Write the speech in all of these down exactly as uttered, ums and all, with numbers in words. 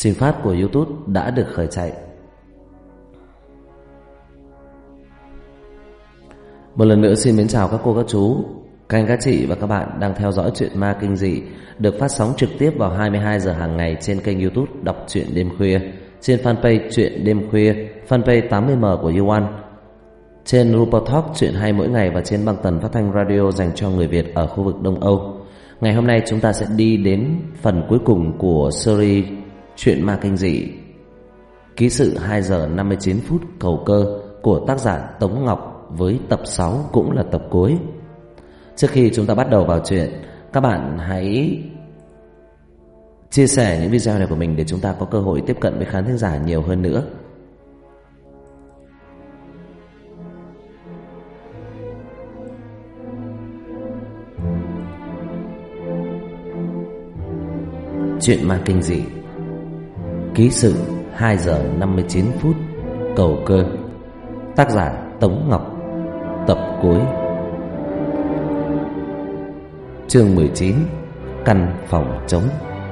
Trình phát của YouTube đã được khởi chạy. Một lần nữa xin mến chào các cô, các chú, các anh, các chị và các bạn đang theo dõi Chuyện Ma Kinh Dị được phát sóng trực tiếp vào hai mươi hai giờ hàng ngày trên kênh YouTube Đọc Truyện Đêm Khuya, trên fanpage Chuyện Đêm Khuya, fanpage tám mươi M của YouOne, trên Rupert Talk Chuyện Hay Mỗi Ngày và trên băng tần phát thanh radio dành cho người Việt ở khu vực Đông Âu. Ngày hôm nay chúng ta sẽ đi đến phần cuối cùng của series Chuyện Ma Kinh Dị, ký sự hai giờ năm mươi chín phút cầu cơ của tác giả Tống Ngọc, với tập sáu cũng là tập cuối. Trước khi chúng ta bắt đầu vào chuyện, các bạn hãy chia sẻ những video này của mình để chúng ta có cơ hội tiếp cận với khán thính giả nhiều hơn nữa. Chuyện Ma Kinh Dị, ký sự hai giờ năm mươi chín phút cầu cơ, tác giả Tống Ngọc, tập cuối. Chương mười chín, căn phòng trống.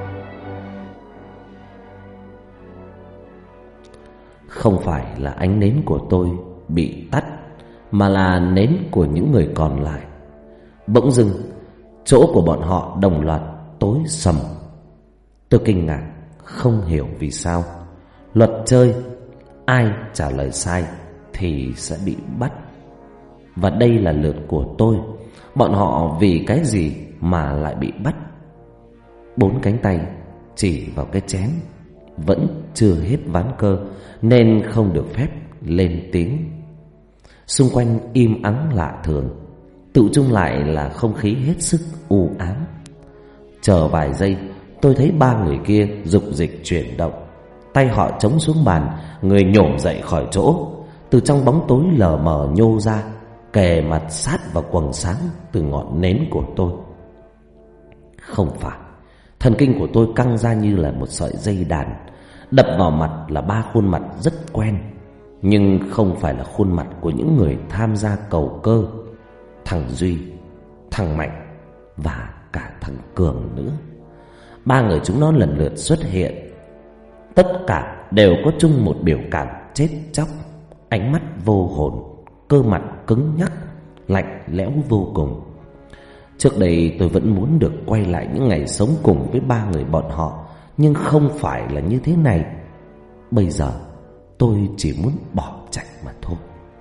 Không phải là ánh nến của tôi bị tắt, mà là nến của những người còn lại. Bỗng dưng, chỗ của bọn họ đồng loạt tối sầm. Tôi kinh ngạc, không hiểu vì sao. Luật chơi, ai trả lời sai thì sẽ bị bắt. Và đây là lượt của tôi. Bọn họ vì cái gì mà lại bị bắt? Bốn cánh tay chỉ vào cái chén, vẫn chưa hết ván cơ nên không được phép lên tiếng. Xung quanh im ắng lạ thường, tự chung lại là không khí hết sức u ám. Chờ vài giây, tôi thấy ba người kia dục dịch chuyển động. Tay họ chống xuống bàn, người nhổm dậy khỏi chỗ. Từ trong bóng tối lờ mờ nhô ra, kề mặt sát vào quầng sáng từ ngọn nến của tôi. Không phải, thần kinh của tôi căng ra như là một sợi dây đàn. Đập vào mặt là ba khuôn mặt rất quen, nhưng không phải là khuôn mặt của những người tham gia cầu cơ. Thằng Duy, thằng Mạnh và cả thằng Cường nữa. Ba người chúng nó lần lượt xuất hiện. Tất cả đều có chung một biểu cảm chết chóc, ánh mắt vô hồn, cơ mặt cứng nhắc, lạnh lẽo vô cùng. Trước đây tôi vẫn muốn được quay lại những ngày sống cùng với ba người bọn họ, nhưng không phải là như thế này. Bây giờ tôi chỉ muốn bỏ chạy mà thôi.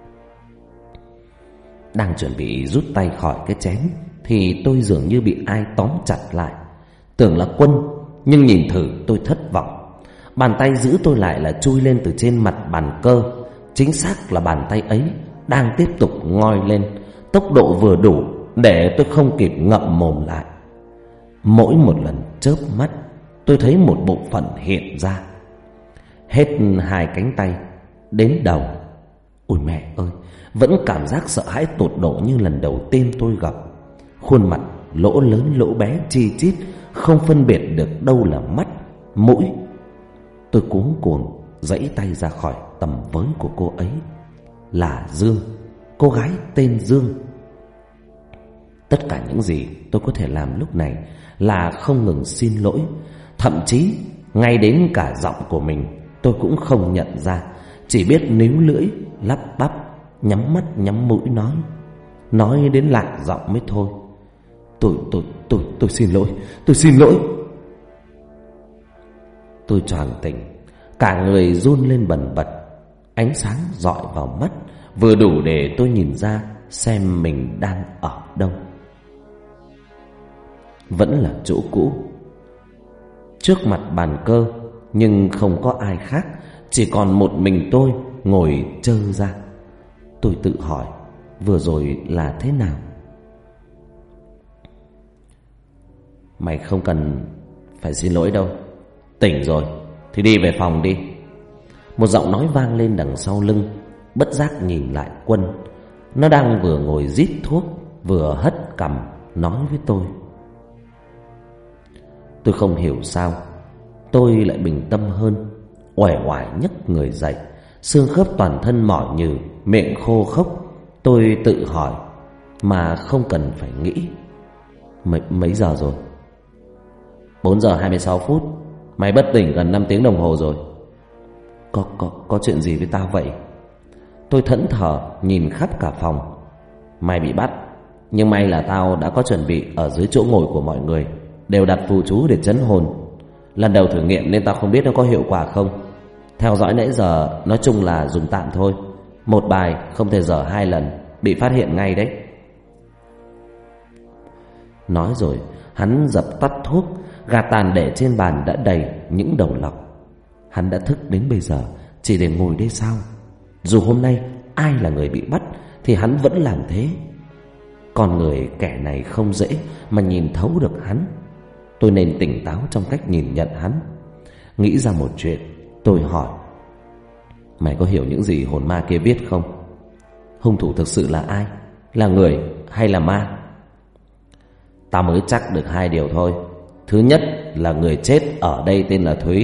Đang chuẩn bị rút tay khỏi cái chén thì tôi dường như bị ai tóm chặt lại. Tưởng là Quân, nhưng nhìn thử tôi thất vọng. Bàn tay giữ tôi lại là chui lên từ trên mặt bàn cơ. Chính xác là bàn tay ấy đang tiếp tục ngoi lên, tốc độ vừa đủ để tôi không kịp ngậm mồm lại. Mỗi một lần chớp mắt, tôi thấy một bộ phận hiện ra. Hết hai cánh tay đến đầu. Ôi mẹ ơi, vẫn cảm giác sợ hãi tột độ như lần đầu tiên tôi gặp. Khuôn mặt lỗ lớn lỗ bé chi chít, không phân biệt được đâu là mắt, mũi. Tôi cuống cuồng giãy tay ra khỏi tầm với của cô ấy. Là Dương, cô gái tên Dương. Tất cả những gì tôi có thể làm lúc này là không ngừng xin lỗi. Thậm chí ngay đến cả giọng của mình tôi cũng không nhận ra, chỉ biết níu lưỡi lắp bắp, nhắm mắt nhắm mũi nói. Nói đến lạc giọng mới thôi. Tôi, tôi, tôi, tôi xin lỗi, tôi xin lỗi. Tôi choàng tỉnh, cả người run lên bần bật. Ánh sáng dọi vào mắt, vừa đủ để tôi nhìn ra xem mình đang ở đâu. Vẫn là chỗ cũ, trước mặt bàn cơ, nhưng không có ai khác, chỉ còn một mình tôi ngồi trơ ra. Tôi tự hỏi vừa rồi là thế nào. Mày không cần phải xin lỗi đâu. Tỉnh rồi thì đi về phòng đi. Một giọng nói vang lên đằng sau lưng. Bất giác nhìn lại Quân. Nó đang vừa ngồi rít thuốc, vừa hất cằm nói với tôi. Tôi không hiểu sao tôi lại bình tâm hơn. Uể oải nhấc người dậy, xương khớp toàn thân mỏi nhừ, miệng khô khốc. Tôi tự hỏi mà không cần phải nghĩ. Mấy, mấy giờ rồi? Bốn giờ hai mươi sáu phút. Mày bất tỉnh gần năm tiếng đồng hồ rồi. Có, có, có chuyện gì với tao vậy? Tôi thẫn thờ nhìn khắp cả phòng. Mày bị bắt, nhưng may là tao đã có chuẩn bị ở dưới chỗ ngồi của mọi người, đều đặt phù chú để trấn hồn. Lần đầu thử nghiệm nên tao không biết nó có hiệu quả không. Theo dõi nãy giờ nói chung là dùng tạm thôi. Một bài không thể dở hai lần, bị phát hiện ngay đấy. Nói rồi hắn dập tắt thuốc. Gà tàn để trên bàn đã đầy những đầu lọc. Hắn đã thức đến bây giờ chỉ để ngồi đây sao? Dù hôm nay ai là người bị bắt thì hắn vẫn làm thế. Con người kẻ này không dễ mà nhìn thấu được hắn. Tôi nên tỉnh táo trong cách nhìn nhận hắn. Nghĩ ra một chuyện, tôi hỏi: mày có hiểu những gì hồn ma kia viết không? Hung thủ thực sự là ai? Là người hay là ma? Tao mới chắc được hai điều thôi. Thứ nhất là người chết ở đây tên là Thúy.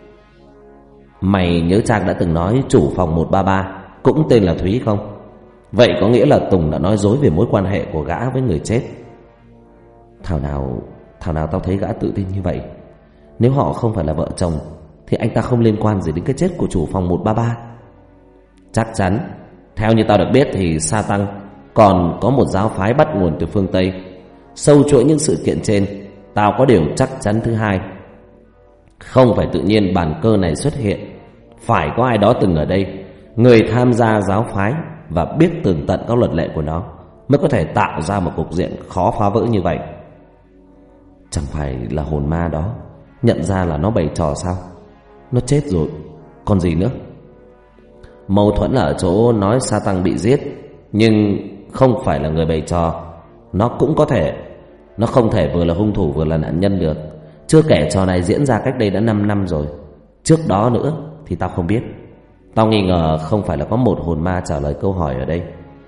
Mày nhớ Trang đã từng nói chủ phòng một ba ba cũng tên là Thúy không? Vậy có nghĩa là Tùng đã nói dối về mối quan hệ của gã với người chết. Thảo nào Thảo nào tao thấy gã tự tin như vậy. Nếu họ không phải là vợ chồng thì anh ta không liên quan gì đến cái chết của chủ phòng một ba ba. Chắc chắn. Theo như tao được biết thì Sa Tăng còn có một giáo phái bắt nguồn từ phương Tây. Sâu chuỗi những sự kiện trên, tao có điều chắc chắn thứ hai. Không phải tự nhiên bản cơ này xuất hiện, phải có ai đó từng ở đây, người tham gia giáo phái và biết tường tận các luật lệ của nó, mới có thể tạo ra một cục diện khó phá vỡ như vậy. Chẳng phải là hồn ma đó nhận ra là nó bày trò sao? Nó chết rồi còn gì nữa. Mâu thuẫn là ở chỗ nói Sa Tăng bị giết, nhưng không phải là người bày trò. Nó cũng có thể Nó không thể vừa là hung thủ vừa là nạn nhân được. Chưa kể trò này diễn ra cách đây đã năm năm rồi. Trước đó nữa thì tao không biết. Tao nghi ngờ không phải là có một hồn ma trả lời câu hỏi ở đây.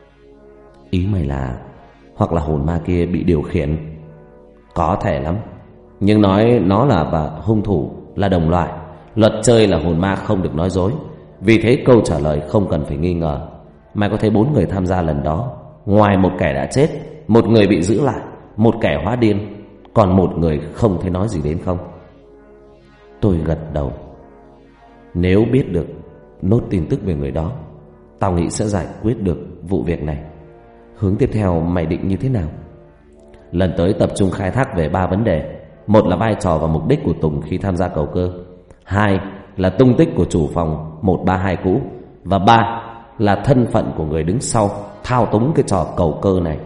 Ý mày là hoặc là hồn ma kia bị điều khiển? Có thể lắm. Nhưng nói nó là và hung thủ là đồng loại. Luật chơi là hồn ma không được nói dối. Vì thế câu trả lời không cần phải nghi ngờ. Mày có thấy bốn người tham gia lần đó, ngoài một kẻ đã chết, một người bị giữ lại, một kẻ hóa điên, còn một người không thấy nói gì đến không? Tôi gật đầu. Nếu biết được nốt tin tức về người đó, tao nghĩ sẽ giải quyết được vụ việc này. Hướng tiếp theo mày định như thế nào? Lần tới tập trung khai thác về ba vấn đề. Một là vai trò và mục đích của Tùng khi tham gia cầu cơ. Hai là tung tích của chủ phòng một ba hai cũ. Và ba là thân phận của người đứng sau thao túng cái trò cầu cơ này.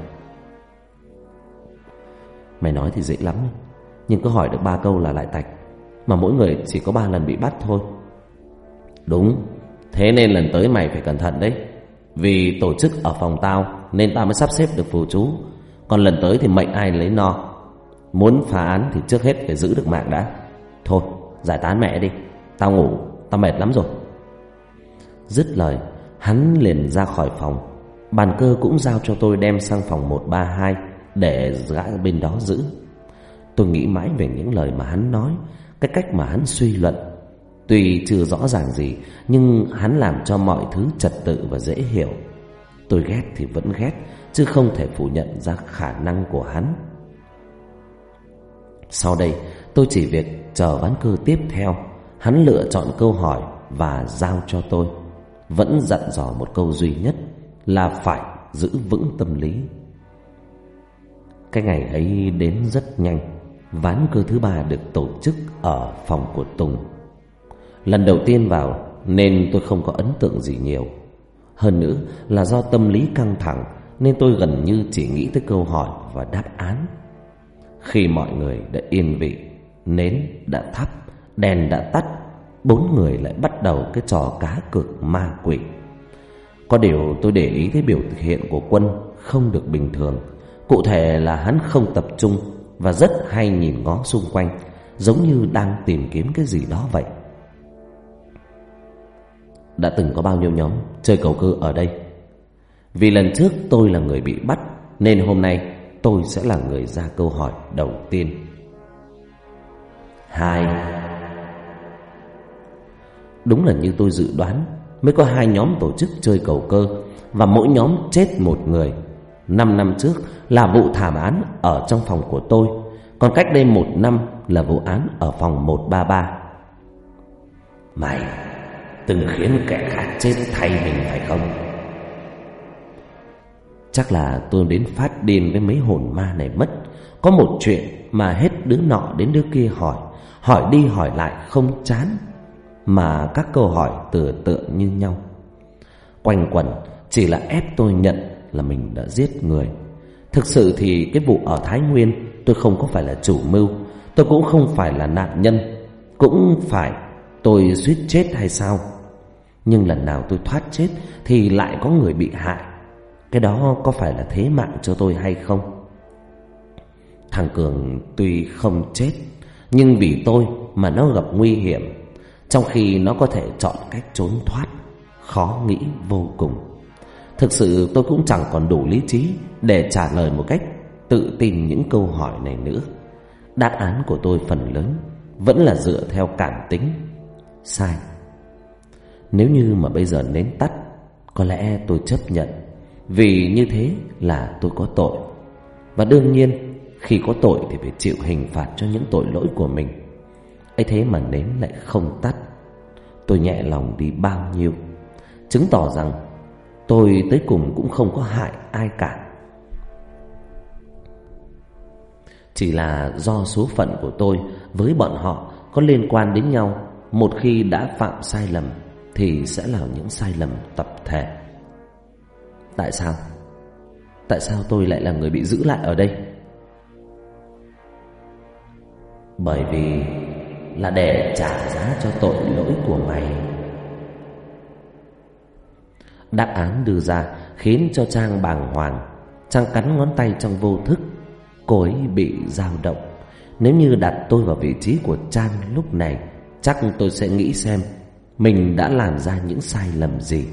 Mày nói thì dễ lắm, nhưng cứ hỏi được ba câu là lại tạch. Mà mỗi người chỉ có ba lần bị bắt thôi. Đúng. Thế nên lần tới mày phải cẩn thận đấy. Vì tổ chức ở phòng tao nên tao mới sắp xếp được phù chú. Còn lần tới thì mệnh ai lấy no. Muốn phá án thì trước hết phải giữ được mạng đã. Thôi giải tán mẹ đi, tao ngủ, tao mệt lắm rồi. Dứt lời hắn liền ra khỏi phòng. Bàn cơ cũng giao cho tôi đem sang phòng một ba hai để gã bên đó giữ. Tôi nghĩ mãi về những lời mà hắn nói, cái cách mà hắn suy luận. Tuy chưa rõ ràng gì, nhưng hắn làm cho mọi thứ trật tự và dễ hiểu. Tôi ghét thì vẫn ghét, chứ không thể phủ nhận ra khả năng của hắn. Sau đây tôi chỉ việc chờ ván cơ tiếp theo. Hắn lựa chọn câu hỏi và giao cho tôi, vẫn dặn dò một câu duy nhất là phải giữ vững tâm lý. Cái ngày ấy đến rất nhanh. Ván cơ thứ ba được tổ chức ở phòng của Tùng. Lần đầu tiên vào nên tôi không có ấn tượng gì nhiều. Hơn nữa là do tâm lý căng thẳng nên tôi gần như chỉ nghĩ tới câu hỏi và đáp án. Khi mọi người đã yên vị, nến đã thắp, đèn đã tắt, bốn người lại bắt đầu cái trò cá cược ma quỷ. Có điều tôi để ý thấy biểu hiện của Quân không được bình thường. Cụ thể là hắn không tập trung và rất hay nhìn ngó xung quanh, giống như đang tìm kiếm cái gì đó vậy. Đã từng có bao nhiêu nhóm chơi cầu cơ ở đây? Vì lần trước tôi là người bị bắt nên hôm nay tôi sẽ là người ra câu hỏi đầu tiên. Hai. Đúng là như tôi dự đoán, mới có hai nhóm tổ chức chơi cầu cơ, và mỗi nhóm chết một người. Năm năm trước là vụ thảm án ở trong phòng của tôi, còn cách đây một năm là vụ án ở phòng một ba ba. Mày từng khiến kẻ khác chết thay mình phải không? Chắc là tôi đến phát điên với mấy hồn ma này mất. Có một chuyện mà hết đứa nọ đến đứa kia hỏi, hỏi đi hỏi lại không chán, mà các câu hỏi tựa tựa như nhau, quanh quẩn chỉ là ép tôi nhận là mình đã giết người. Thực sự thì cái vụ ở Thái Nguyên tôi không có phải là chủ mưu, tôi cũng không phải là nạn nhân, cũng phải tôi suýt chết hay sao? Nhưng lần nào tôi thoát chết thì lại có người bị hại. Cái đó có phải là thế mạng cho tôi hay không? Thằng Cường tuy không chết, nhưng vì tôi mà nó gặp nguy hiểm, trong khi nó có thể chọn cách trốn thoát, khó nghĩ vô cùng. Thực sự tôi cũng chẳng còn đủ lý trí để trả lời một cách tự tin những câu hỏi này nữa. Đáp án của tôi phần lớn vẫn là dựa theo cảm tính. Sai. Nếu như mà bây giờ nến tắt, có lẽ tôi chấp nhận, vì như thế là tôi có tội. Và đương nhiên khi có tội thì phải chịu hình phạt cho những tội lỗi của mình. ấy thế mà nến lại không tắt, tôi nhẹ lòng đi bao nhiêu, chứng tỏ rằng tôi tới cùng cũng không có hại ai cả. Chỉ là do số phận của tôi với bọn họ có liên quan đến nhau. Một khi đã phạm sai lầm thì sẽ là những sai lầm tập thể. Tại sao? Tại sao tôi lại là người bị giữ lại ở đây? Bởi vì là để trả giá cho tội lỗi của mày. Đáp án đưa ra khiến cho Trang bàng hoàng. Trang cắn ngón tay trong vô thức. Cô ấy bị dao động. Nếu như đặt tôi vào vị trí của Trang lúc này, chắc tôi sẽ nghĩ xem mình đã làm ra những sai lầm gì.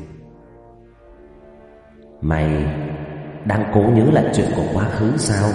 Mày đang cố nhớ lại chuyện của quá khứ sao?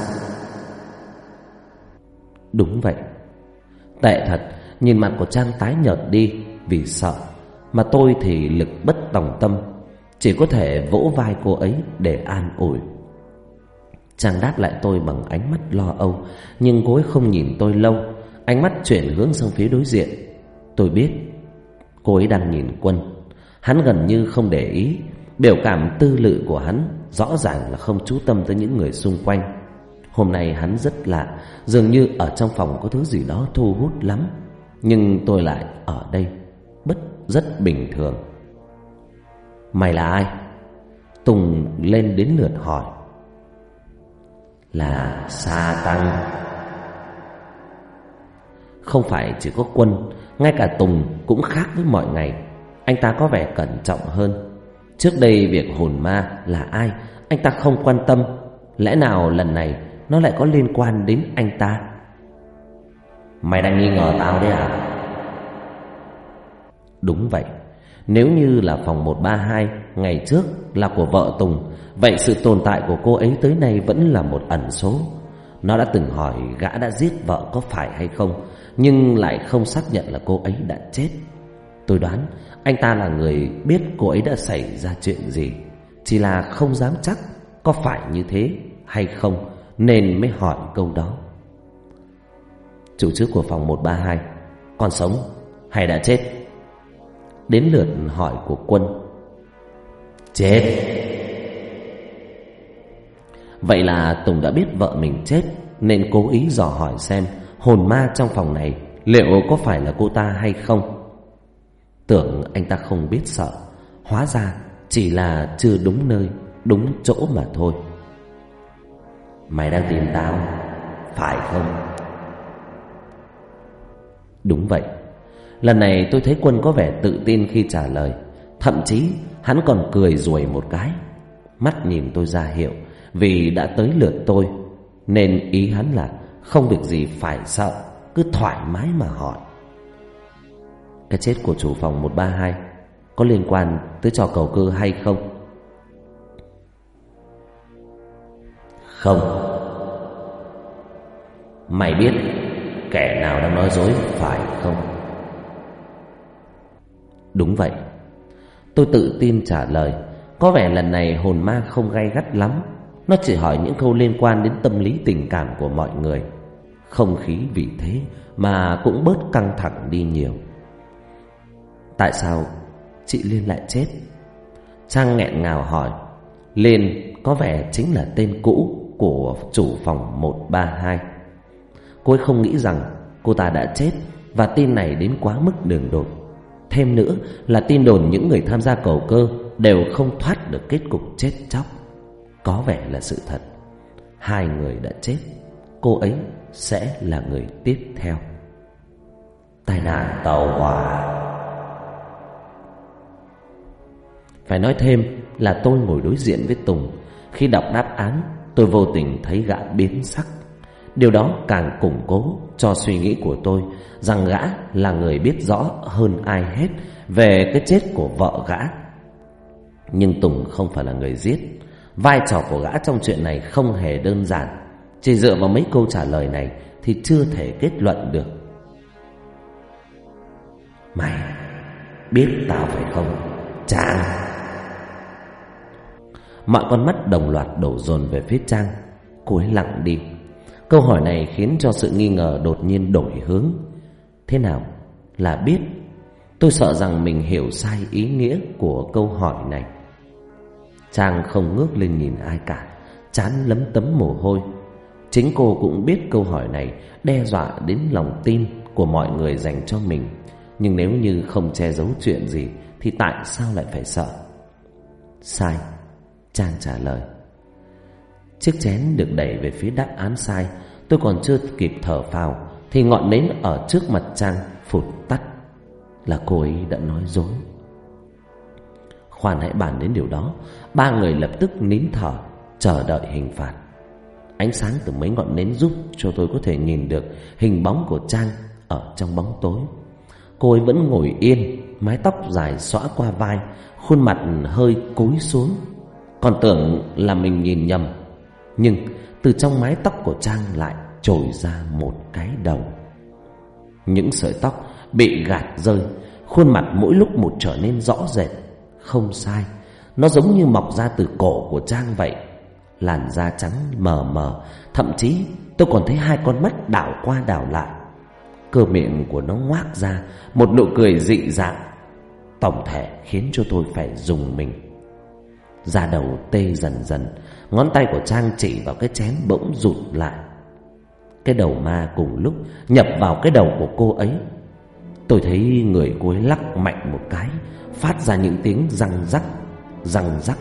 Đúng vậy. Tệ thật. Nhìn mặt của Trang tái nhợt đi vì sợ, mà tôi thì lực bất tòng tâm, chỉ có thể vỗ vai cô ấy để an ủi. Trang đáp lại tôi bằng ánh mắt lo âu, nhưng cô ấy không nhìn tôi lâu. Ánh mắt chuyển hướng sang phía đối diện. Tôi biết cô ấy đang nhìn Quân. Hắn gần như không để ý. Biểu cảm tư lự của hắn rõ ràng là không chú tâm tới những người xung quanh. Hôm nay hắn rất lạ, dường như ở trong phòng có thứ gì đó thu hút lắm. Nhưng tôi lại ở đây bất rất bình thường. Mày là ai? Tùng lên đến lượt hỏi. Là Sa Tăng. Không phải chỉ có Quân, ngay cả Tùng cũng khác với mọi ngày. Anh ta có vẻ cẩn trọng hơn. Trước đây việc hồn ma là ai anh ta không quan tâm. Lẽ nào lần này nó lại có liên quan đến anh ta? Mày đang nghi ngờ tao đấy à? Đúng vậy. Nếu như là phòng một ba hai ngày trước là của vợ Tùng, vậy sự tồn tại của cô ấy tới nay vẫn là một ẩn số. Nó đã từng hỏi gã đã giết vợ có phải hay không, nhưng lại không xác nhận là cô ấy đã chết. Tôi đoán anh ta là người biết cô ấy đã xảy ra chuyện gì, chỉ là không dám chắc có phải như thế hay không, nên mới hỏi câu đó. Chủ trước của phòng một ba hai còn sống hay đã chết? Đến lượt hỏi của Quân. Chết. Vậy là Tùng đã biết vợ mình chết, nên cố ý dò hỏi xem hồn ma trong phòng này liệu có phải là cô ta hay không. Tưởng anh ta không biết sợ, hóa ra chỉ là chưa đúng nơi đúng chỗ mà thôi. Mày đang tìm tao phải không? Đúng vậy. Lần này tôi thấy Quân có vẻ tự tin khi trả lời. Thậm chí hắn còn cười ruồi một cái, mắt nhìn tôi ra hiệu vì đã tới lượt tôi, nên ý hắn là không việc gì phải sợ, cứ thoải mái mà hỏi. Cái chết của chủ phòng một ba hai có liên quan tới trò cầu cơ hay không? Không. Mày biết kẻ nào đang nói dối phải không? Đúng vậy. Tôi tự tin trả lời. Có vẻ lần này hồn ma không gay gắt lắm. Nó chỉ hỏi những câu liên quan đến tâm lý tình cảm của mọi người. Không khí vì thế mà cũng bớt căng thẳng đi nhiều. Tại sao chị Liên lại chết? Trang nghẹn ngào hỏi. Liên có vẻ chính là tên cũ của chủ phòng một ba hai. Cô ấy không nghĩ rằng cô ta đã chết, và tin này đến quá mức đường đột. Thêm nữa là tin đồn những người tham gia cầu cơ đều không thoát được kết cục chết chóc. Có vẻ là sự thật. Hai người đã chết, cô ấy sẽ là người tiếp theo. Tai nạn tàu hỏa. Phải nói thêm là tôi ngồi đối diện với Tùng. Khi đọc đáp án, tôi vô tình thấy gã biến sắc. Điều đó càng củng cố cho suy nghĩ của tôi rằng gã là người biết rõ hơn ai hết về cái chết của vợ gã. Nhưng Tùng không phải là người giết. Vai trò của gã trong chuyện này không hề đơn giản. Chỉ dựa vào mấy câu trả lời này thì chưa thể kết luận được. Mày biết tao phải không, Trang? Mọi con mắt đồng loạt đổ dồn về phía Trang. Cô ấy lặng đi. Câu hỏi này khiến cho sự nghi ngờ đột nhiên đổi hướng. Thế nào là biết? Tôi sợ rằng mình hiểu sai ý nghĩa của câu hỏi này. Trang không ngước lên nhìn ai cả, trán lấm tấm mồ hôi. Chính cô cũng biết câu hỏi này đe dọa đến lòng tin của mọi người dành cho mình. Nhưng nếu như không che giấu chuyện gì thì tại sao lại phải sợ? Sai, Trang trả lời. Chiếc chén được đẩy về phía đáp án sai. Tôi còn chưa kịp thở phào thì ngọn nến ở trước mặt Trang phụt tắt. Là cô ấy đã nói dối. Khoan hãy bàn đến điều đó. Ba người lập tức nín thở chờ đợi hình phạt. Ánh sáng từ mấy ngọn nến giúp cho tôi có thể nhìn được hình bóng của Trang ở trong bóng tối. Cô ấy vẫn ngồi yên, mái tóc dài xõa qua vai, khuôn mặt hơi cúi xuống. Còn tưởng là mình nhìn nhầm, nhưng từ trong mái tóc của Trang lại trồi ra một cái đầu. Những sợi tóc bị gạt rơi, khuôn mặt mỗi lúc một trở nên rõ rệt. Không sai, nó giống như mọc ra từ cổ của Trang vậy. Làn da trắng mờ mờ, thậm chí tôi còn thấy hai con mắt đảo qua đảo lại. Cơ miệng của nó ngoác ra một nụ cười dị dạng. Tổng thể khiến cho tôi phải rùng mình. Da đầu tê dần dần. Ngón tay của Trang chỉ vào cái chén bỗng rụt lại. Cái đầu ma cùng lúc nhập vào cái đầu của cô ấy. Tôi thấy người cô ấy lắc mạnh một cái, phát ra những tiếng răng rắc, răng rắc.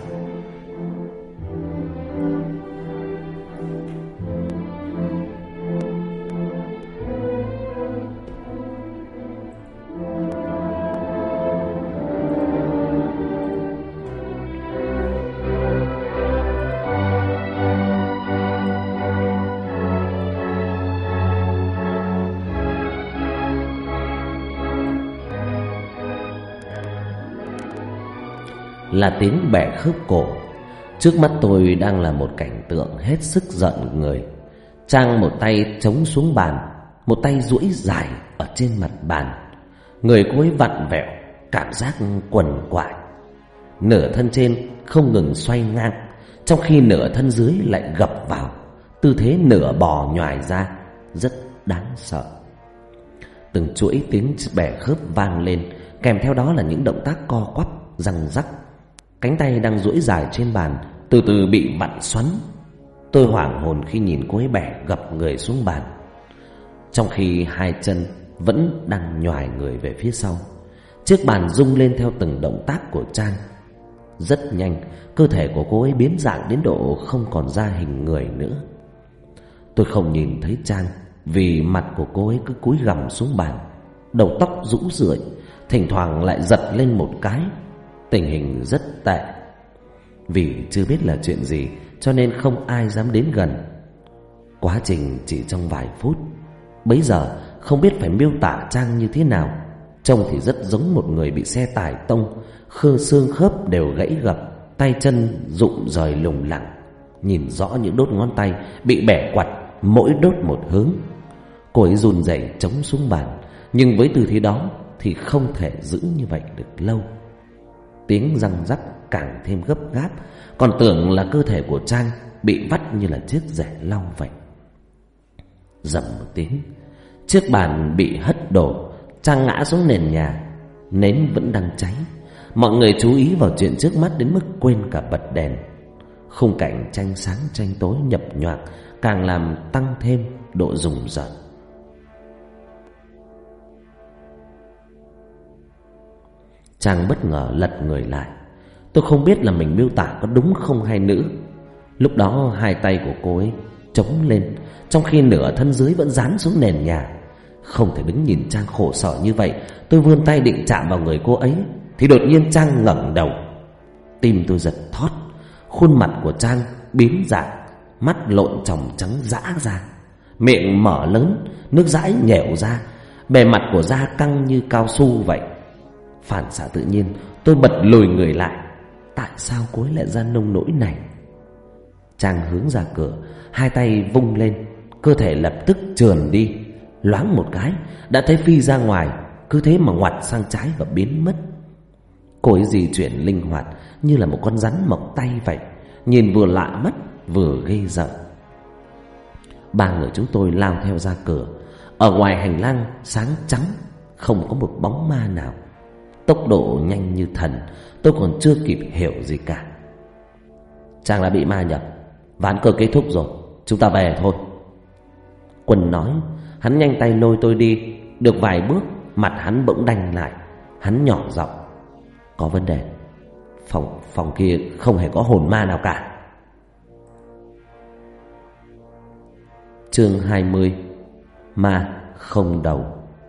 Là tiếng bẻ khớp cổ. Trước mắt tôi đang là một cảnh tượng hết sức giận người. Trang một tay chống xuống bàn, một tay duỗi dài ở trên mặt bàn. Người cô ấy vặn vẹo, cảm giác quằn quại. Nửa thân trên không ngừng xoay ngang, trong khi nửa thân dưới lại gập vào, tư thế nửa bò nhoài ra, rất đáng sợ. Từng chuỗi tiếng bẻ khớp vang lên, kèm theo đó là những động tác co quắp, răng rắc. Cánh tay đang duỗi dài trên bàn từ từ bị vặn xoắn. Tôi hoảng hồn khi nhìn cô ấy bẻ gập người xuống bàn, trong khi hai chân vẫn đang nhoài người về phía sau. Chiếc bàn rung lên theo từng động tác của Trang. Rất nhanh, cơ thể của cô ấy biến dạng đến độ không còn ra hình người nữa. Tôi không nhìn thấy Trang vì mặt của cô ấy cứ cúi gằm xuống bàn, đầu tóc rũ rượi, thỉnh thoảng lại giật lên một cái. Tình hình rất tệ. Vì chưa biết là chuyện gì cho nên không ai dám đến gần. Quá trình chỉ trong vài phút. Bấy giờ không biết phải miêu tả Trang như thế nào. Trông thì rất giống một người bị xe tải tông, khơ xương khớp đều gãy gập, tay chân rụng rời lủng lẳng. Nhìn rõ những đốt ngón tay bị bẻ quặt, mỗi đốt một hướng. Cô ấy run rẩy chống xuống bàn, nhưng với tư thế đó thì không thể giữ như vậy được lâu. Tiếng răng rắc càng thêm gấp gáp, còn tưởng là cơ thể của Trang bị vắt như là chiếc rẻ lau vậy. Rầm một tiếng, chiếc bàn bị hất đổ, Trang ngã xuống nền nhà. nến vẫn đang cháy. Mọi người chú ý vào chuyện trước mắt đến mức quên cả bật đèn. Khung cảnh tranh sáng tranh tối nhập nhoạng càng làm tăng thêm độ rùng rợn. Trang bất ngờ lật người lại. Tôi không biết là mình miêu tả có đúng không hay nữ. Lúc đó hai tay của cô ấy chống lên, trong khi nửa thân dưới vẫn dán xuống nền nhà. Không thể đứng nhìn Trang khổ sở như vậy. Tôi vươn tay định chạm vào người cô ấy thì đột nhiên Trang ngẩng đầu. Tim tôi giật thót. Khuôn mặt của Trang biến dạng, mắt lộn tròng trắng dã ra, miệng mở lớn, nước dãi nhẻo ra, bề mặt của da căng như cao su vậy. Phản xạ tự nhiên tôi bật lùi người lại. Tại sao cô ấy lại ra nông nỗi này? Trang hướng ra cửa, hai tay vung lên, cơ thể lập tức trườn đi. Loáng một cái đã thấy Phi ra ngoài, cứ thế mà ngoặt sang trái và biến mất. Cô ấy di chuyển linh hoạt như là một con rắn mọc tay vậy, nhìn vừa lạ mắt vừa ghê rợn. Ba người chúng tôi lao theo ra cửa. Ở ngoài hành lang sáng trắng, không có một bóng ma nào. Tốc độ nhanh như thần, tôi còn chưa kịp hiểu gì cả. Trang đã bị ma nhập, ván cờ kết thúc rồi, chúng ta về thôi. Quân nói. Hắn nhanh tay lôi tôi đi. Được vài bước, mặt hắn bỗng đanh lại. Hắn nhỏ giọng: có vấn đề. Phòng, phòng kia không hề có hồn ma nào cả. Chương hai mươi. Ma không đầu.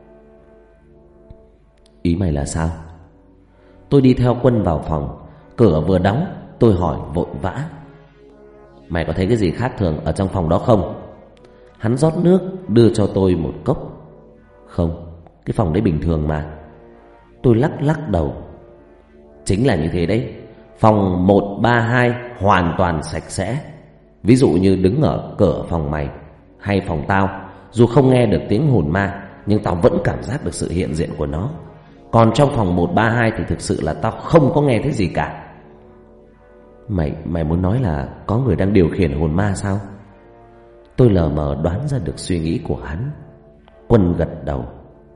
Ý mày là sao? Tôi đi theo Quân vào phòng. Cửa vừa đóng, tôi hỏi vội vã: mày có thấy cái gì khác thường ở trong phòng đó không? Hắn rót nước đưa cho tôi một cốc. Không, cái phòng đấy bình thường mà. Tôi lắc lắc đầu. Chính là như thế đấy. Phòng một ba hai hoàn toàn sạch sẽ. Ví dụ như đứng ở cửa phòng mày hay phòng tao, dù không nghe được tiếng hồn ma, nhưng tao vẫn cảm giác được sự hiện diện của nó. Còn trong phòng một ba hai thì thực sự là tao không có nghe thấy gì cả. Mày, mày muốn nói là có người đang điều khiển hồn ma sao? Tôi lờ mờ đoán ra được suy nghĩ của hắn. Quân gật đầu,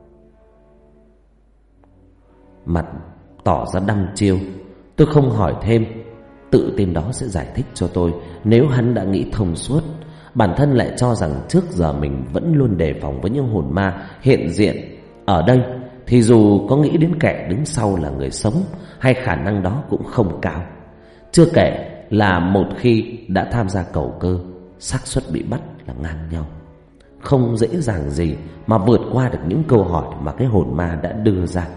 mặt tỏ ra đăm chiêu. Tôi không hỏi thêm, tự tin đó sẽ giải thích cho tôi. Nếu hắn đã nghĩ thông suốt, bản thân lại cho rằng trước giờ mình vẫn luôn đề phòng với những hồn ma hiện diện ở đây, thì dù có nghĩ đến kẻ đứng sau là người sống, hay khả năng đó cũng không cao. Chưa kể là một khi đã tham gia cầu cơ, xác suất bị bắt là ngang nhau. Không dễ dàng gì mà vượt qua được những câu hỏi mà cái hồn ma đã đưa ra.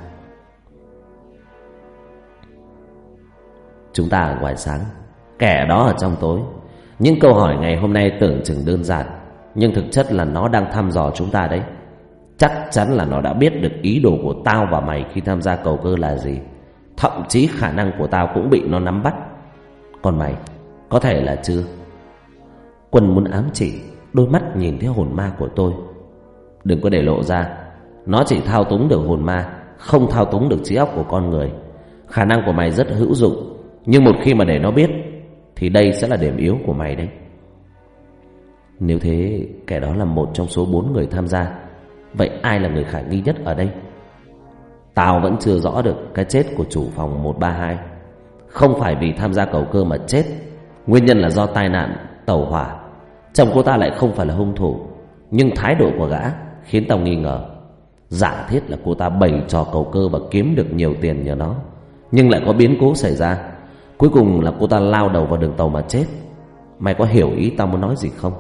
Chúng ta ở ngoài sáng, kẻ đó ở trong tối. Những câu hỏi ngày hôm nay tưởng chừng đơn giản, nhưng thực chất là nó đang thăm dò chúng ta đấy. Chắc chắn là nó đã biết được ý đồ của tao và mày khi tham gia cầu cơ là gì. Thậm chí khả năng của tao cũng bị nó nắm bắt. Còn mày, có thể là chưa. Quân muốn ám chỉ, đôi mắt nhìn thấy hồn ma của tôi. Đừng có để lộ ra. Nó chỉ thao túng được hồn ma, không thao túng được trí óc của con người. Khả năng của mày rất hữu dụng, nhưng một khi mà để nó biết thì đây sẽ là điểm yếu của mày đấy. Nếu thế, kẻ đó là một trong số bốn người tham gia. Vậy ai là người khả nghi nhất ở đây? Tao vẫn chưa rõ được cái chết của chủ phòng một ba hai. Không phải vì tham gia cầu cơ mà chết. Nguyên nhân là do tai nạn tàu hỏa. Chồng cô ta lại không phải là hung thủ, nhưng thái độ của gã khiến tao nghi ngờ. Giả thiết là cô ta bày trò cầu cơ và kiếm được nhiều tiền nhờ nó, nhưng lại có biến cố xảy ra. Cuối cùng là cô ta lao đầu vào đường tàu mà chết. Mày có hiểu ý tao muốn nói gì không?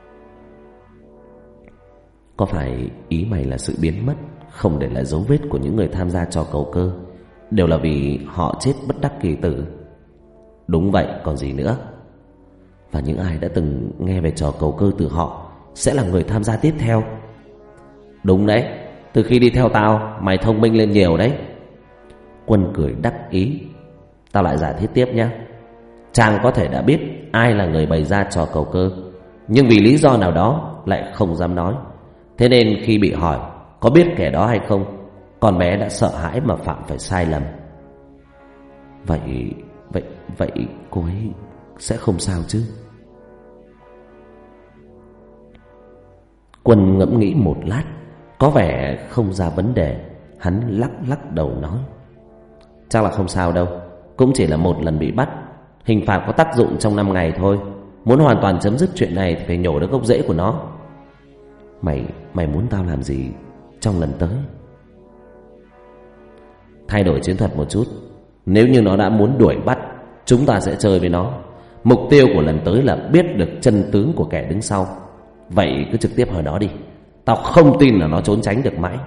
Có phải ý mày là sự biến mất, không để lại dấu vết của những người tham gia trò cầu cơ đều là vì họ chết bất đắc kỳ tử? Đúng vậy, còn gì nữa. Và những ai đã từng nghe về trò cầu cơ từ họ sẽ là người tham gia tiếp theo. Đúng đấy, từ khi đi theo tao, mày thông minh lên nhiều đấy. Quân cười đắc ý. Tao lại giải thích tiếp nhé. Trang có thể đã biết ai là người bày ra trò cầu cơ, nhưng vì lý do nào đó lại không dám nói. Thế nên khi bị hỏi có biết kẻ đó hay không, con bé đã sợ hãi mà phạm phải sai lầm. Vậy, vậy, vậy cô ấy sẽ không sao chứ? Quân ngẫm nghĩ một lát, có vẻ không ra vấn đề. Hắn lắc lắc đầu nói: Chắc là không sao đâu, cũng chỉ là một lần bị bắt. Hình phạt có tác dụng trong năm ngày thôi. Muốn hoàn toàn chấm dứt chuyện này thì phải nhổ được gốc rễ của nó. Mày, mày muốn tao làm gì trong lần tới? Thay đổi chiến thuật một chút. Nếu như nó đã muốn đuổi bắt, chúng ta sẽ chơi với nó. Mục tiêu của lần tới là biết được chân tướng của kẻ đứng sau. Vậy cứ trực tiếp hỏi nó đi. Tao không tin là nó trốn tránh được mãi.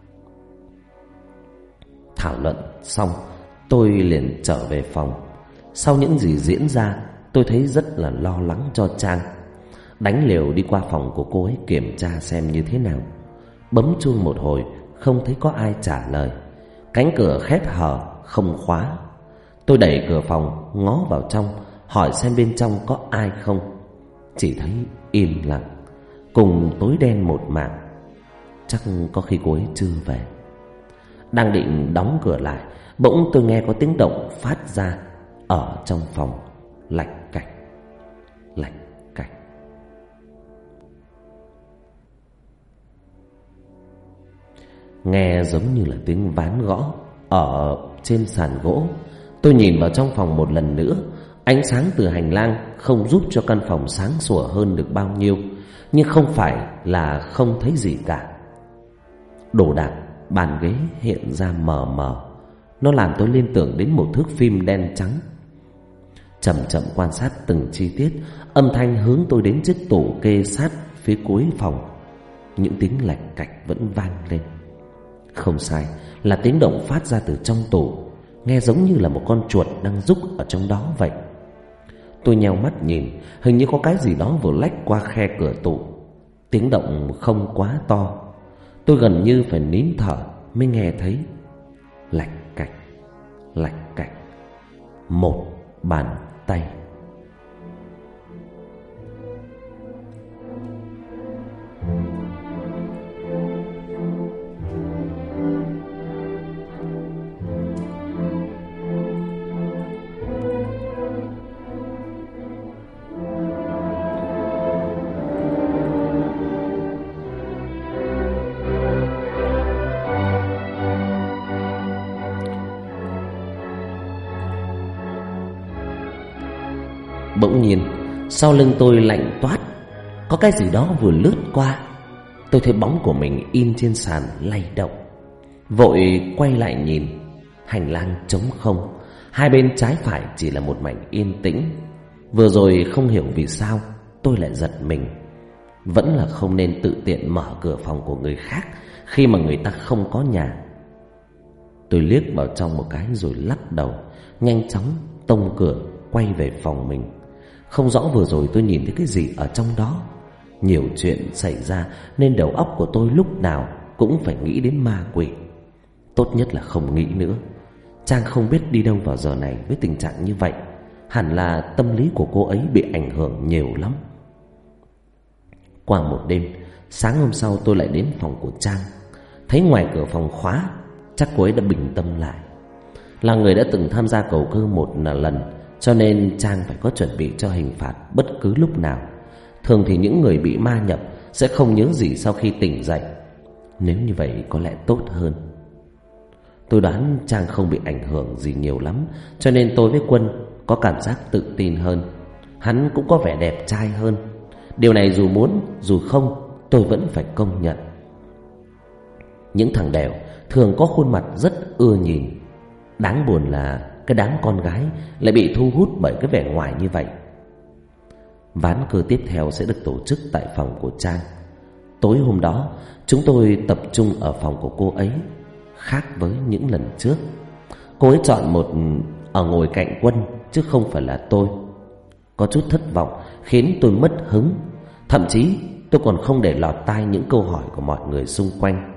Thảo luận xong, tôi liền trở về phòng. Sau những gì diễn ra, tôi thấy rất là lo lắng cho Trang. Đánh liều đi qua phòng của cô ấy kiểm tra xem như thế nào. Bấm chuông một hồi, không thấy có ai trả lời. Cánh cửa khép hờ, không khóa. Tôi đẩy cửa phòng, ngó vào trong, hỏi xem bên trong có ai không. Chỉ thấy im lặng, cùng tối đen một mảng. Chắc có khi cô ấy chưa về. Đang định đóng cửa lại, bỗng tôi nghe có tiếng động phát ra ở trong phòng, lạch cạch, lạch cạch. Nghe giống như là tiếng ván gõ ở trên sàn gỗ. Tôi nhìn vào trong phòng một lần nữa. Ánh sáng từ hành lang không giúp cho căn phòng sáng sủa hơn được bao nhiêu, nhưng không phải là không thấy gì cả. Đồ đạc, bàn ghế hiện ra mờ mờ. Nó làm tôi liên tưởng đến một thước phim đen trắng. Chậm chậm quan sát từng chi tiết, âm thanh hướng tôi đến chiếc tủ kê sát phía cuối phòng. Những tiếng lạch cạch vẫn vang lên. Không sai, là tiếng động phát ra từ trong tủ. Nghe giống như là một con chuột đang rúc ở trong đó vậy. Tôi nheo mắt nhìn, hình như có cái gì đó vừa lách qua khe cửa tủ. Tiếng động không quá to, tôi gần như phải nín thở mới nghe thấy. Lạch cạch, lạch cạch. Một bàn tay. Bỗng nhiên sau lưng tôi lạnh toát. Có cái gì đó vừa lướt qua. Tôi thấy bóng của mình in trên sàn lay động. Vội quay lại nhìn. Hành lang trống không, hai bên trái phải chỉ là một mảnh yên tĩnh. Vừa rồi không hiểu vì sao tôi lại giật mình. Vẫn là không nên tự tiện mở cửa phòng của người khác khi mà người ta không có nhà. Tôi liếc vào trong một cái rồi lắc đầu, nhanh chóng tông cửa quay về phòng mình. Không rõ vừa rồi tôi nhìn thấy cái gì ở trong đó. Nhiều chuyện xảy ra nên đầu óc của tôi lúc nào cũng phải nghĩ đến ma quỷ. Tốt nhất là không nghĩ nữa. Trang không biết đi đâu vào giờ này với tình trạng như vậy. Hẳn là tâm lý của cô ấy bị ảnh hưởng nhiều lắm. Qua một đêm, sáng hôm sau tôi lại đến phòng của Trang. Thấy ngoài cửa phòng khóa, chắc cô ấy đã bình tâm lại. Là người đã từng tham gia cầu cơ một lần, cho nên Trang phải có chuẩn bị cho hình phạt bất cứ lúc nào. Thường thì những người bị ma nhập sẽ không nhớ gì sau khi tỉnh dậy. Nếu như vậy có lẽ tốt hơn. Tôi đoán Trang không bị ảnh hưởng gì nhiều lắm, cho nên tôi với Quân có cảm giác tự tin hơn. Hắn cũng có vẻ đẹp trai hơn. Điều này dù muốn dù không tôi vẫn phải công nhận. Những thằng đèo thường có khuôn mặt rất ưa nhìn. Đáng buồn là cái đám con gái lại bị thu hút bởi cái vẻ ngoài như vậy. Ván cờ tiếp theo sẽ được tổ chức tại phòng của Trang. Tối hôm đó chúng tôi tập trung ở phòng của cô ấy. Khác với những lần trước, cô ấy chọn một ở ngồi cạnh Quân chứ không phải là tôi. Có chút thất vọng khiến tôi mất hứng. Thậm chí tôi còn không để lọt tai những câu hỏi của mọi người xung quanh.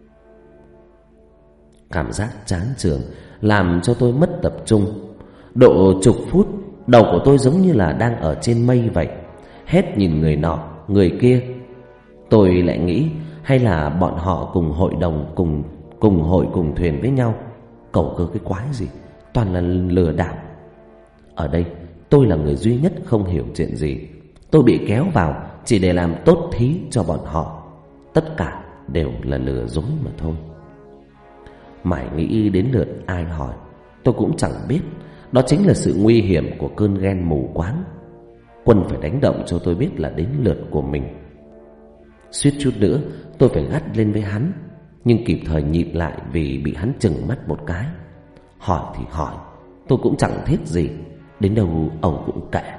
Cảm giác chán chường làm cho tôi mất tập trung. Độ chục phút, đầu của tôi giống như là đang ở trên mây vậy, hết nhìn người nọ người kia. Tôi lại nghĩ hay là bọn họ cùng hội đồng, cùng cùng hội cùng thuyền với nhau. Cầu cơ cái quái gì, toàn là lừa đảo. Ở đây tôi là người duy nhất không hiểu chuyện gì. Tôi bị kéo vào chỉ để làm tốt thí cho bọn họ. Tất cả đều là lừa dối mà thôi. Mãi nghĩ đến lượt ai hỏi, tôi cũng chẳng biết. Đó chính là sự nguy hiểm của cơn ghen mù quáng. Quân phải đánh động cho tôi biết là đến lượt của mình. Suýt chút nữa tôi phải gắt lên với hắn, nhưng kịp thời nhịn lại vì bị hắn chừng mắt một cái. Hỏi thì hỏi, tôi cũng chẳng thiết gì, đến đâu ổng cũng kệ.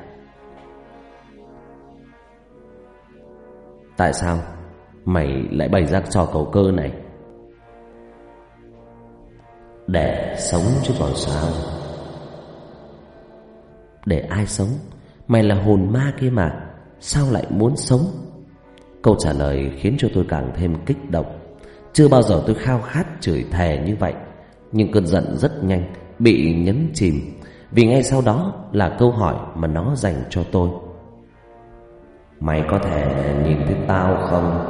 Tại sao mày lại bày ra trò cầu cơ này? Để sống chứ còn sao. Để ai sống? Mày là hồn ma kia mà, sao lại muốn sống? Câu trả lời khiến cho tôi càng thêm kích động. Chưa bao giờ tôi khao khát chửi thề như vậy. Nhưng cơn giận rất nhanh bị nhấn chìm, vì ngay sau đó là câu hỏi mà nó dành cho tôi. Mày có thể nhìn thấy tao không?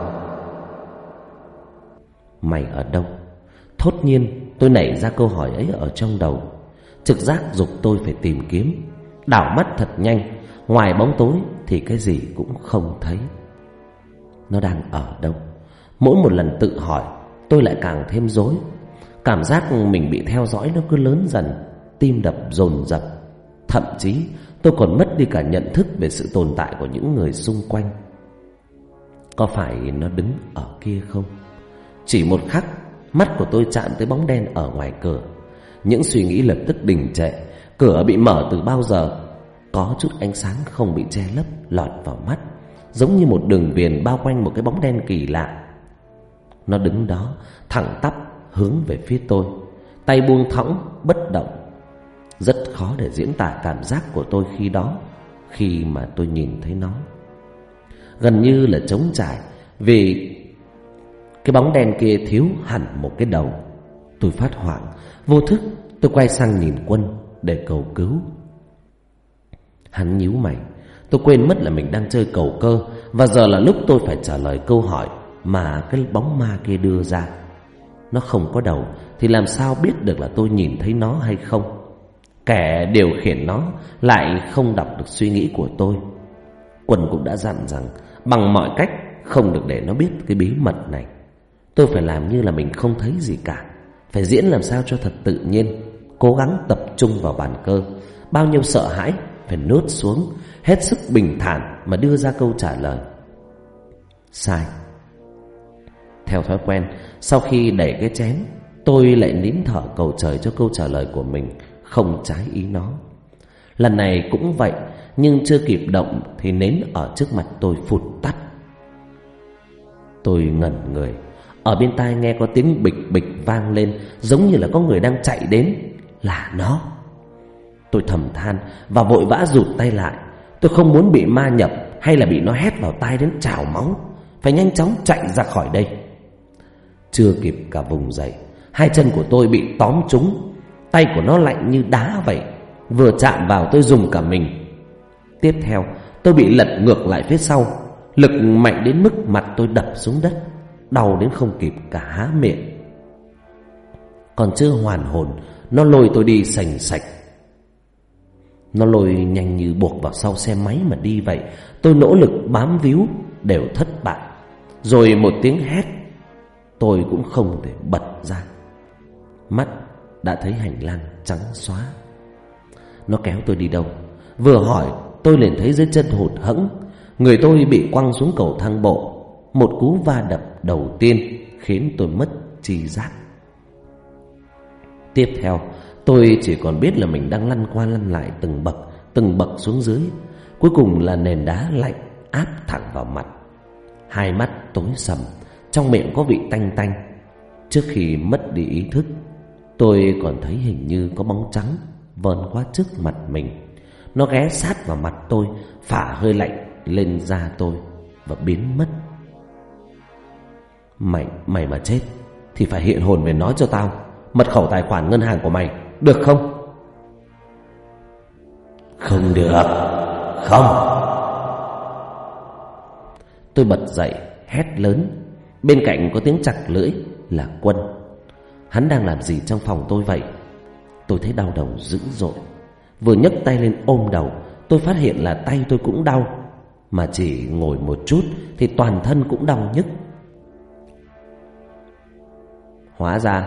Mày ở đâu? Thốt nhiên tôi nảy ra câu hỏi ấy ở trong đầu. Trực giác giục tôi phải tìm kiếm. Đảo mắt thật nhanh, ngoài bóng tối thì cái gì cũng không thấy. Nó đang ở đâu? Mỗi một lần tự hỏi, tôi lại càng thêm rối. Cảm giác mình bị theo dõi nó cứ lớn dần, tim đập dồn dập. Thậm chí tôi còn mất đi cả nhận thức về sự tồn tại của những người xung quanh. Có phải nó đứng ở kia không? Chỉ một khắc, mắt của tôi chạm tới bóng đen ở ngoài cửa. Những suy nghĩ lập tức đình trệ. Cửa bị mở từ bao giờ. Có chút ánh sáng không bị che lấp lọt vào mắt, giống như một đường viền bao quanh một cái bóng đen kỳ lạ. Nó đứng đó thẳng tắp hướng về phía tôi, tay buông thõng bất động. Rất khó để diễn tả cảm giác của tôi khi đó, khi mà tôi nhìn thấy nó. Gần như là trống trải, vì cái bóng đen kia thiếu hẳn một cái đầu. Tôi phát hoảng, vô thức tôi quay sang nhìn Quân để cầu cứu. Hắn nhíu mày. Tôi quên mất là mình đang chơi cầu cơ, và giờ là lúc tôi phải trả lời câu hỏi mà cái bóng ma kia đưa ra. Nó không có đầu thì làm sao biết được là tôi nhìn thấy nó hay không? Kẻ điều khiển nó lại không đọc được suy nghĩ của tôi. Quân cũng đã dặn rằng bằng mọi cách không được để nó biết cái bí mật này. Tôi phải làm như là mình không thấy gì cả, phải diễn làm sao cho thật tự nhiên, cố gắng tập trung vào bàn cơ. Bao nhiêu sợ hãi phải nuốt xuống, hết sức bình thản mà đưa ra câu trả lời. Sai. Theo thói quen, sau khi đẩy cái chén, tôi lại nín thở cầu trời cho câu trả lời của mình không trái ý nó. Lần này cũng vậy, nhưng chưa kịp động thì nến ở trước mặt tôi phụt tắt. Tôi ngẩn người. Ở bên tai nghe có tiếng bịch bịch vang lên, giống như là có người đang chạy đến. Là nó. Tôi thầm than và vội vã rụt tay lại. Tôi không muốn bị ma nhập hay là bị nó hét vào tai đến trào máu. Phải nhanh chóng chạy ra khỏi đây. Chưa kịp cả vùng dậy, hai chân của tôi bị tóm trúng. Tay của nó lạnh như đá vậy. Vừa chạm vào tôi dùng cả mình. Tiếp theo tôi bị lật ngược lại phía sau. Lực mạnh đến mức mặt tôi đập xuống đất, đau đến không kịp cả há miệng. Còn chưa hoàn hồn, nó lôi tôi đi sành sạch. Nó lôi nhanh như buộc vào sau xe máy mà đi vậy. Tôi nỗ lực bám víu đều thất bại. Rồi một tiếng hét, tôi cũng không thể bật ra. Mắt đã thấy hành lang trắng xóa. Nó kéo tôi đi đâu? Vừa hỏi tôi liền thấy dưới chân hụt hẫng. Người tôi bị quăng xuống cầu thang bộ. Một cú va đập đầu tiên khiến tôi mất tri giác. Tiếp theo tôi chỉ còn biết là mình đang lăn qua lăn lại từng bậc, từng bậc xuống dưới. Cuối cùng là nền đá lạnh áp thẳng vào mặt. Hai mắt tối sầm, trong miệng có vị tanh tanh. Trước khi mất đi ý thức, tôi còn thấy hình như có bóng trắng vờn qua trước mặt mình. Nó ghé sát vào mặt tôi, phả hơi lạnh lên da tôi và biến mất. Mày, mày mà chết thì phải hiện hồn về nói cho tao mật khẩu tài khoản ngân hàng của mày, được không? Không được. Không. Tôi bật dậy hét lớn. Bên cạnh có tiếng chặt lưỡi là Quân. Hắn đang làm gì trong phòng tôi vậy? Tôi thấy đau đầu dữ dội. Vừa nhấc tay lên ôm đầu, tôi phát hiện là tay tôi cũng đau. Mà chỉ ngồi một chút thì toàn thân cũng đau nhức. Hóa ra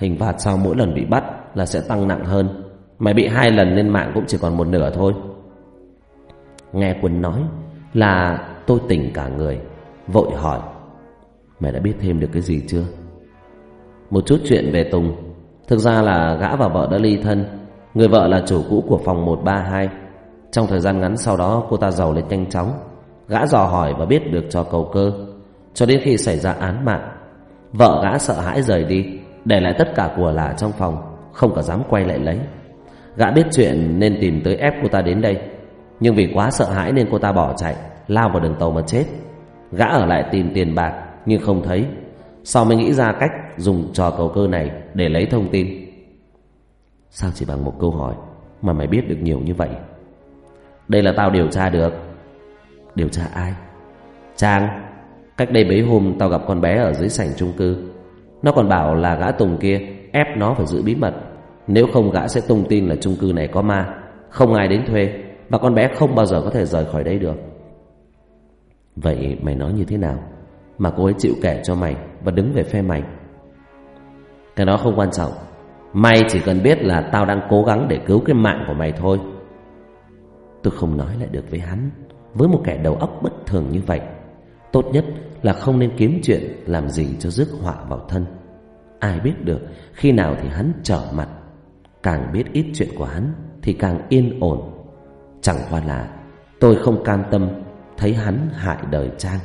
Hình phạt sau mỗi lần bị bắt là sẽ tăng nặng hơn. Mày bị hai lần nên mạng cũng chỉ còn một nửa thôi. Nghe Quân nói là tôi tỉnh cả người, vội hỏi: Mày đã biết thêm được cái gì chưa? Một chút chuyện về Tùng. Thực ra là gã và vợ đã ly thân. Người vợ là chủ cũ của phòng một ba hai. Trong thời gian ngắn sau đó cô ta giàu lên nhanh chóng. Gã dò hỏi và biết được trò cầu cơ. Cho đến khi xảy ra án mạng, vợ gã sợ hãi rời đi, để lại tất cả của là trong phòng, không cả dám quay lại lấy. Gã biết chuyện nên tìm tới ép cô ta đến đây, nhưng vì quá sợ hãi nên cô ta bỏ chạy, lao vào đường tàu mà chết. Gã ở lại tìm tiền bạc nhưng không thấy. Sau mới nghĩ ra cách dùng trò cầu cơ này để lấy thông tin. Sao chỉ bằng một câu hỏi mà mày biết được nhiều như vậy? Đây là tao điều tra được. Điều tra ai? Trang. Cách đây mấy hôm tao gặp con bé ở dưới sảnh chung cư. Nó còn bảo là gã Tùng kia ép nó phải giữ bí mật, nếu không gã sẽ tung tin là chung cư này có ma, không ai đến thuê, và con bé không bao giờ có thể rời khỏi đây được. Vậy mày nói như thế nào mà cô ấy chịu kể cho mày và đứng về phe mày? Cái đó không quan trọng. Mày chỉ cần biết là tao đang cố gắng để cứu cái mạng của mày thôi. Tôi không nói lại được với hắn. Với một kẻ đầu óc bất thường như vậy, tốt nhất là không nên kiếm chuyện làm gì cho rước họa vào thân. Ai biết được khi nào thì hắn trở mặt. Càng biết ít chuyện của hắn thì càng yên ổn. Chẳng qua là tôi không cam tâm thấy hắn hại đời Trang.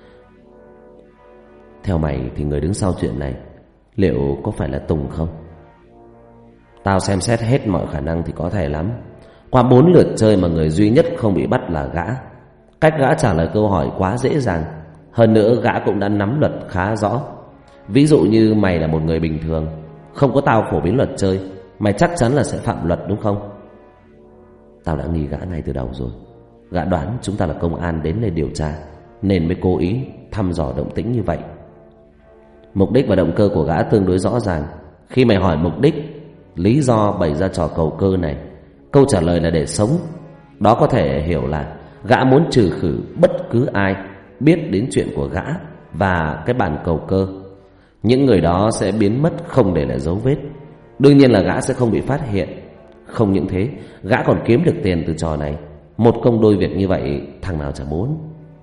Theo mày thì người đứng sau chuyện này liệu có phải là Tùng không? Tao xem xét hết mọi khả năng thì có thể lắm. Qua bốn lượt chơi mà người duy nhất không bị bắt là gã. Cách gã trả lời câu hỏi quá dễ dàng. Hơn nữa gã cũng đã nắm luật khá rõ. Ví dụ như mày là một người bình thường, không có tao phổ biến luật chơi, mày chắc chắn là sẽ phạm luật đúng không? Tao đã nghi gã ngay từ đầu rồi. Gã đoán chúng ta là công an đến đây điều tra, nên mới cố ý thăm dò động tĩnh như vậy. Mục đích và động cơ của gã tương đối rõ ràng. Khi mày hỏi mục đích, lý do bày ra trò cầu cơ này, câu trả lời là để sống. Đó có thể hiểu là gã muốn trừ khử bất cứ ai biết đến chuyện của gã và cái bàn cầu cơ. Những người đó sẽ biến mất không để lại dấu vết. Đương nhiên là gã sẽ không bị phát hiện. Không những thế, gã còn kiếm được tiền từ trò này. Một công đôi việc như vậy thằng nào chả muốn.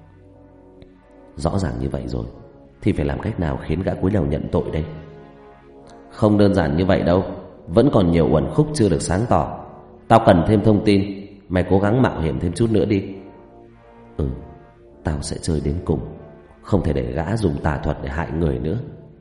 Rõ ràng như vậy rồi thì phải làm cách nào khiến gã cúi đầu nhận tội đây? Không đơn giản như vậy đâu. Vẫn còn nhiều uẩn khúc chưa được sáng tỏ. Tao cần thêm thông tin. Mày cố gắng mạo hiểm thêm chút nữa đi. Ừ, tao sẽ chơi đến cùng. Không thể để gã dùng tà thuật để hại người nữa.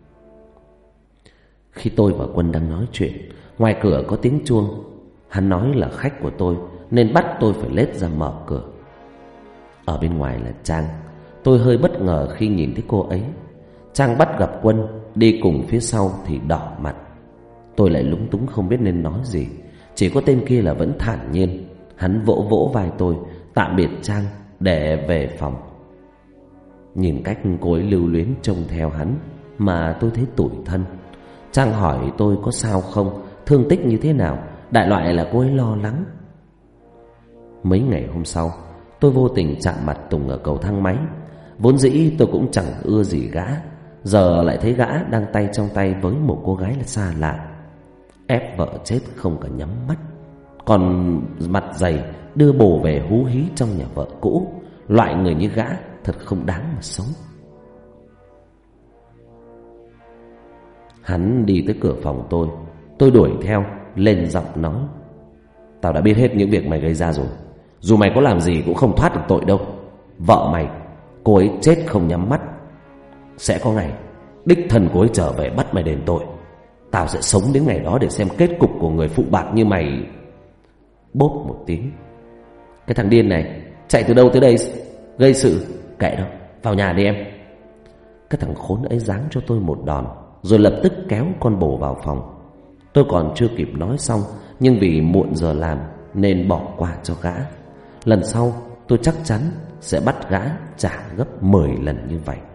Khi tôi và Quân đang nói chuyện, ngoài cửa có tiếng chuông. Hắn nói là khách của tôi nên bắt tôi phải lết ra mở cửa. Ở bên ngoài là Trang. Tôi hơi bất ngờ khi nhìn thấy cô ấy. Trang bắt gặp Quân đi cùng phía sau thì đỏ mặt. Tôi lại lúng túng không biết nên nói gì. Chỉ có tên kia là vẫn thản nhiên. Hắn vỗ vỗ vai tôi, tạm biệt Trang để về phòng. Nhìn cách cô ấy lưu luyến trông theo hắn mà tôi thấy tủi thân. Trang hỏi tôi có sao không, thương tích như thế nào. Đại loại là cô ấy lo lắng. Mấy ngày hôm sau, tôi vô tình chạm mặt Tùng ở cầu thang máy. Vốn dĩ tôi cũng chẳng ưa gì gã, giờ lại thấy gã đang tay trong tay với một cô gái là xa lạ. Ép vợ chết không cả nhắm mắt, còn mặt dày đưa bồ về hú hí trong nhà vợ cũ. Loại người như gã thật không đáng mà sống. Hắn đi tới cửa phòng tôi. Tôi đuổi theo, lên giọng nói: Tao đã biết hết những việc mày gây ra rồi. Dù mày có làm gì cũng không thoát được tội đâu. Vợ mày, cô ấy chết không nhắm mắt. Sẽ có ngày đích thân cô ấy trở về bắt mày đền tội. Tao sẽ sống đến ngày đó để xem kết cục của người phụ bạc như mày. Bốp một tiếng. Cái thằng điên này chạy từ đâu tới đây gây sự? Kệ đâu, vào nhà đi em. Cái thằng khốn ấy giáng cho tôi một đòn, rồi lập tức kéo con bồ vào phòng. Tôi còn chưa kịp nói xong, nhưng vì muộn giờ làm nên bỏ qua cho gã. Lần sau tôi chắc chắn sẽ bắt gã trả gấp mười lần như vậy.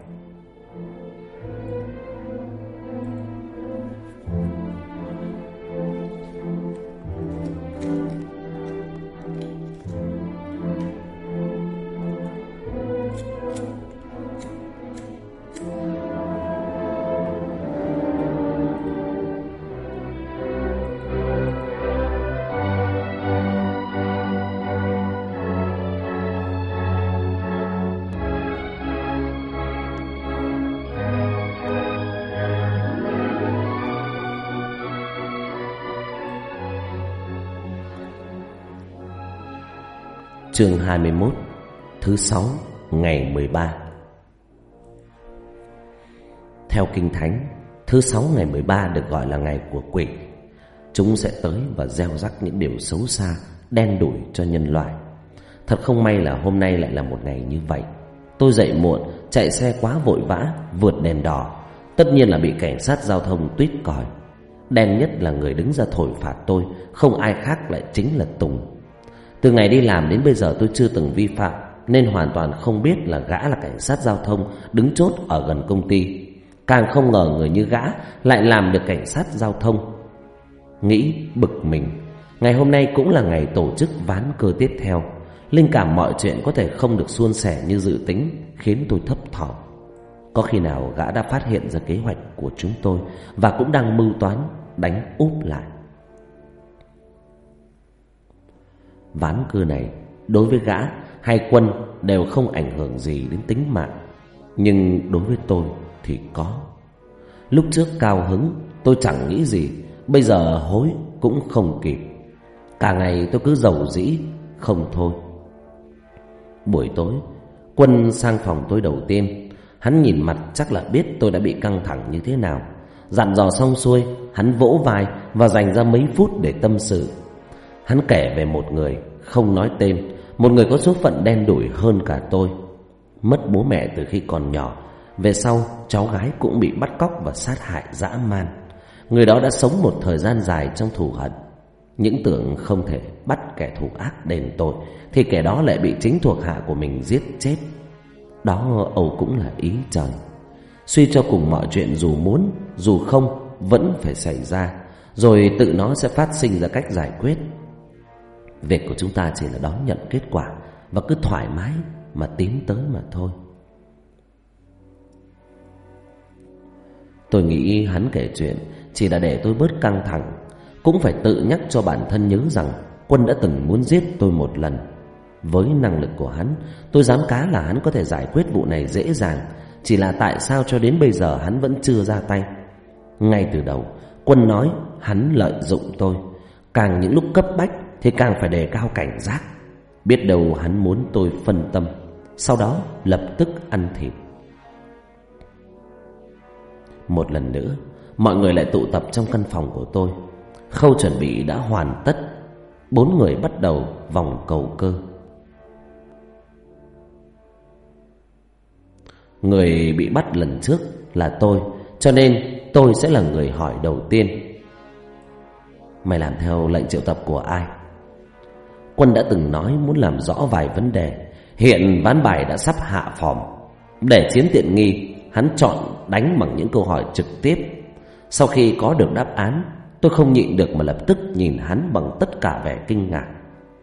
Chương hai mươi mốt. Thứ sáu ngày mười ba. Theo Kinh Thánh, thứ sáu ngày mười ba được gọi là ngày của quỷ. Chúng sẽ tới và gieo rắc những điều xấu xa, đen đủi cho nhân loại. Thật không may là hôm nay lại là một ngày như vậy. Tôi dậy muộn, chạy xe quá vội vã, vượt đèn đỏ. Tất nhiên là bị cảnh sát giao thông tuýt còi. Đen nhất là người đứng ra thổi phạt tôi, không ai khác lại chính là Tùng. Từ ngày đi làm đến bây giờ tôi chưa từng vi phạm, nên hoàn toàn không biết là gã là cảnh sát giao thông đứng chốt ở gần công ty. Càng không ngờ người như gã lại làm được cảnh sát giao thông. Nghĩ bực mình. Ngày hôm nay cũng là ngày tổ chức ván cơ tiếp theo. Linh cảm mọi chuyện có thể không được suôn sẻ như dự tính, khiến tôi thấp thỏm. Có khi nào gã đã phát hiện ra kế hoạch của chúng tôi và cũng đang mưu toán đánh úp lại. Ván cưa này đối với gã hay Quân đều không ảnh hưởng gì đến tính mạng, nhưng đối với tôi thì có. Lúc trước cao hứng tôi chẳng nghĩ gì, bây giờ hối cũng không kịp. Cả ngày tôi cứ dầu dĩ không thôi. Buổi tối Quân sang phòng tôi đầu tiên. Hắn nhìn mặt chắc là biết tôi đã bị căng thẳng như thế nào. Dặn dò xong xuôi, hắn vỗ vai và dành ra mấy phút để tâm sự. Hắn kể về một người không nói tên, một người có số phận đen đủi hơn cả tôi. Mất bố mẹ từ khi còn nhỏ, về sau cháu gái cũng bị bắt cóc và sát hại dã man. Người đó đã sống một thời gian dài trong thù hận. Những tưởng không thể bắt kẻ thù ác đền tội, thì kẻ đó lại bị chính thuộc hạ của mình giết chết. Đó âu cũng là ý trời. Suy cho cùng mọi chuyện dù muốn dù không vẫn phải xảy ra, rồi tự nó sẽ phát sinh ra cách giải quyết. Việc của chúng ta chỉ là đón nhận kết quả và cứ thoải mái mà tiến tới mà thôi. Tôi nghĩ hắn kể chuyện chỉ là để tôi bớt căng thẳng. Cũng phải tự nhắc cho bản thân nhớ rằng Quân đã từng muốn giết tôi một lần. Với năng lực của hắn, tôi dám cá là hắn có thể giải quyết vụ này dễ dàng. Chỉ là tại sao cho đến bây giờ hắn vẫn chưa ra tay. Ngay từ đầu Quân nói hắn lợi dụng tôi. Càng những lúc cấp bách thì càng phải đề cao cảnh giác. Biết đâu hắn muốn tôi phân tâm, sau đó lập tức ăn thịt. Một lần nữa mọi người lại tụ tập trong căn phòng của tôi. Khâu chuẩn bị đã hoàn tất. Bốn người bắt đầu vòng cầu cơ. Người bị bắt lần trước là tôi, cho nên tôi sẽ là người hỏi đầu tiên. Mày làm theo lệnh triệu tập của ai? Quân đã từng nói muốn làm rõ vài vấn đề. Hiện ván bài đã sắp hạ phòm. Để chiếm tiện nghi, hắn chọn đánh bằng những câu hỏi trực tiếp. Sau khi có được đáp án, tôi không nhịn được mà lập tức nhìn hắn bằng tất cả vẻ kinh ngạc.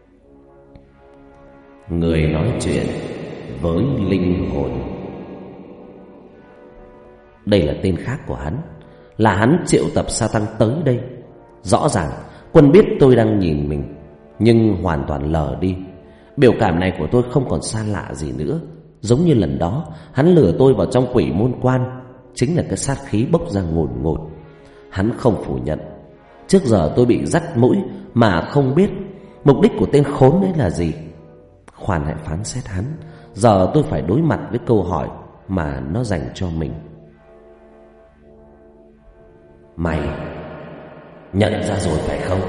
Người nói chuyện với linh hồn. Đây là tên khác của hắn. Là hắn triệu tập Satan tới đây. Rõ ràng Quân biết tôi đang nhìn mình, nhưng hoàn toàn lờ đi. Biểu cảm này của tôi không còn xa lạ gì nữa. Giống như lần đó hắn lừa tôi vào trong quỷ môn quan. Chính là cái sát khí bốc ra ngồn ngột. Hắn không phủ nhận. Trước giờ tôi bị dắt mũi mà không biết mục đích của tên khốn ấy là gì. Khoan hãy phán xét hắn. Giờ tôi phải đối mặt với câu hỏi mà nó dành cho mình. Mày nhận ra rồi phải không?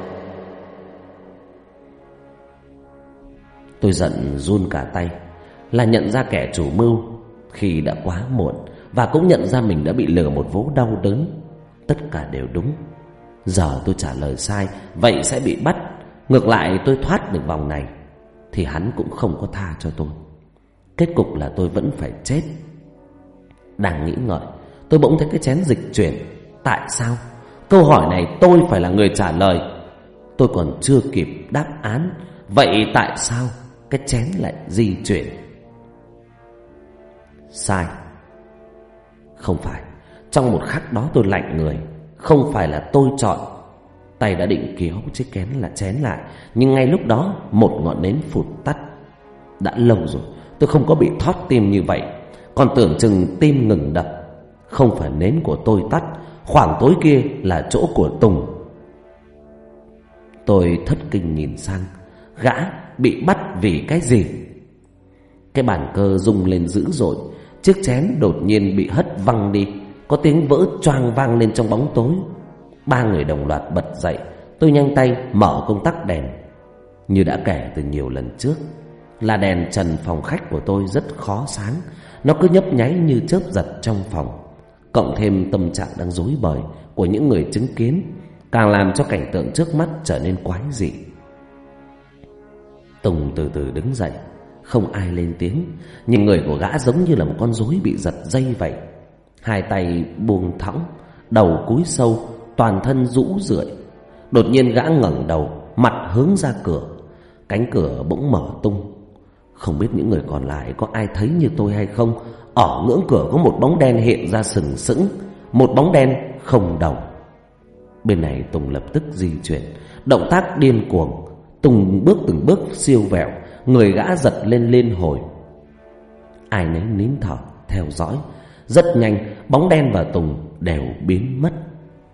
Tôi giận run cả tay. Là nhận ra kẻ chủ mưu khi đã quá muộn, và cũng nhận ra mình đã bị lừa một vố đau đớn. Tất cả đều đúng. Giờ tôi trả lời sai, vậy sẽ bị bắt. Ngược lại tôi thoát được vòng này thì hắn cũng không có tha cho tôi. Kết cục là tôi vẫn phải chết. Đang nghĩ ngợi, tôi bỗng thấy cái chén dịch chuyển. Tại sao? Câu hỏi này tôi phải là người trả lời. Tôi còn chưa kịp đáp án. Vậy tại sao cái chén lại di chuyển? Sai. Không phải. Trong một khắc đó tôi lạnh người. Không phải là tôi chọn. Tay đã định kéo chiếc kén là chén lại, nhưng ngay lúc đó một ngọn nến phụt tắt. Đã lâu rồi tôi không có bị thót tim như vậy. Còn tưởng chừng tim ngừng đập. Không phải nến của tôi tắt, khoảng tối kia là chỗ của Tùng. Tôi thất kinh nhìn sang. Gã bị bắt vì cái gì? Cái bàn cờ rung lên dữ dội, chiếc chén đột nhiên bị hất văng đi, có tiếng vỡ choang vang lên trong bóng tối. Ba người đồng loạt bật dậy. Tôi nhanh tay mở công tắc đèn. Như đã kể từ nhiều lần trước, là đèn trần phòng khách của tôi rất khó sáng, nó cứ nhấp nháy như chớp giật trong phòng. Cộng thêm tâm trạng đang rối bời của những người chứng kiến, càng làm cho cảnh tượng trước mắt trở nên quái dị. Tùng từ từ đứng dậy, không ai lên tiếng, nhưng người của gã giống như là một con rối bị giật dây vậy. Hai tay buông thõng, đầu cúi sâu, toàn thân rũ rượi. Đột nhiên gã ngẩng đầu, mặt hướng ra cửa. Cánh cửa bỗng mở tung. Không biết những người còn lại có ai thấy như tôi hay không. Ở ngưỡng cửa có một bóng đen hiện ra sừng sững, một bóng đen không đầu. Bên này Tùng lập tức di chuyển, động tác điên cuồng. Tùng bước từng bước siêu vẹo, người gã giật lên liên hồi. Ai nấy nín thở theo dõi. Rất nhanh, bóng đen và Tùng đều biến mất.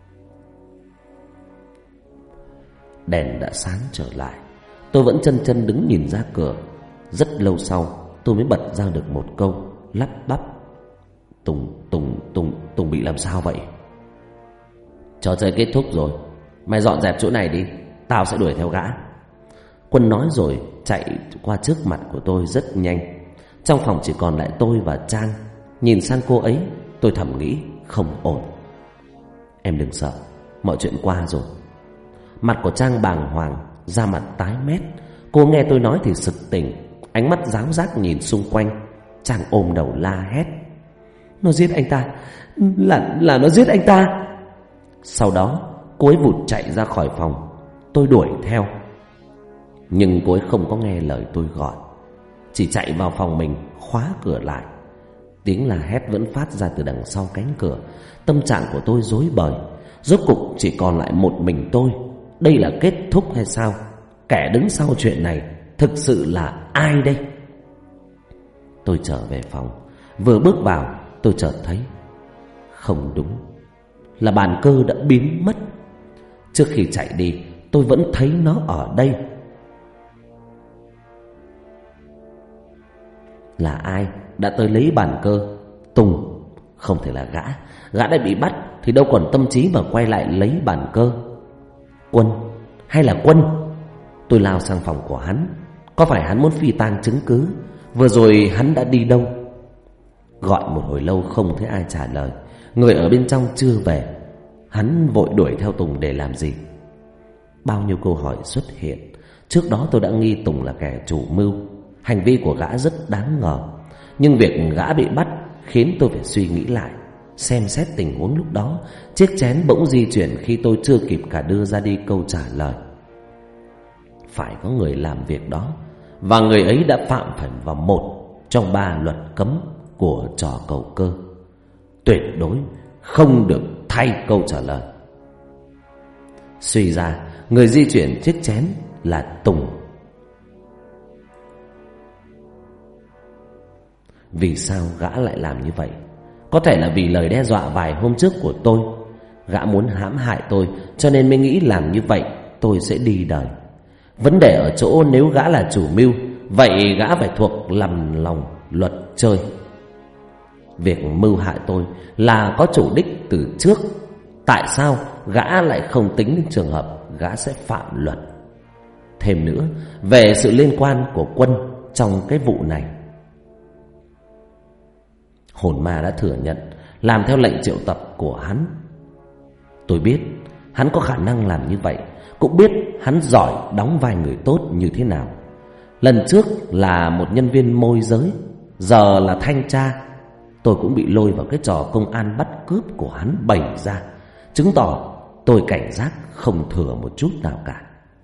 Đèn đã sáng trở lại. Tôi vẫn chân chân đứng nhìn ra cửa. Rất lâu sau tôi mới bật ra được một câu, lắp bắp: Tùng, Tùng, Tùng, Tùng bị làm sao vậy? Trò chơi kết thúc rồi, mày dọn dẹp chỗ này đi, tao sẽ đuổi theo gã. Quân nói rồi chạy qua trước mặt của tôi rất nhanh. Trong phòng chỉ còn lại tôi và Trang. Nhìn sang cô ấy, tôi thầm nghĩ không ổn. Em đừng sợ, mọi chuyện qua rồi. Mặt của Trang bàng hoàng, da mặt tái mét. Cô nghe tôi nói thì sực tỉnh, ánh mắt ráo rác nhìn xung quanh. Trang ôm đầu la hét: Nó giết anh ta, Là, là nó giết anh ta. Sau đó cô ấy vụt chạy ra khỏi phòng. Tôi đuổi theo, nhưng cô ấy không có nghe lời tôi gọi, chỉ chạy vào phòng mình, khóa cửa lại. Tiếng la hét vẫn phát ra từ đằng sau cánh cửa. Tâm trạng của tôi rối bời. Rốt cục chỉ còn lại một mình tôi. Đây là kết thúc hay sao? Kẻ đứng sau chuyện này thực sự là ai đây? Tôi trở về phòng. Vừa bước vào, tôi chợt thấy không đúng, là bàn cờ đã biến mất. Trước khi chạy đi, tôi vẫn thấy nó ở đây. Là ai đã tới lấy bàn cờ? Tùng? Không thể là gã. Gã đã bị bắt thì đâu còn tâm trí mà quay lại lấy bàn cờ. Quân? Hay là Quân? Tôi lao sang phòng của hắn. Có phải hắn muốn phi tang chứng cứ? Vừa rồi hắn đã đi đâu? Gọi một hồi lâu không thấy ai trả lời. Người ở bên trong chưa về. Hắn vội đuổi theo Tùng để làm gì? Bao nhiêu câu hỏi xuất hiện. Trước đó tôi đã nghi Tùng là kẻ chủ mưu. Hành vi của gã rất đáng ngờ. Nhưng việc gã bị bắt khiến tôi phải suy nghĩ lại, xem xét tình huống lúc đó. Chiếc chén bỗng di chuyển khi tôi chưa kịp cả đưa ra đi câu trả lời. Phải có người làm việc đó, và người ấy đã phạm phải vào một trong ba luật cấm của trò cầu cơ. Tuyệt đối không được thay câu trả lời. Suy ra người di chuyển chiếc chén là Tùng. Vì sao gã lại làm như vậy? Có thể là vì lời đe dọa vài hôm trước của tôi. Gã muốn hãm hại tôi, cho nên mới nghĩ làm như vậy tôi sẽ đi đời. Vấn đề ở chỗ nếu gã là chủ mưu, vậy gã phải thuộc lầm lòng luật chơi. Việc mưu hại tôi là có chủ đích từ trước. Tại sao gã lại không tính đến trường hợp gã sẽ phạm luật? Thêm nữa, về sự liên quan của Quân trong cái vụ này. Hồn ma đã thừa nhận làm theo lệnh triệu tập của hắn. Tôi biết hắn có khả năng làm như vậy, cũng biết hắn giỏi đóng vai người tốt như thế nào. Lần trước là một nhân viên môi giới, giờ là thanh tra. Tôi cũng bị lôi vào cái trò công an bắt cướp của hắn bày ra, chứng tỏ tôi cảnh giác không thừa một chút nào cả.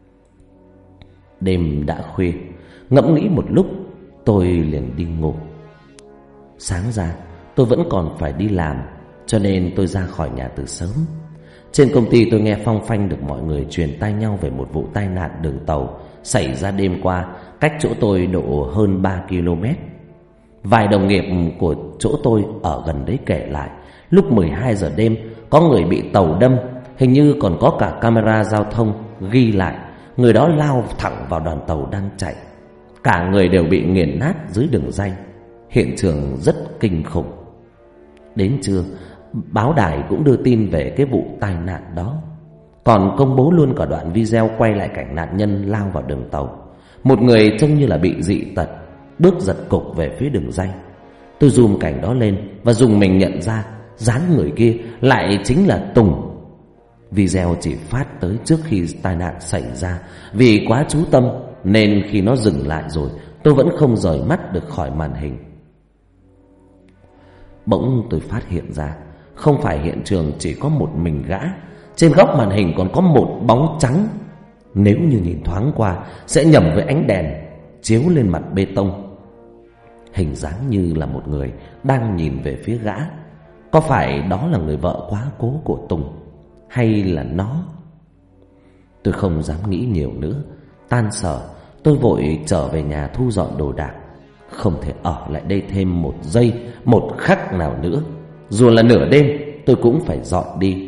Đêm đã khuya, ngẫm nghĩ một lúc tôi liền đi ngủ. Sáng ra tôi vẫn còn phải đi làm, cho nên tôi ra khỏi nhà từ sớm. Trên công ty tôi nghe phong phanh được mọi người truyền tai nhau về một vụ tai nạn đường tàu xảy ra đêm qua, cách chỗ tôi độ hơn ba ki lô mét. Vài đồng nghiệp của chỗ tôi ở gần đấy kể lại, lúc mười hai giờ đêm có người bị tàu đâm. Hình như còn có cả camera giao thông ghi lại. Người đó lao thẳng vào đoàn tàu đang chạy, cả người đều bị nghiền nát dưới đường ray. Hiện trường rất kinh khủng. Đến trưa, báo đài cũng đưa tin về cái vụ tai nạn đó, còn công bố luôn cả đoạn video quay lại cảnh nạn nhân lao vào đường tàu. Một người trông như là bị dị tật bước giật cục về phía đường ray. Tôi zoom cảnh đó lên và dùng mình nhận ra dáng người kia lại chính là Tùng. Video chỉ phát tới trước khi tai nạn xảy ra. Vì quá chú tâm nên khi nó dừng lại rồi, tôi vẫn không rời mắt được khỏi màn hình. Bỗng tôi phát hiện ra không phải hiện trường chỉ có một mình gã. Trên góc màn hình còn có một bóng trắng. Nếu như nhìn thoáng qua sẽ nhầm với ánh đèn chiếu lên mặt bê tông. Hình dáng như là một người đang nhìn về phía gã. Có phải đó là người vợ quá cố của Tùng, hay là nó? Tôi không dám nghĩ nhiều nữa. Tan sở, tôi vội trở về nhà thu dọn đồ đạc. Không thể ở lại đây thêm một giây, một khắc nào nữa. Dù là nửa đêm tôi cũng phải dọn đi.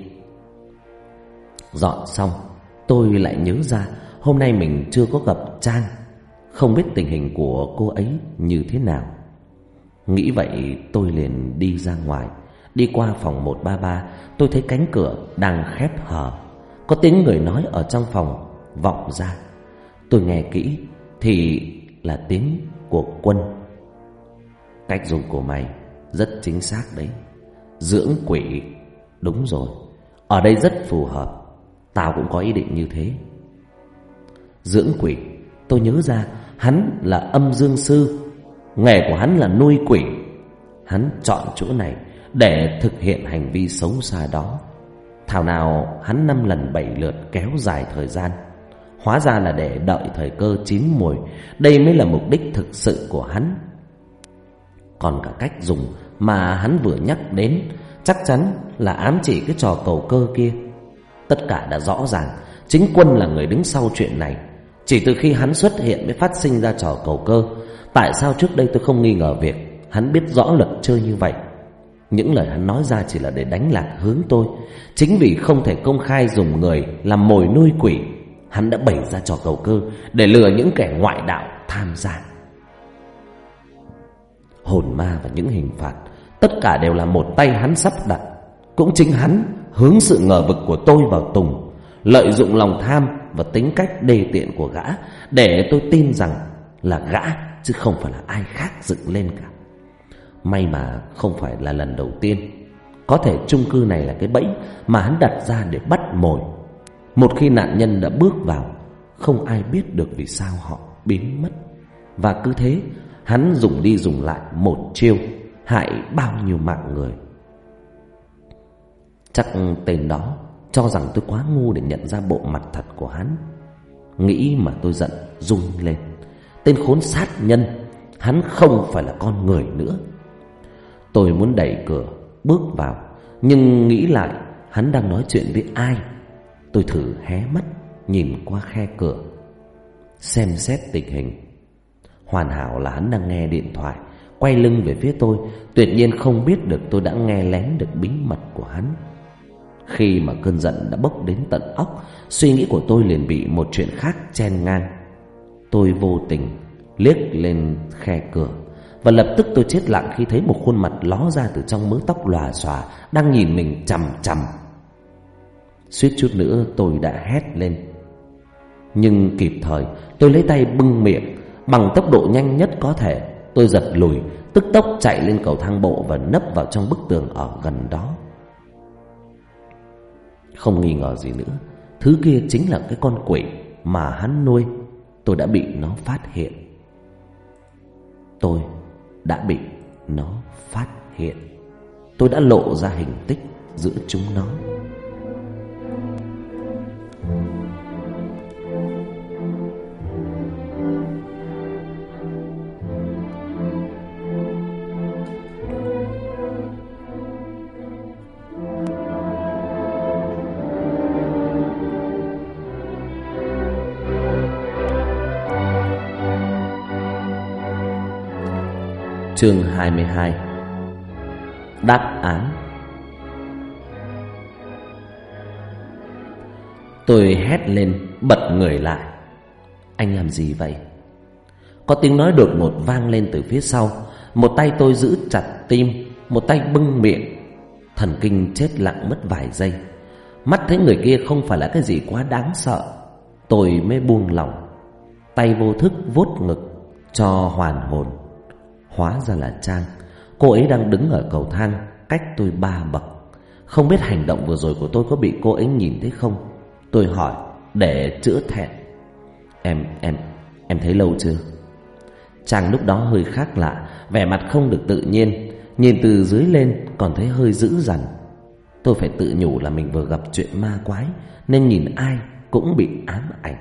Dọn xong, tôi lại nhớ ra hôm nay mình chưa có gặp Trang. Không biết tình hình của cô ấy như thế nào. Nghĩ vậy tôi liền đi ra ngoài. Đi qua phòng một ba ba, tôi thấy cánh cửa đang khép hờ. Có tiếng người nói ở trong phòng vọng ra. Tôi nghe kỹ thì là tiếng của Quân. Cách dùng của mày rất chính xác đấy. Dưỡng quỷ. Đúng rồi, ở đây rất phù hợp. Tao cũng có ý định như thế. Dưỡng quỷ, tôi nhớ ra hắn là âm dương sư. Nghề của hắn là nuôi quỷ. Hắn chọn chỗ này để thực hiện hành vi xấu xa đó. Thảo nào hắn năm lần bảy lượt kéo dài thời gian. Hóa ra là để đợi thời cơ chín mùi. Đây mới là mục đích thực sự của hắn. Còn cả cách dùng mà hắn vừa nhắc đến chắc chắn là ám chỉ cái trò cầu cơ kia. Tất cả đã rõ ràng. Chính Quân là người đứng sau chuyện này. Chỉ từ khi hắn xuất hiện mới phát sinh ra trò cầu cơ. Tại sao trước đây tôi không nghi ngờ việc hắn biết rõ luật chơi như vậy? Những lời hắn nói ra chỉ là để đánh lạc hướng tôi. Chính vì không thể công khai dùng người làm mồi nuôi quỷ, hắn đã bày ra trò cầu cơ để lừa những kẻ ngoại đạo tham gia. Hồn ma và những hình phạt, tất cả đều là một tay hắn sắp đặt. Cũng chính hắn hướng sự ngờ vực của tôi vào Tùng, lợi dụng lòng tham và tính cách đê tiện của gã để tôi tin rằng là gã chứ không phải là ai khác dựng lên cả. May mà không phải là lần đầu tiên. Có thể chung cư này là cái bẫy mà hắn đặt ra để bắt mồi. Một khi nạn nhân đã bước vào, không ai biết được vì sao họ biến mất. Và cứ thế hắn dùng đi dùng lại một chiêu, hại bao nhiêu mạng người. Chắc tên đó cho rằng tôi quá ngu để nhận ra bộ mặt thật của hắn. Nghĩ mà tôi giận run lên. Tên khốn sát nhân, hắn không phải là con người nữa. Tôi muốn đẩy cửa bước vào, nhưng nghĩ lại hắn đang nói chuyện với ai. Tôi thử hé mắt nhìn qua khe cửa, xem xét tình hình. Hoàn hảo là hắn đang nghe điện thoại, quay lưng về phía tôi. Tuyệt nhiên không biết được tôi đã nghe lén được bí mật của hắn. Khi mà cơn giận đã bốc đến tận óc, suy nghĩ của tôi liền bị một chuyện khác chen ngang. Tôi vô tình liếc lên khe cửa, và lập tức tôi chết lặng khi thấy một khuôn mặt ló ra từ trong mớ tóc lòa xòa, đang nhìn mình chằm chằm. Suýt chút nữa tôi đã hét lên, nhưng kịp thời tôi lấy tay bưng miệng. Bằng tốc độ nhanh nhất có thể, tôi giật lùi, tức tốc chạy lên cầu thang bộ và nấp vào trong bức tường ở gần đó. Không nghi ngờ gì nữa, thứ kia chính là cái con quỷ mà hắn nuôi. Tôi đã bị nó phát hiện. Tôi đã bị nó phát hiện. Tôi đã lộ ra hình tích giữa chúng nó. Chương hai mươi hai. Đáp án. Tôi hét lên, bật người lại. Anh làm gì vậy? Có tiếng nói đột ngột vang lên từ phía sau. Một tay tôi giữ chặt tim, một tay bưng miệng. Thần kinh chết lặng mất vài giây. Mắt thấy người kia không phải là cái gì quá đáng sợ, tôi mới buông lỏng. Tay vô thức vuốt ngực cho hoàn hồn. Hóa ra là Trang. Cô ấy đang đứng ở cầu thang cách tôi ba bậc. Không biết hành động vừa rồi của tôi có bị cô ấy nhìn thấy không. Tôi hỏi để chữa thẹn. Em, em, em thấy lâu chưa? Trang lúc đó hơi khác lạ, vẻ mặt không được tự nhiên. Nhìn từ dưới lên còn thấy hơi dữ dằn. Tôi phải tự nhủ là mình vừa gặp chuyện ma quái, nên nhìn ai cũng bị ám ảnh.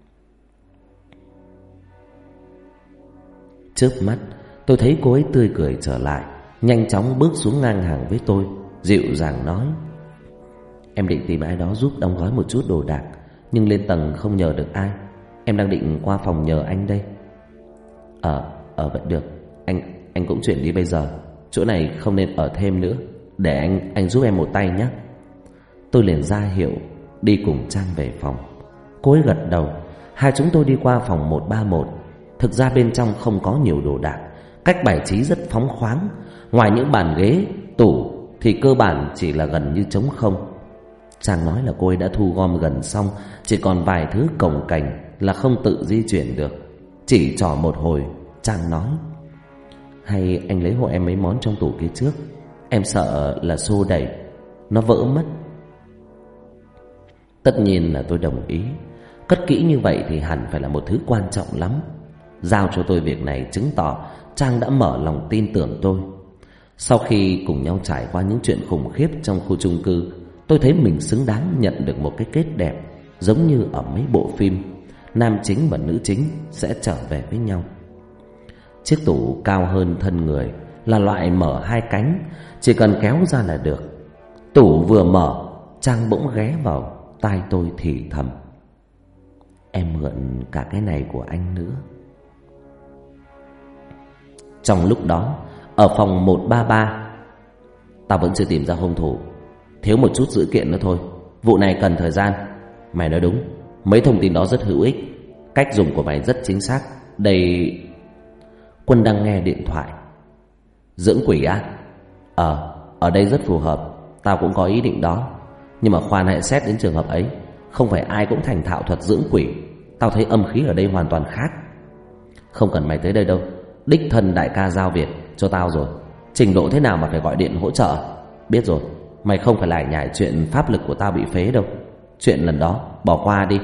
Chớp mắt tôi thấy cô ấy tươi cười trở lại, nhanh chóng bước xuống ngang hàng với tôi, dịu dàng nói: Em định tìm ai đó giúp đóng gói một chút đồ đạc, nhưng lên tầng không nhờ được ai. Em đang định qua phòng nhờ anh đây. Ờ, ờ vậy được. Anh anh cũng chuyển đi bây giờ. Chỗ này không nên ở thêm nữa. Để anh anh giúp em một tay nhé. Tôi liền ra hiệu đi cùng Trang về phòng. Cô ấy gật đầu. Hai chúng tôi đi qua phòng một ba một. Thực ra bên trong không có nhiều đồ đạc, cách bài trí rất phóng khoáng. Ngoài những bàn ghế, tủ thì cơ bản chỉ là gần như trống không. Trang nói là cô ấy đã thu gom gần xong, chỉ còn vài thứ cồng kềnh là không tự di chuyển được. Chỉ trò một hồi, Trang nói: Hay anh lấy hộ em mấy món trong tủ kia trước. Em sợ là xô đẩy nó vỡ mất. Tất nhiên là tôi đồng ý. Cất kỹ như vậy thì hẳn phải là một thứ quan trọng lắm. Giao cho tôi việc này chứng tỏ Trang đã mở lòng tin tưởng tôi. Sau khi cùng nhau trải qua những chuyện khủng khiếp trong khu chung cư, tôi thấy mình xứng đáng nhận được một cái kết đẹp. Giống như ở mấy bộ phim, nam chính và nữ chính sẽ trở về với nhau. Chiếc tủ cao hơn thân người, là loại mở hai cánh, chỉ cần kéo ra là được. Tủ vừa mở, Trang bỗng ghé vào tai tôi thì thầm: Em mượn cả cái này của anh nữa. Trong lúc đó, ở phòng một ba ba, tao vẫn chưa tìm ra hung thủ, thiếu một chút dữ kiện nữa thôi. Vụ này cần thời gian. Mày nói đúng, mấy thông tin đó rất hữu ích. Cách dùng của mày rất chính xác. Đây... Quân đang nghe điện thoại. Dưỡng quỷ á? Ờ, ở đây rất phù hợp. Tao cũng có ý định đó. Nhưng mà khoan hãy xét đến trường hợp ấy. Không phải ai cũng thành thạo thuật dưỡng quỷ. Tao thấy âm khí ở đây hoàn toàn khác. Không cần mày tới đây đâu. Đích thân đại ca Giao Việt cho tao rồi. Trình độ thế nào mà phải gọi điện hỗ trợ. Biết rồi, mày không phải lại nhải chuyện pháp lực của tao bị phế đâu. Chuyện lần đó bỏ qua đi.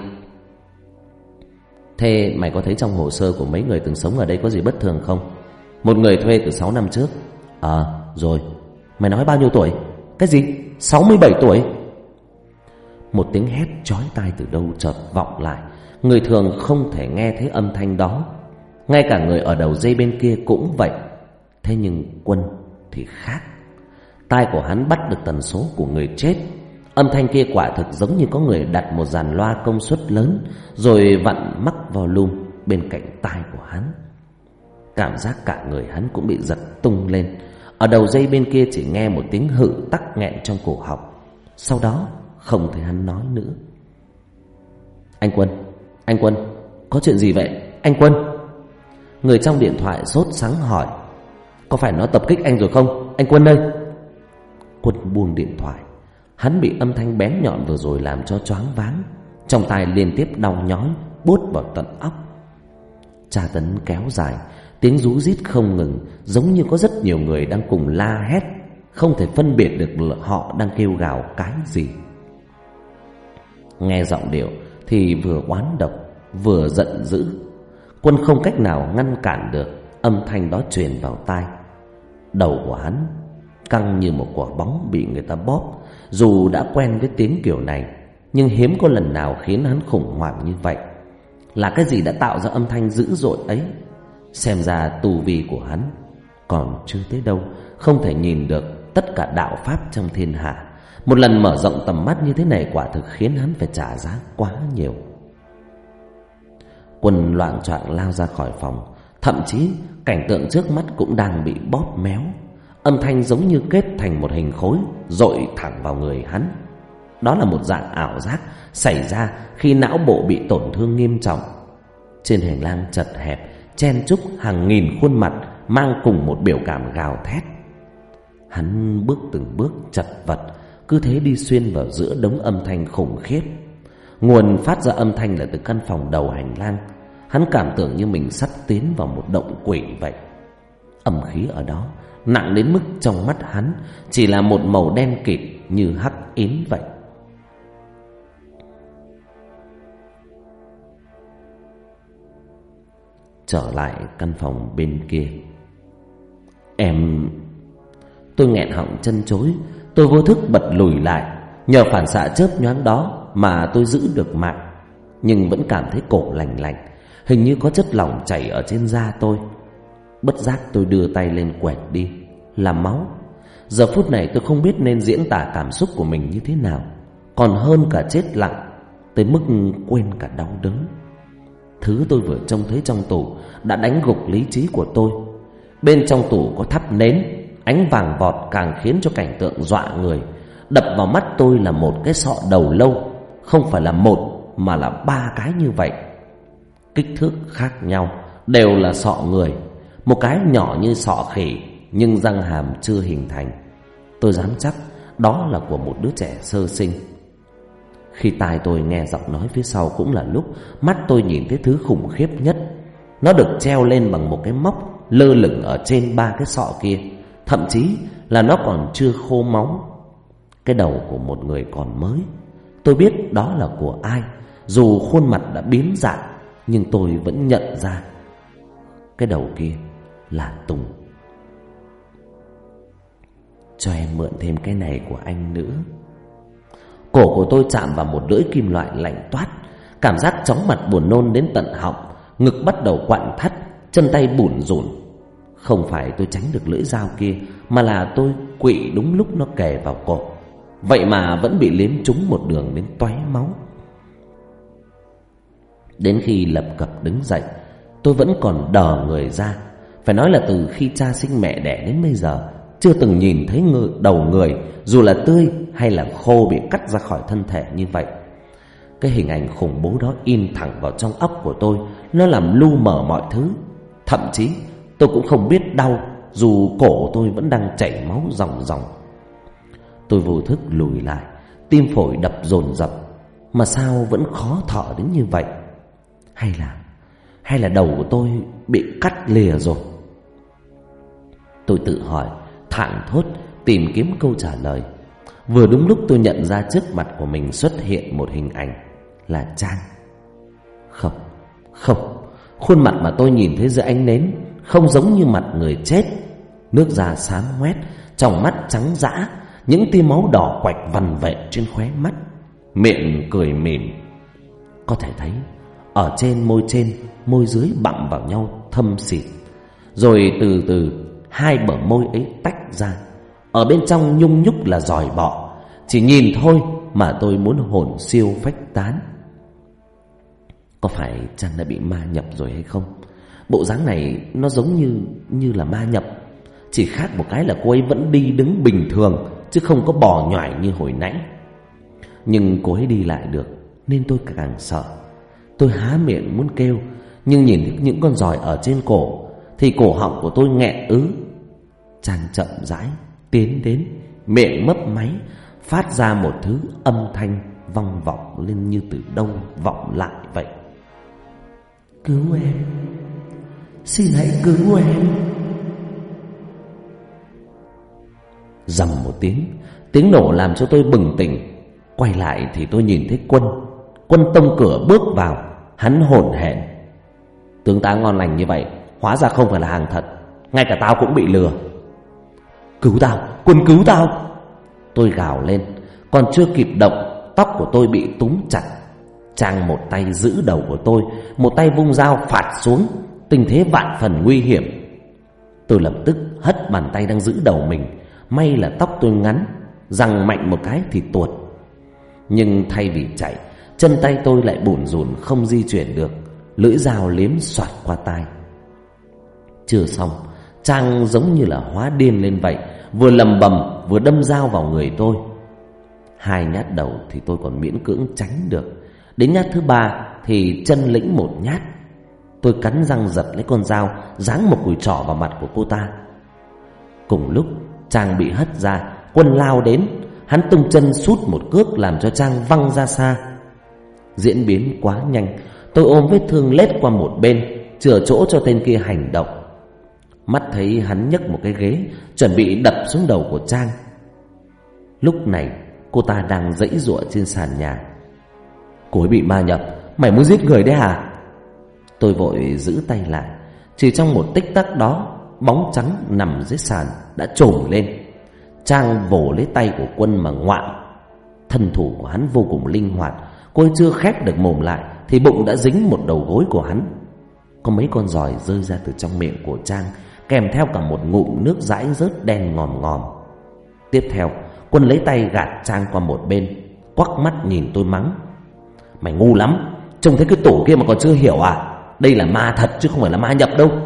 Thế mày có thấy trong hồ sơ của mấy người từng sống ở đây có gì bất thường không? Một người thuê từ sáu năm trước. Ờ, à, rồi. Mày nói bao nhiêu tuổi? Cái gì? sáu mươi bảy tuổi? Một tiếng hét chói tai từ đâu chợt vọng lại. Người thường không thể nghe thấy âm thanh đó. Ngay cả người ở đầu dây bên kia cũng vậy. Thế nhưng Quân thì khác. Tai của hắn bắt được tần số của người chết. Âm thanh kia quả thực giống như có người đặt một dàn loa công suất lớn rồi vặn mắc volume bên cạnh tai của hắn. Cảm giác cả người hắn cũng bị giật tung lên. Ở đầu dây bên kia chỉ nghe một tiếng hự tắc nghẹn trong cổ họng. Sau đó không thấy hắn nói nữa. Anh Quân, anh Quân, có chuyện gì vậy? Anh Quân. Người trong điện thoại sốt sắng hỏi: Có phải nó tập kích anh rồi không? Anh Quân ơi. Quân buông điện thoại. Hắn bị âm thanh bén nhọn vừa rồi làm cho choáng váng. Trong tai liên tiếp đau nhói, buốt vào tận óc. Tra tấn kéo dài, tiếng rú rít không ngừng, giống như có rất nhiều người đang cùng la hét, không thể phân biệt được họ đang kêu gào cái gì. Nghe giọng điệu thì vừa oán độc vừa giận dữ. Quân không cách nào ngăn cản được âm thanh đó truyền vào tai. Đầu của hắn căng như một quả bóng bị người ta bóp. Dù đã quen với tiếng kiểu này, nhưng hiếm có lần nào khiến hắn khủng hoảng như vậy. Là cái gì đã tạo ra âm thanh dữ dội ấy? Xem ra tu vi của hắn còn chưa tới đâu, không thể nhìn được tất cả đạo pháp trong thiên hạ. Một lần mở rộng tầm mắt như thế này quả thực khiến hắn phải trả giá quá nhiều. Quân loạng choạng lao ra khỏi phòng. Thậm chí cảnh tượng trước mắt cũng đang bị bóp méo. Âm thanh giống như kết thành một hình khối dội thẳng vào người hắn. Đó là một dạng ảo giác xảy ra khi não bộ bị tổn thương nghiêm trọng. Trên hành lang chật hẹp chen chúc hàng nghìn khuôn mặt mang cùng một biểu cảm gào thét. Hắn bước từng bước chật vật, cứ thế đi xuyên vào giữa đống âm thanh khủng khiếp. Nguồn phát ra âm thanh là từ căn phòng đầu hành lang. Hắn cảm tưởng như mình sắp tiến vào một động quỷ vậy. Âm khí ở đó nặng đến mức trong mắt hắn chỉ là một màu đen kịt như hắc yến vậy. Trở lại căn phòng bên kia. Em... Tôi nghẹn họng chân chối. Tôi vô thức bật lùi lại. Nhờ phản xạ chớp nhoáng đó mà tôi giữ được mạng, nhưng vẫn cảm thấy cổ lành lạnh, hình như có chất lỏng chảy ở trên da tôi. Bất giác tôi đưa tay lên quẹt đi, là máu. Giờ phút này tôi không biết nên diễn tả cảm xúc của mình như thế nào, còn hơn cả chết lặng, tới mức quên cả đau đớn. Thứ tôi vừa trông thấy trong tủ đã đánh gục lý trí của tôi. Bên trong tủ có thắp nến, ánh vàng vọt càng khiến cho cảnh tượng dọa người. Đập vào mắt tôi là một cái sọ đầu lâu, không phải là một mà là ba cái như vậy. Kích thước khác nhau, đều là sọ người. Một cái nhỏ như sọ khỉ, nhưng răng hàm chưa hình thành. Tôi dám chắc đó là của một đứa trẻ sơ sinh. Khi tai tôi nghe giọng nói phía sau cũng là lúc mắt tôi nhìn thấy thứ khủng khiếp nhất. Nó được treo lên bằng một cái móc lơ lửng ở trên ba cái sọ kia. Thậm chí là nó còn chưa khô máu. Cái đầu của một người còn mới. Tôi biết đó là của ai. Dù khuôn mặt đã biến dạng, nhưng tôi vẫn nhận ra cái đầu kia là Tùng. Cho em mượn thêm cái này của anh nữa. Cổ của tôi chạm vào một lưỡi kim loại lạnh toát. Cảm giác chóng mặt buồn nôn đến tận họng. Ngực bắt đầu quặn thắt, chân tay bủn rủn. Không phải tôi tránh được lưỡi dao kia, mà là tôi quỵ đúng lúc nó kề vào cổ. Vậy mà vẫn bị liếm trúng một đường đến tóe máu. Đến khi lập cập đứng dậy, tôi vẫn còn đờ người ra. Phải nói là từ khi cha sinh mẹ đẻ đến bây giờ, chưa từng nhìn thấy người, đầu người, dù là tươi hay là khô, bị cắt ra khỏi thân thể như vậy. Cái hình ảnh khủng bố đó in thẳng vào trong óc của tôi. Nó làm lu mờ mọi thứ. Thậm chí tôi cũng không biết đau, dù cổ tôi vẫn đang chảy máu ròng ròng. Tôi vô thức lùi lại, tim phổi đập dồn dập. Mà sao vẫn khó thở đến như vậy? Hay là Hay là đầu của tôi bị cắt lìa rồi? Tôi tự hỏi, thảng thốt tìm kiếm câu trả lời. Vừa đúng lúc tôi nhận ra trước mặt của mình xuất hiện một hình ảnh, là Trang. Không, không, khuôn mặt mà tôi nhìn thấy dưới ánh nến không giống như mặt người chết. Nước da xám ngoét, trong mắt trắng dã, những tia máu đỏ quạch vằn vện trên khóe mắt, miệng cười mỉm. Có thể thấy ở trên môi trên, môi dưới bặm vào nhau thâm xịt. Rồi từ từ hai bờ môi ấy tách ra. Ở bên trong nhung nhúc là giòi bọ. Chỉ nhìn thôi mà tôi muốn hồn siêu phách tán. Có phải Trang đã bị ma nhập rồi hay không? Bộ dáng này nó giống như như là ma nhập. Chỉ khác một cái là cô ấy vẫn đi đứng bình thường, chứ không có bò nhoài như hồi nãy. Nhưng cô ấy đi lại được, nên tôi càng sợ. Tôi há miệng muốn kêu, nhưng nhìn thấy những con giòi ở trên cổ thì cổ họng của tôi nghẹn ứ. Trang chậm rãi tiến đến, miệng mấp máy, phát ra một thứ âm thanh vang vọng lên như từ đâu vọng lại vậy. Cứu em, xin hãy cứu em. Rầm một tiếng, tiếng nổ làm cho tôi bừng tỉnh. Quay lại thì tôi nhìn thấy Quân. Quân tông cửa bước vào, hắn hổn hển. Tướng tá ngon lành như vậy, hóa ra không phải là hàng thật. Ngay cả tao cũng bị lừa. Cứu tao, Quân cứu tao! Tôi gào lên. Còn chưa kịp động, tóc của tôi bị túm chặt. Trang một tay giữ đầu của tôi, một tay vung dao phạt xuống. Tình thế vạn phần nguy hiểm. Tôi lập tức hất bàn tay đang giữ đầu mình. May là tóc tôi ngắn, giằng mạnh một cái thì tuột. Nhưng thay vì chạy, chân tay tôi lại bủn rủn không di chuyển được. Lưỡi dao liếm xoạt qua tai. Chưa xong, Trang giống như là hóa điên lên vậy, vừa lầm bầm vừa đâm dao vào người tôi. Hai nhát đầu thì tôi còn miễn cưỡng tránh được. Đến nhát thứ ba thì chân lĩnh một nhát. Tôi cắn răng giật lấy con dao, giáng một cùi trỏ vào mặt của cô ta. Cùng lúc Trang bị hất ra, Quân lao đến. Hắn tung chân sút một cước làm cho Trang văng ra xa. Diễn biến quá nhanh, tôi ôm vết thương lết qua một bên, chừa chỗ cho tên kia hành động. Mắt thấy hắn nhấc một cái ghế chuẩn bị đập xuống đầu của Trang. Lúc này cô ta đang giãy giụa trên sàn nhà. Cô ấy bị ma nhập, mày muốn giết người đấy hả? Tôi vội giữ tay lại. Chỉ trong một tích tắc đó, bóng trắng nằm dưới sàn đã trồi lên. Trang vồ lấy tay của Quân mà ngoạm. Thân thủ của hắn vô cùng linh hoạt. Cô ấy chưa khép được mồm lại thì bụng đã dính một đầu gối của hắn. Có mấy con giòi rơi ra từ trong miệng của Trang, kèm theo cả một ngụm nước dãi rớt đen ngòm ngòm. Tiếp theo, Quân lấy tay gạt Trang qua một bên, quắc mắt nhìn tôi mắng: Mày ngu lắm, trông thấy cái tổ kia mà còn chưa hiểu à? Đây là ma thật chứ không phải là ma nhập đâu.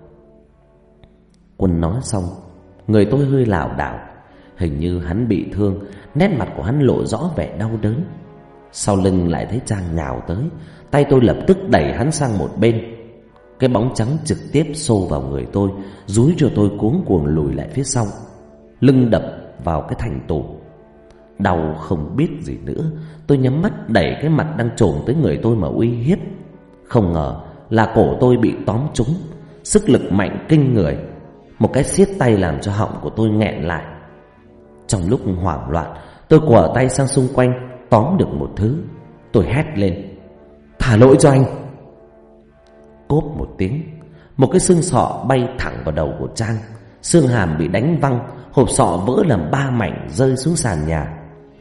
Quân nói xong, người tôi hơi lảo đảo. Hình như hắn bị thương, nét mặt của hắn lộ rõ vẻ đau đớn. Sau lưng lại thấy Trang nhào tới, tay tôi lập tức đẩy hắn sang một bên. Cái bóng trắng trực tiếp xô vào người tôi, dúi cho tôi cuống cuồng lùi lại phía sau, lưng đập vào cái thành tủ. Đau không biết gì nữa, tôi nhắm mắt đẩy cái mặt đang chồm tới người tôi mà uy hiếp. Không ngờ là cổ tôi bị tóm trúng, sức lực mạnh kinh người. Một cái siết tay làm cho họng của tôi nghẹn lại. Trong lúc hoảng loạn, tôi quở tay sang xung quanh, tóm được một thứ. Tôi hét lên: Thả lỗi cho anh. Cốp một tiếng, một cái xương sọ bay thẳng vào đầu của Trang. Xương hàm bị đánh văng, hộp sọ vỡ làm ba mảnh rơi xuống sàn nhà.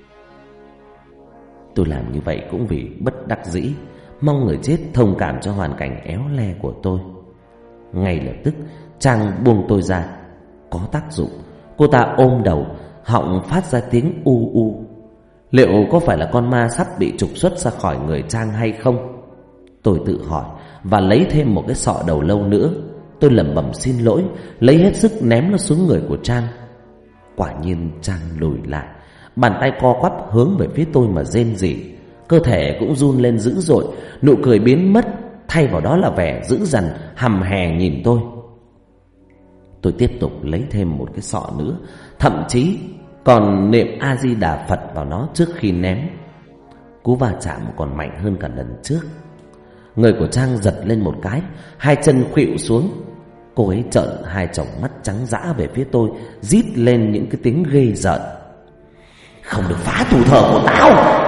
Tôi làm như vậy cũng vì bất đắc dĩ, mong người chết thông cảm cho hoàn cảnh éo le của tôi. Ngay lập tức Trang buông tôi ra. Có tác dụng. Cô ta ôm đầu, họng phát ra tiếng u u. Liệu có phải là con ma sắp bị trục xuất ra khỏi người Trang hay không? Tôi tự hỏi và lấy thêm một cái sọ đầu lâu nữa. Tôi lẩm bẩm xin lỗi, lấy hết sức ném nó xuống người của Trang. Quả nhiên Trang lùi lại, bàn tay co quắp hướng về phía tôi mà rên rỉ. Cơ thể cũng run lên dữ dội, nụ cười biến mất, thay vào đó là vẻ dữ dằn hầm hè nhìn tôi. Tôi tiếp tục lấy thêm một cái sọ nữa, thậm chí còn niệm A Di Đà Phật vào nó trước khi ném. Cú va chạm còn mạnh hơn cả lần trước. Người của Trang giật lên một cái, hai chân khuỵu xuống. Cô ấy trợn hai tròng mắt trắng dã về phía tôi, rít lên những cái tiếng ghê rợn: Không được phá thủ thờ của tao!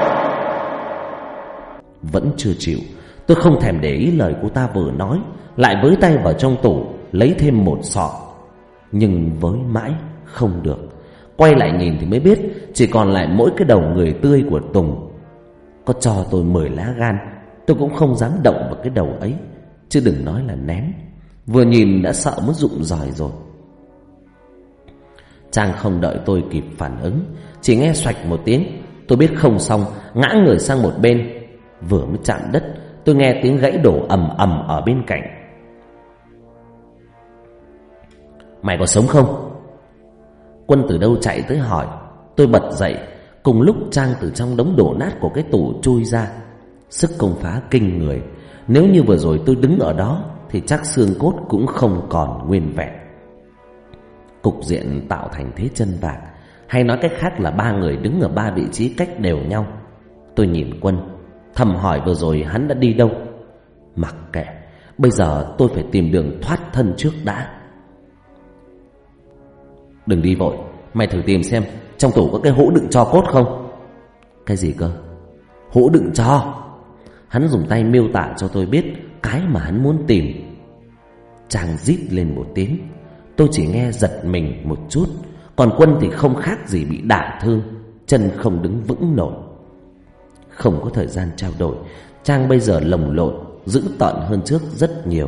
Vẫn chưa chịu, tôi không thèm để ý lời cô ta vừa nói, lại với tay vào trong tủ lấy thêm một sọ. Nhưng với mãi không được. Quay lại nhìn thì mới biết chỉ còn lại mỗi cái đầu người tươi của Tùng. Có cho tôi mười lá gan, tôi cũng không dám động vào cái đầu ấy, chứ đừng nói là ném. Vừa nhìn đã sợ muốn rụng rời rồi. Trang không đợi tôi kịp phản ứng, chỉ nghe xoạch một tiếng, tôi biết không xong, ngã người sang một bên. Vừa mới chạm đất, tôi nghe tiếng gãy đổ ầm ầm ở bên cạnh. Mày có sống không? Quân từ đâu chạy tới hỏi. Tôi bật dậy. Cùng lúc Trang từ trong đống đổ nát của cái tủ chui ra. Sức công phá kinh người. Nếu như vừa rồi tôi đứng ở đó thì chắc xương cốt cũng không còn nguyên vẹn. Cục diện tạo thành thế chân vạc, hay nói cách khác là ba người đứng ở ba vị trí cách đều nhau. Tôi nhìn Quân, thầm hỏi vừa rồi hắn đã đi đâu. Mặc kệ, bây giờ tôi phải tìm đường thoát thân trước đã. Đừng đi vội, mày thử tìm xem trong tủ có cái hũ đựng tro cốt không. Cái gì cơ? Hũ đựng tro? Hắn dùng tay miêu tả cho tôi biết cái mà hắn muốn tìm. Trang rít lên một tiếng. Tôi chỉ nghe giật mình một chút. Còn Quân thì không khác gì bị đả thương, chân không đứng vững nổi. Không có thời gian trao đổi, Trang bây giờ lồng lộn, dữ tợn hơn trước rất nhiều.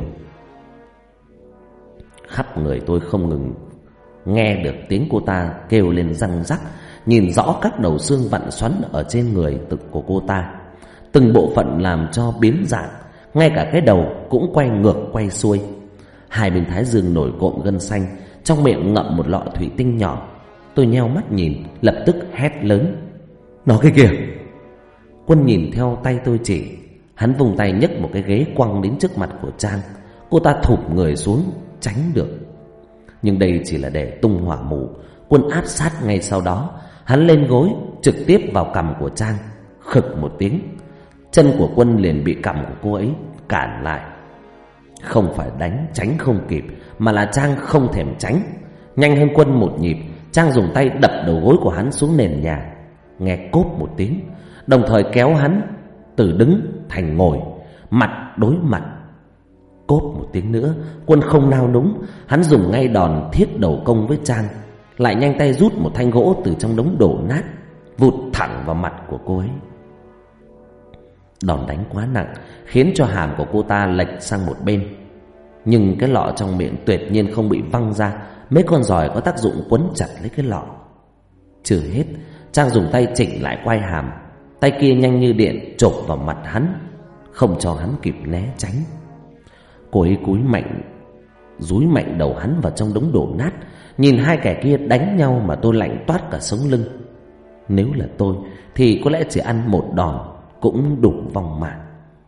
Khắp người tôi không ngừng nghe được tiếng cô ta kêu lên răng rắc, nhìn rõ các đầu xương vặn xoắn ở trên người của cô ta. Từng bộ phận làm cho biến dạng, ngay cả cái đầu cũng quay ngược quay xuôi. Hai bên thái dương nổi cộm gân xanh, trong miệng ngậm một lọ thủy tinh nhỏ. Tôi nheo mắt nhìn, lập tức hét lớn: Nó cái kìa! Quân nhìn theo tay tôi chỉ. Hắn vùng tay nhấc một cái ghế quăng đến trước mặt của Trang. Cô ta thụp người xuống tránh được, nhưng đây chỉ là để tung hỏa mù. Quân áp sát ngay sau đó. Hắn lên gối trực tiếp vào cằm của Trang. Khực một tiếng, chân của Quân liền bị cằm của cô ấy cản lại. Không phải đánh tránh không kịp, mà là Trang không thèm tránh. Nhanh hơn Quân một nhịp, Trang dùng tay đập đầu gối của hắn xuống nền nhà. Nghe cốp một tiếng, đồng thời kéo hắn từ đứng thành ngồi, mặt đối mặt. Cốp một tiếng nữa, Quân không nao núng, hắn dùng ngay đòn thiết đầu công với Trang, lại nhanh tay rút một thanh gỗ từ trong đống đổ nát, vụt thẳng vào mặt của cô ấy. Đòn đánh quá nặng, khiến cho hàm của cô ta lệch sang một bên, nhưng cái lọ trong miệng tuyệt nhiên không bị văng ra. Mấy con giòi có tác dụng quấn chặt lấy cái lọ. Chưa hết, Trang dùng tay chỉnh lại quai hàm, tay kia nhanh như điện chộp vào mặt hắn, không cho hắn kịp né tránh. Cô ấy cúi mạnh, dúi mạnh đầu hắn vào trong đống đổ nát. Nhìn hai kẻ kia đánh nhau mà tôi lạnh toát cả sống lưng. Nếu là tôi thì có lẽ chỉ ăn một đòn cũng đủ vong mạng.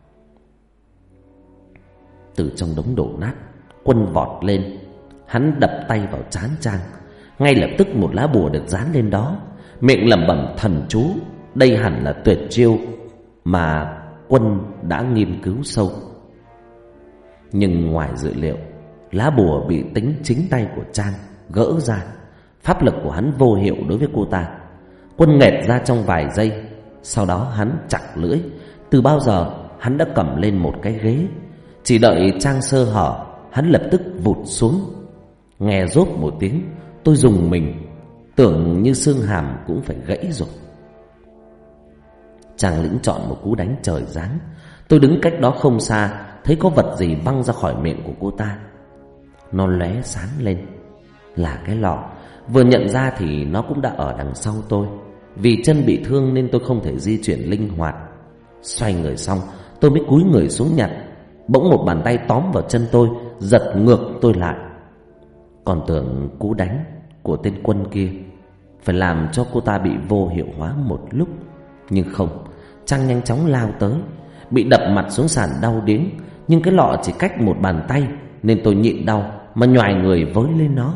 Từ trong đống đổ nát, Quân vọt lên. Hắn đập tay vào trán Trang. Ngay lập tức một lá bùa được dán lên đó, miệng lẩm bẩm thần chú. Đây hẳn là tuyệt chiêu mà Quân đã nghiên cứu sâu. Nhưng ngoài dự liệu, lá bùa bị tính chính tay của Trang gỡ ra. Pháp lực của hắn vô hiệu đối với cô ta. Quân nghẹt ra trong vài giây. Sau đó hắn chặt lưỡi. Từ bao giờ hắn đã cầm lên một cái ghế. Chỉ đợi Trang sơ hở, hắn lập tức vụt xuống. Nghe rốt một tiếng, tôi rùng mình, tưởng như xương hàm cũng phải gãy rồi. Trang lĩnh chọn một cú đánh trời giáng. Tôi đứng cách đó không xa, thấy có vật gì văng ra khỏi miệng của cô ta. Nó lóe sáng lên, là cái lọ. Vừa nhận ra thì nó cũng đã ở đằng sau tôi. Vì chân bị thương nên tôi không thể di chuyển linh hoạt. Xoay người xong, tôi mới cúi người xuống nhặt. Bỗng một bàn tay tóm vào chân tôi, giật ngược tôi lại. Còn tưởng cú đánh của tên Quân kia phải làm cho cô ta bị vô hiệu hóa một lúc. Nhưng không, Trang nhanh chóng lao tới, bị đập mặt xuống sàn đau điếng. Nhưng cái lọ chỉ cách một bàn tay, nên tôi nhịn đau mà nhoài người với lên nó.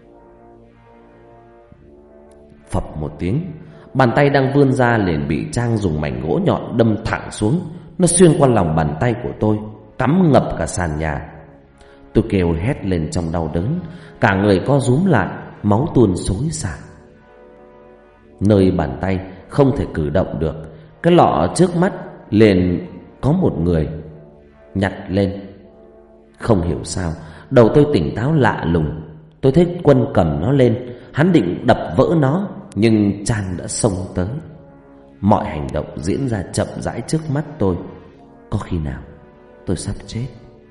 Phập một tiếng, bàn tay đang vươn ra liền bị Trang dùng mảnh gỗ nhọn đâm thẳng xuống. Nó xuyên qua lòng bàn tay của tôi, cắm ngập cả sàn nhà. Tôi kêu hét lên trong đau đớn, cả người co rúm lại, máu tuôn xối xả. Nơi bàn tay không thể cử động được, cái lọ trước mắt liền có một người nhặt lên. Không hiểu sao, đầu tôi tỉnh táo lạ lùng. Tôi thấy Quân cầm nó lên, hắn định đập vỡ nó, nhưng Trang đã xông tới. Mọi hành động diễn ra chậm rãi trước mắt tôi. Có khi nào tôi sắp chết.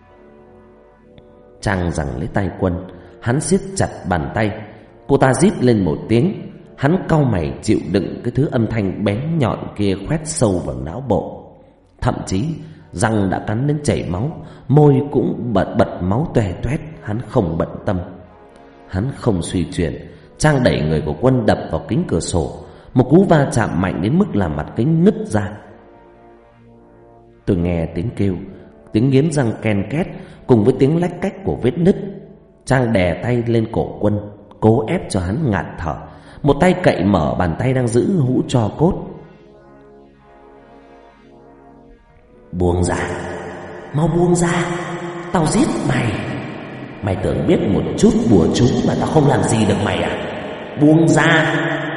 Trang giằng lấy tay Quân, hắn siết chặt bàn tay. Cô ta rít lên một tiếng. Hắn cau mày chịu đựng cái thứ âm thanh bén nhọn kia khoét sâu vào não bộ. Thậm chí răng đã cắn đến chảy máu, môi cũng bật bật máu toe toét. Hắn không bận tâm, hắn không suy chuyển. Trang đẩy người của Quân đập vào kính cửa sổ. Một cú va chạm mạnh đến mức làm mặt kính nứt ra. Tôi nghe tiếng kêu, tiếng nghiến răng ken két cùng với tiếng lách cách của vết nứt. Trang đè tay lên cổ Quân, cố ép cho hắn ngạt thở. Một tay cậy mở bàn tay đang giữ hũ tro cốt. Buông ra, mau buông ra, tao giết mày. Mày tưởng biết một chút bùa chú mà tao không làm gì được mày à? Buông ra.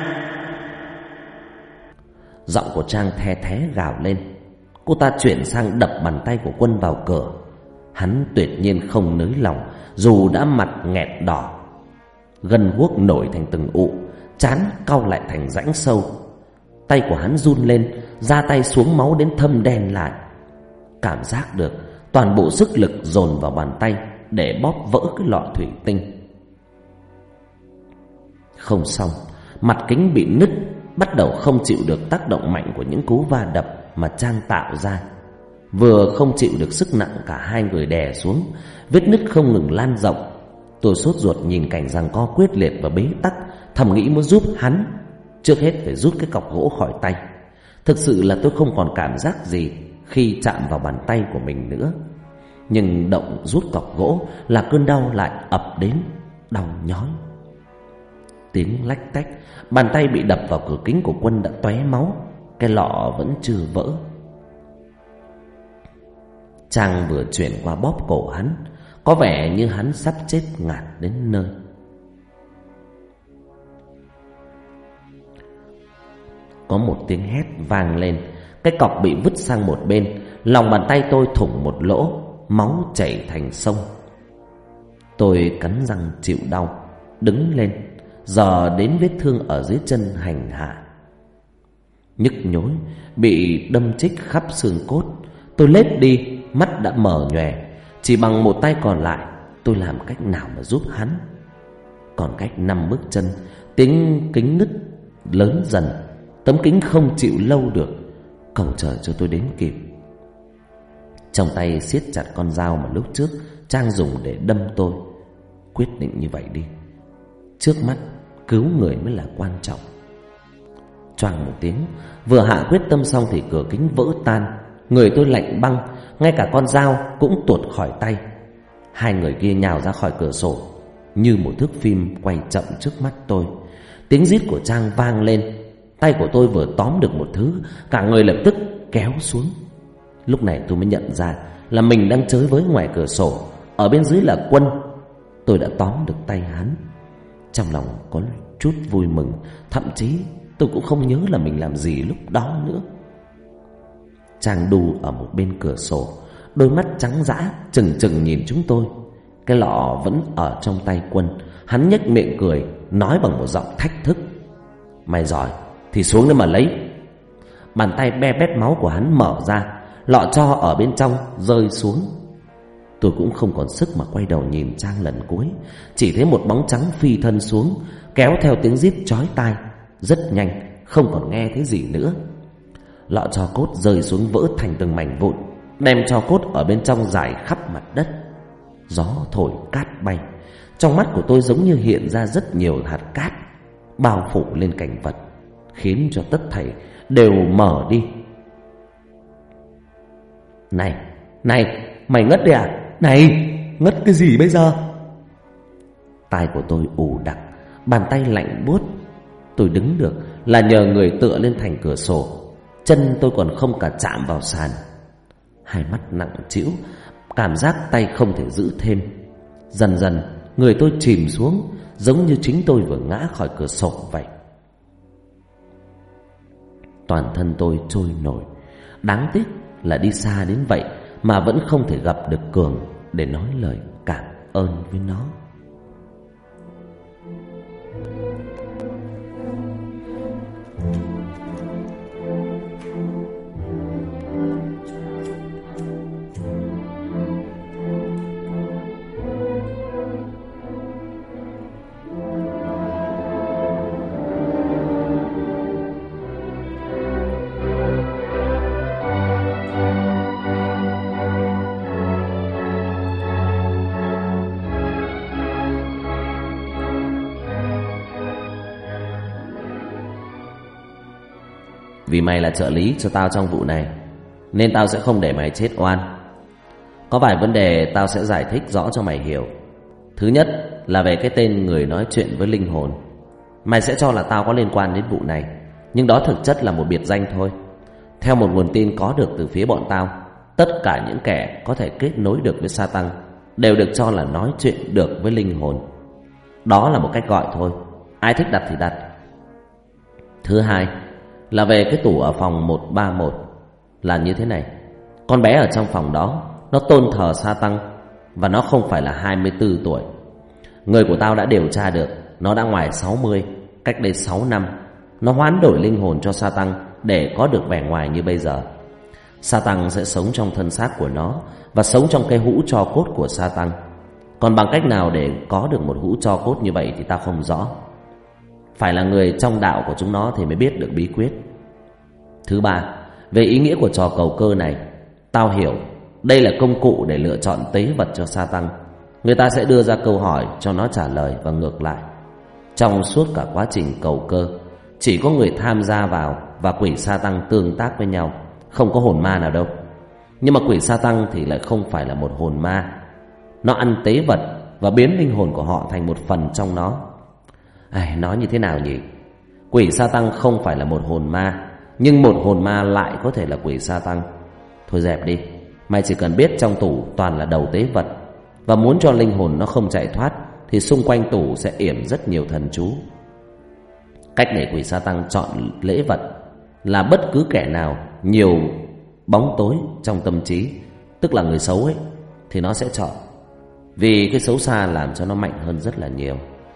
Giọng của Trang the thé gào lên. Cô ta chuyển sang đập bàn tay của Quân vào cửa. Hắn tuyệt nhiên không nới lòng, dù đã mặt nghẹt đỏ, gân guốc nổi thành từng ụ, trán cau lại thành rãnh sâu. Tay của hắn run lên, ra tay xuống máu đến thâm đen lại. Cảm giác được toàn bộ sức lực dồn vào bàn tay để bóp vỡ cái lọ thủy tinh. Không xong, mặt kính bị nứt, bắt đầu không chịu được tác động mạnh của những cú va đập mà Trang tạo ra. Vừa không chịu được sức nặng, cả hai người đè xuống, vết nứt không ngừng lan rộng. Tôi sốt ruột nhìn cảnh giằng co quyết liệt và bế tắc, thầm nghĩ muốn giúp hắn. Trước hết phải rút cái cọc gỗ khỏi tay. Thực sự là tôi không còn cảm giác gì khi chạm vào bàn tay của mình nữa. Nhưng động rút cọc gỗ là cơn đau lại ập đến, đau nhói. Tiếng lách tách, bàn tay bị đập vào cửa kính của Quân đã tóe máu, cái lọ vẫn chưa vỡ. Trang vừa chuyển qua bóp cổ hắn, có vẻ như hắn sắp chết ngạt đến nơi. Có một tiếng hét vang lên, cái cọc bị vứt sang một bên, lòng bàn tay tôi thủng một lỗ, máu chảy thành sông. Tôi cắn răng chịu đau, đứng lên, giờ đến vết thương ở dưới chân hành hạ. Nhức nhối, bị đâm chích khắp xương cốt. Tôi lết đi, mắt đã mở nhòe. Chỉ bằng một tay còn lại, tôi làm cách nào mà giúp hắn? Còn cách năm bước chân, tiếng kính nứt lớn dần. Tấm kính không chịu lâu được, cầu trời cho tôi đến kịp. Trong tay siết chặt con dao mà lúc trước Trang dùng để đâm tôi. Quyết định như vậy đi, trước mắt cứu người mới là quan trọng. Choàng một tiếng, vừa hạ quyết tâm xong thì cửa kính vỡ tan. Người tôi lạnh băng, ngay cả con dao cũng tuột khỏi tay. Hai người kia nhào ra khỏi cửa sổ, như một thước phim quay chậm trước mắt tôi. Tiếng rít của Trang vang lên. Tay của tôi vừa tóm được một thứ, cả người lập tức kéo xuống. Lúc này tôi mới nhận ra là mình đang chới với ngoài cửa sổ, ở bên dưới là Quân. Tôi đã tóm được tay hắn. Trong lòng có chút vui mừng, thậm chí tôi cũng không nhớ là mình làm gì lúc đó nữa. Trang đu ở một bên cửa sổ, đôi mắt trắng dã chừng chừng nhìn chúng tôi. Cái lọ vẫn ở trong tay Quân. Hắn nhếch miệng cười, nói bằng một giọng thách thức: "Mày giỏi thì xuống đây mà lấy." Bàn tay be bét máu của hắn mở ra, lọ tro ở bên trong rơi xuống. Tôi cũng không còn sức mà quay đầu nhìn Trang lần cuối, chỉ thấy một bóng trắng phi thân xuống, kéo theo tiếng rít chói tai. Rất nhanh, không còn nghe thấy gì nữa. Lọ tro cốt rơi xuống vỡ thành từng mảnh vụn, đem tro cốt ở bên trong rải khắp mặt đất. Gió thổi cát bay. Trong mắt của tôi giống như hiện ra rất nhiều hạt cát bao phủ lên cảnh vật, khiến cho tất thảy đều mở đi. Này, này, mày ngất đi à? Này, ngất cái gì bây giờ? Tai của tôi ù đặc, bàn tay lạnh buốt. Tôi đứng được là nhờ người tựa lên thành cửa sổ, chân tôi còn không cả chạm vào sàn. Hai mắt nặng trĩu, cảm giác tay không thể giữ thêm. Dần dần người tôi chìm xuống, giống như chính tôi vừa ngã khỏi cửa sổ vậy. Toàn thân tôi trôi nổi. Đáng tiếc là đi xa đến vậy mà vẫn không thể gặp được Cường để nói lời cảm ơn với nó. Vì mày là trợ lý cho tao trong vụ này, nên tao sẽ không để mày chết oan. Có vài vấn đề tao sẽ giải thích rõ cho mày hiểu. Thứ nhất là về cái tên người nói chuyện với linh hồn. Mày sẽ cho là tao có liên quan đến vụ này, nhưng đó thực chất là một biệt danh thôi. Theo một nguồn tin có được từ phía bọn tao, tất cả những kẻ có thể kết nối được với Satan đều được cho là nói chuyện được với linh hồn. Đó là một cách gọi thôi, ai thích đặt thì đặt. Thứ hai là về cái tủ ở phòng một ba một. Là như thế này: con bé ở trong phòng đó nó tôn thờ Satan, và nó không phải là hai mươi tư tuổi. Người của tao đã điều tra được, nó đã ngoài sáu mươi. Cách đây sáu năm, nó hoán đổi linh hồn cho Satan để có được vẻ ngoài như bây giờ. Satan sẽ sống trong thân xác của nó và sống trong cái hũ tro cốt của Satan. Còn bằng cách nào để có được một hũ tro cốt như vậy thì tao không rõ. Phải là người trong đạo của chúng nó thì mới biết được bí quyết. Thứ ba, về ý nghĩa của trò cầu cơ này, tao hiểu đây là công cụ để lựa chọn tế vật cho Satan. Người ta sẽ đưa ra câu hỏi cho nó trả lời và ngược lại. Trong suốt cả quá trình cầu cơ, chỉ có người tham gia vào và quỷ Satan tương tác với nhau, không có hồn ma nào đâu. Nhưng mà quỷ sa tăng thì lại không phải là một hồn ma. Nó ăn tế vật và biến linh hồn của họ thành một phần trong nó. Ai, nói như thế nào nhỉ? Quỷ sa tăng không phải là một hồn ma, nhưng một hồn ma lại có thể là quỷ sa tăng. Thôi dẹp đi, mày chỉ cần biết trong tủ toàn là đầu tế vật, và muốn cho linh hồn nó không chạy thoát thì xung quanh tủ sẽ yểm rất nhiều thần chú. Cách để quỷ sa tăng chọn lễ vật là bất cứ kẻ nào nhiều bóng tối trong tâm trí, tức là người xấu ấy, thì nó sẽ chọn. Vì cái xấu xa làm cho nó mạnh hơn rất là nhiều.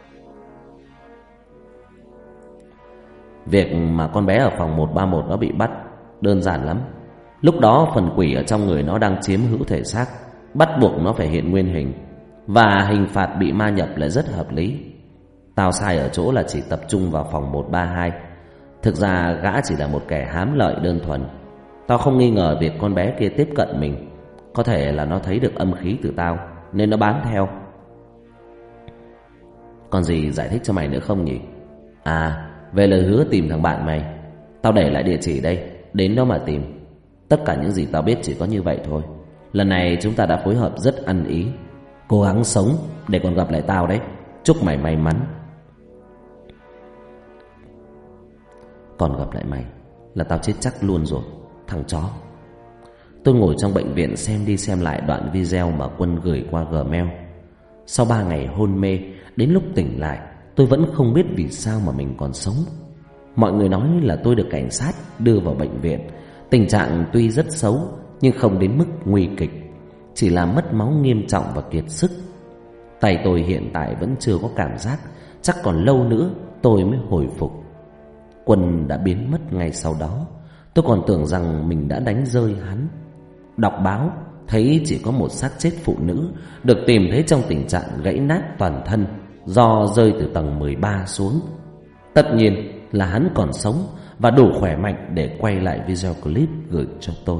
Việc mà con bé ở phòng một ba một nó bị bắt đơn giản lắm. Lúc đó phần quỷ ở trong người nó đang chiếm hữu thể xác, bắt buộc nó phải hiện nguyên hình, và hình phạt bị ma nhập lại rất hợp lý. Tao sai ở chỗ là chỉ tập trung vào phòng một ba hai. Thực ra gã chỉ là một kẻ hám lợi đơn thuần. Tao không nghi ngờ việc con bé kia tiếp cận mình. Có thể là nó thấy được âm khí từ tao nên nó bám theo. Còn gì giải thích cho mày nữa không nhỉ? À, về lời hứa tìm thằng bạn mày, tao để lại địa chỉ đây, đến đó mà tìm. Tất cả những gì tao biết chỉ có như vậy thôi. Lần này chúng ta đã phối hợp rất ăn ý. Cố gắng sống để còn gặp lại tao đấy. Chúc mày may mắn. Còn gặp lại mày là tao chết chắc luôn rồi, thằng chó. Tôi ngồi trong bệnh viện xem đi xem lại đoạn video mà Quân gửi qua Gmail. Sau ba ngày hôn mê, đến lúc tỉnh lại, tôi vẫn không biết vì sao mà mình còn sống. Mọi người nói là tôi được cảnh sát đưa vào bệnh viện. Tình trạng tuy rất xấu nhưng không đến mức nguy kịch, chỉ là mất máu nghiêm trọng và kiệt sức. Tay tôi hiện tại vẫn chưa có cảm giác, chắc còn lâu nữa tôi mới hồi phục. Quân đã biến mất ngay sau đó. Tôi còn tưởng rằng mình đã đánh rơi hắn. Đọc báo thấy chỉ có một xác chết phụ nữ được tìm thấy trong tình trạng gãy nát toàn thân do rơi từ tầng mười ba xuống. Tất nhiên là hắn còn sống và đủ khỏe mạnh để quay lại video clip gửi cho tôi.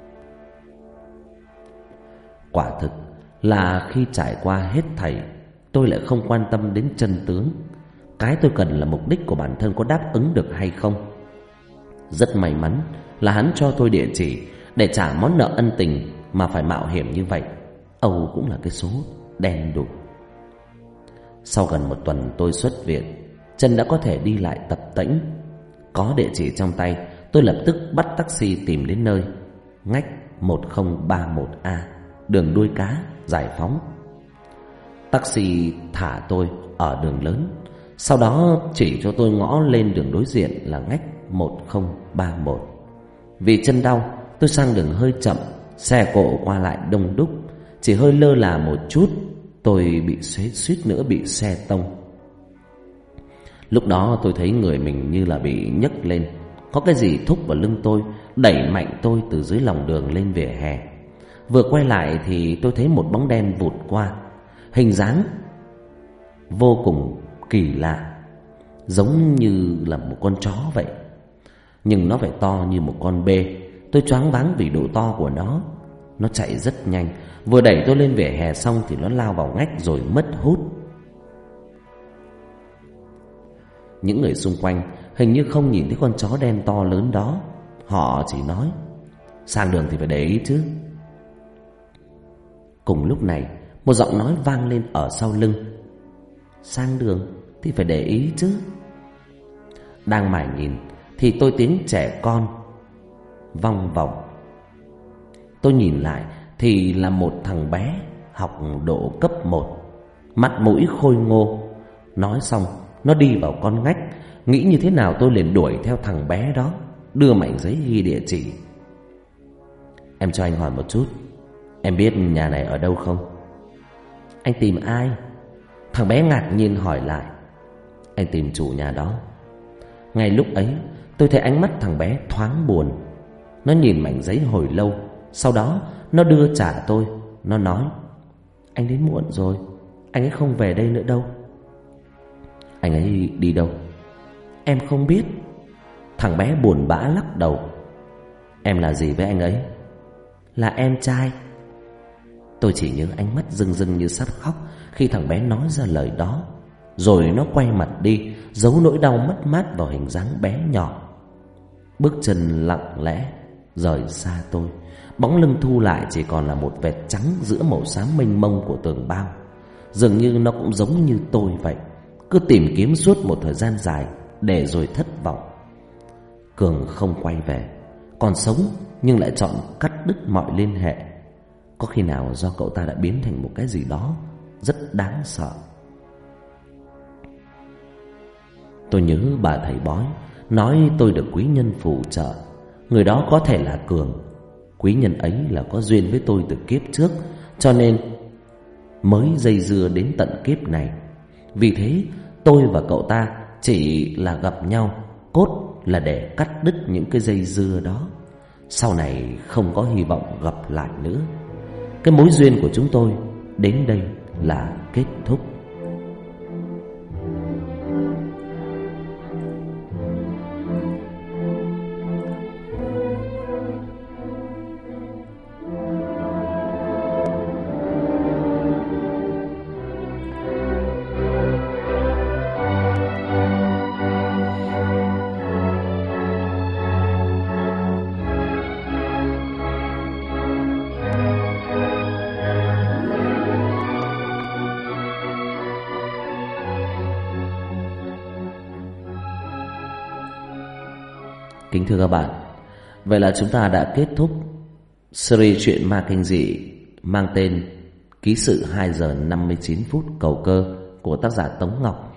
Quả thực là khi trải qua hết thảy, tôi lại không quan tâm đến chân tướng. Cái tôi cần là mục đích của bản thân có đáp ứng được hay không. Rất may mắn là hắn cho tôi địa chỉ để trả món nợ ân tình mà phải mạo hiểm như vậy. Âu cũng là cái số đen đủi. Sau gần một tuần tôi xuất viện, chân đã có thể đi lại tập tễnh. Có địa chỉ trong tay, tôi lập tức bắt taxi tìm đến nơi. Ngách một không ba một A, đường Đuôi Cá, Giải Phóng. Taxi thả tôi ở đường lớn, sau đó chỉ cho tôi ngõ lên đường đối diện là ngách một không ba một. Vì chân đau, tôi sang đường hơi chậm, xe cộ qua lại đông đúc. Chỉ hơi lơ là một chút, tôi bị suýt suýt nữa bị xe tông. Lúc đó tôi thấy người mình như là bị nhấc lên. Có cái gì thúc vào lưng tôi, đẩy mạnh tôi từ dưới lòng đường lên vỉa hè. Vừa quay lại thì tôi thấy một bóng đen vụt qua. Hình dáng vô cùng kỳ lạ, giống như là một con chó vậy, nhưng nó phải to như một con bê. Tôi choáng váng vì độ to của nó. Nó chạy rất nhanh, vừa đẩy tôi lên vỉa hè xong thì nó lao vào ngách rồi mất hút. Những người xung quanh hình như không nhìn thấy con chó đen to lớn đó. Họ chỉ nói sang đường thì phải để ý chứ. Cùng lúc này, một giọng nói vang lên ở sau lưng. Sang đường thì phải để ý chứ. Đang mải nhìn thì tôi tiếng trẻ con vang vọng. Tôi nhìn lại thì là một thằng bé học độ cấp một, mặt mũi khôi ngô. Nói xong nó đi vào con ngách. Nghĩ như thế nào tôi liền đuổi theo thằng bé đó, đưa mảnh giấy ghi địa chỉ. Em cho anh hỏi một chút, em biết nhà này ở đâu không? Anh tìm ai? Thằng bé ngạc nhiên hỏi lại. Anh tìm chủ nhà đó. Ngay lúc ấy tôi thấy ánh mắt thằng bé thoáng buồn. Nó nhìn mảnh giấy hồi lâu, sau đó nó đưa trả tôi. Nó nói anh đến muộn rồi, anh ấy không về đây nữa đâu. Anh ấy đi đâu? Em không biết. Thằng bé buồn bã lắc đầu. Em là gì với anh ấy? Là em trai. Tôi chỉ nhớ ánh mắt rưng rưng như sắp khóc khi thằng bé nói ra lời đó. Rồi nó quay mặt đi, giấu nỗi đau mất mát vào hình dáng bé nhỏ. Bước chân lặng lẽ rời xa tôi. Bóng lưng thu lại chỉ còn là một vệt trắng giữa màu xám mênh mông của tường bao. Dường như nó cũng giống như tôi vậy, cứ tìm kiếm suốt một thời gian dài để rồi thất vọng. Cường không quay về, còn sống nhưng lại chọn cắt đứt mọi liên hệ. Có khi nào do cậu ta đã biến thành một cái gì đó rất đáng sợ. Tôi nhớ bà thầy bói nói tôi được quý nhân phù trợ. Người đó có thể là Cường. Quý nhân ấy là có duyên với tôi từ kiếp trước, cho nên mới dây dưa đến tận kiếp này. Vì thế tôi và cậu ta chỉ là gặp nhau cốt là để cắt đứt những cái dây dưa đó. Sau này không có hy vọng gặp lại nữa. Cái mối duyên của chúng tôi đến đây là kết thúc. Kính thưa các bạn, vậy là chúng ta đã kết thúc series truyện ma kinh dị mang tên Ký sự hai giờ năm mươi chín phút cầu cơ của tác giả Tống Ngọc.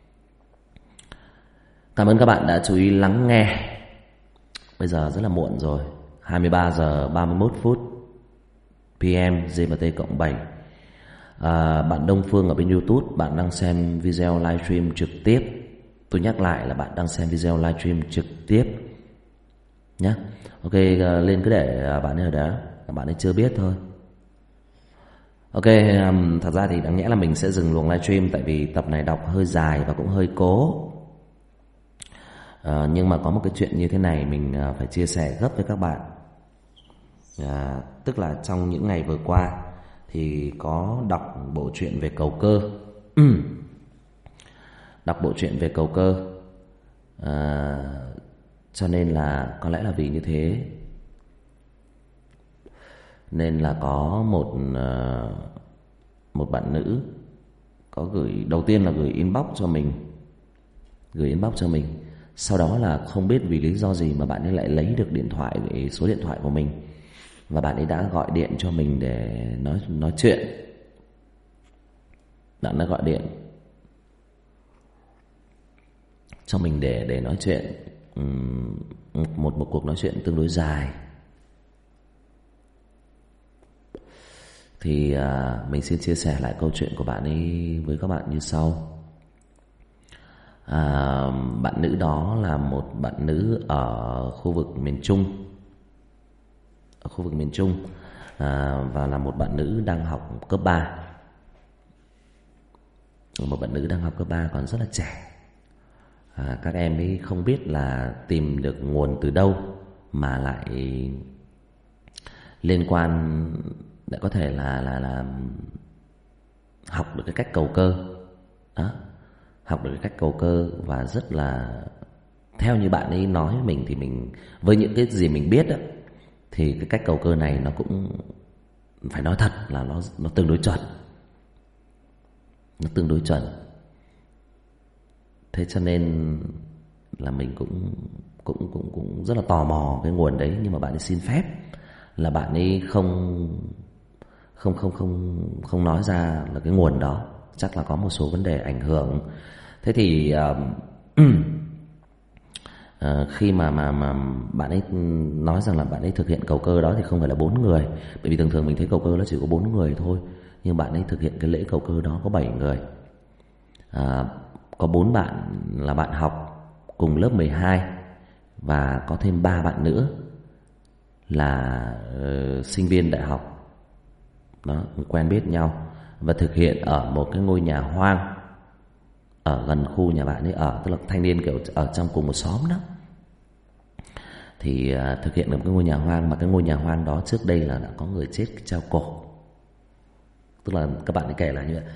Cảm ơn các bạn đã chú ý lắng nghe. Bây giờ rất là muộn rồi, hai mươi ba giờ ba mươi mốt phút pê em giê em tê cộng bảy. à, Bạn Đông Phương ở bên YouTube, bạn đang xem video livestream trực tiếp. Tôi nhắc lại là bạn đang xem video livestream trực tiếp nhé. Ok, lên cứ để bạn ấy ở đó, bạn ấy chưa biết thôi. Ok, um, thật ra thì đáng nhẽ là mình sẽ dừng luồng livestream, tại vì tập này đọc hơi dài và cũng hơi cố. uh, Nhưng mà có một cái chuyện như thế này mình uh, phải chia sẻ gấp với các bạn. uh, Tức là trong những ngày vừa qua thì có đọc bộ truyện về cầu cơ. Đọc bộ truyện về cầu cơ, uh, cho nên là có lẽ là vì như thế nên là có một uh, một bạn nữ có gửi, đầu tiên là gửi inbox cho mình, gửi inbox cho mình. Sau đó là không biết vì lý do gì mà bạn ấy lại lấy được điện thoại, để số điện thoại của mình, và bạn ấy đã gọi điện cho mình để nói nói chuyện. Bạn đã gọi điện cho mình để để nói chuyện, um, một một cuộc nói chuyện tương đối dài. Thì à, mình xin chia sẻ lại câu chuyện của bạn ấy với các bạn như sau. à, Bạn nữ đó là một bạn nữ ở khu vực miền Trung, ở khu vực miền Trung à, và là một bạn nữ đang học cấp ba. Một bạn nữ đang học cấp ba còn rất là trẻ. à, Các em ấy không biết là tìm được nguồn từ đâu mà lại liên quan, để có thể là là là học được cái cách cầu cơ đó, học được cái cách cầu cơ. Và rất là, theo như bạn ấy nói với mình thì mình, với những cái gì mình biết đó, thì cái cách cầu cơ này nó cũng phải nói thật là nó nó tương đối chuẩn, nó tương đối chuẩn. Thế cho nên là mình cũng cũng cũng cũng rất là tò mò cái nguồn đấy, nhưng mà bạn ấy xin phép là bạn ấy không không không không không nói ra là cái nguồn đó, chắc là có một số vấn đề ảnh hưởng. Thế thì uh, uh, khi mà mà mà bạn ấy nói rằng là bạn ấy thực hiện cầu cơ đó thì không phải là bốn người, bởi vì thường thường mình thấy cầu cơ nó chỉ có bốn người thôi, nhưng bạn ấy thực hiện cái lễ cầu cơ đó có bảy người. Uh, có bốn bạn là bạn học cùng lớp mười hai, và có thêm ba bạn nữa là uh, sinh viên đại học đó, quen biết nhau và thực hiện ở một cái ngôi nhà hoang ở gần khu nhà bạn ấy ở, tức là thanh niên kiểu ở trong cùng một xóm đó. Thì uh, thực hiện được cái ngôi nhà hoang, mà cái ngôi nhà hoang đó trước đây là đã có người chết treo cổ, tức là các bạn ấy kể là như vậy.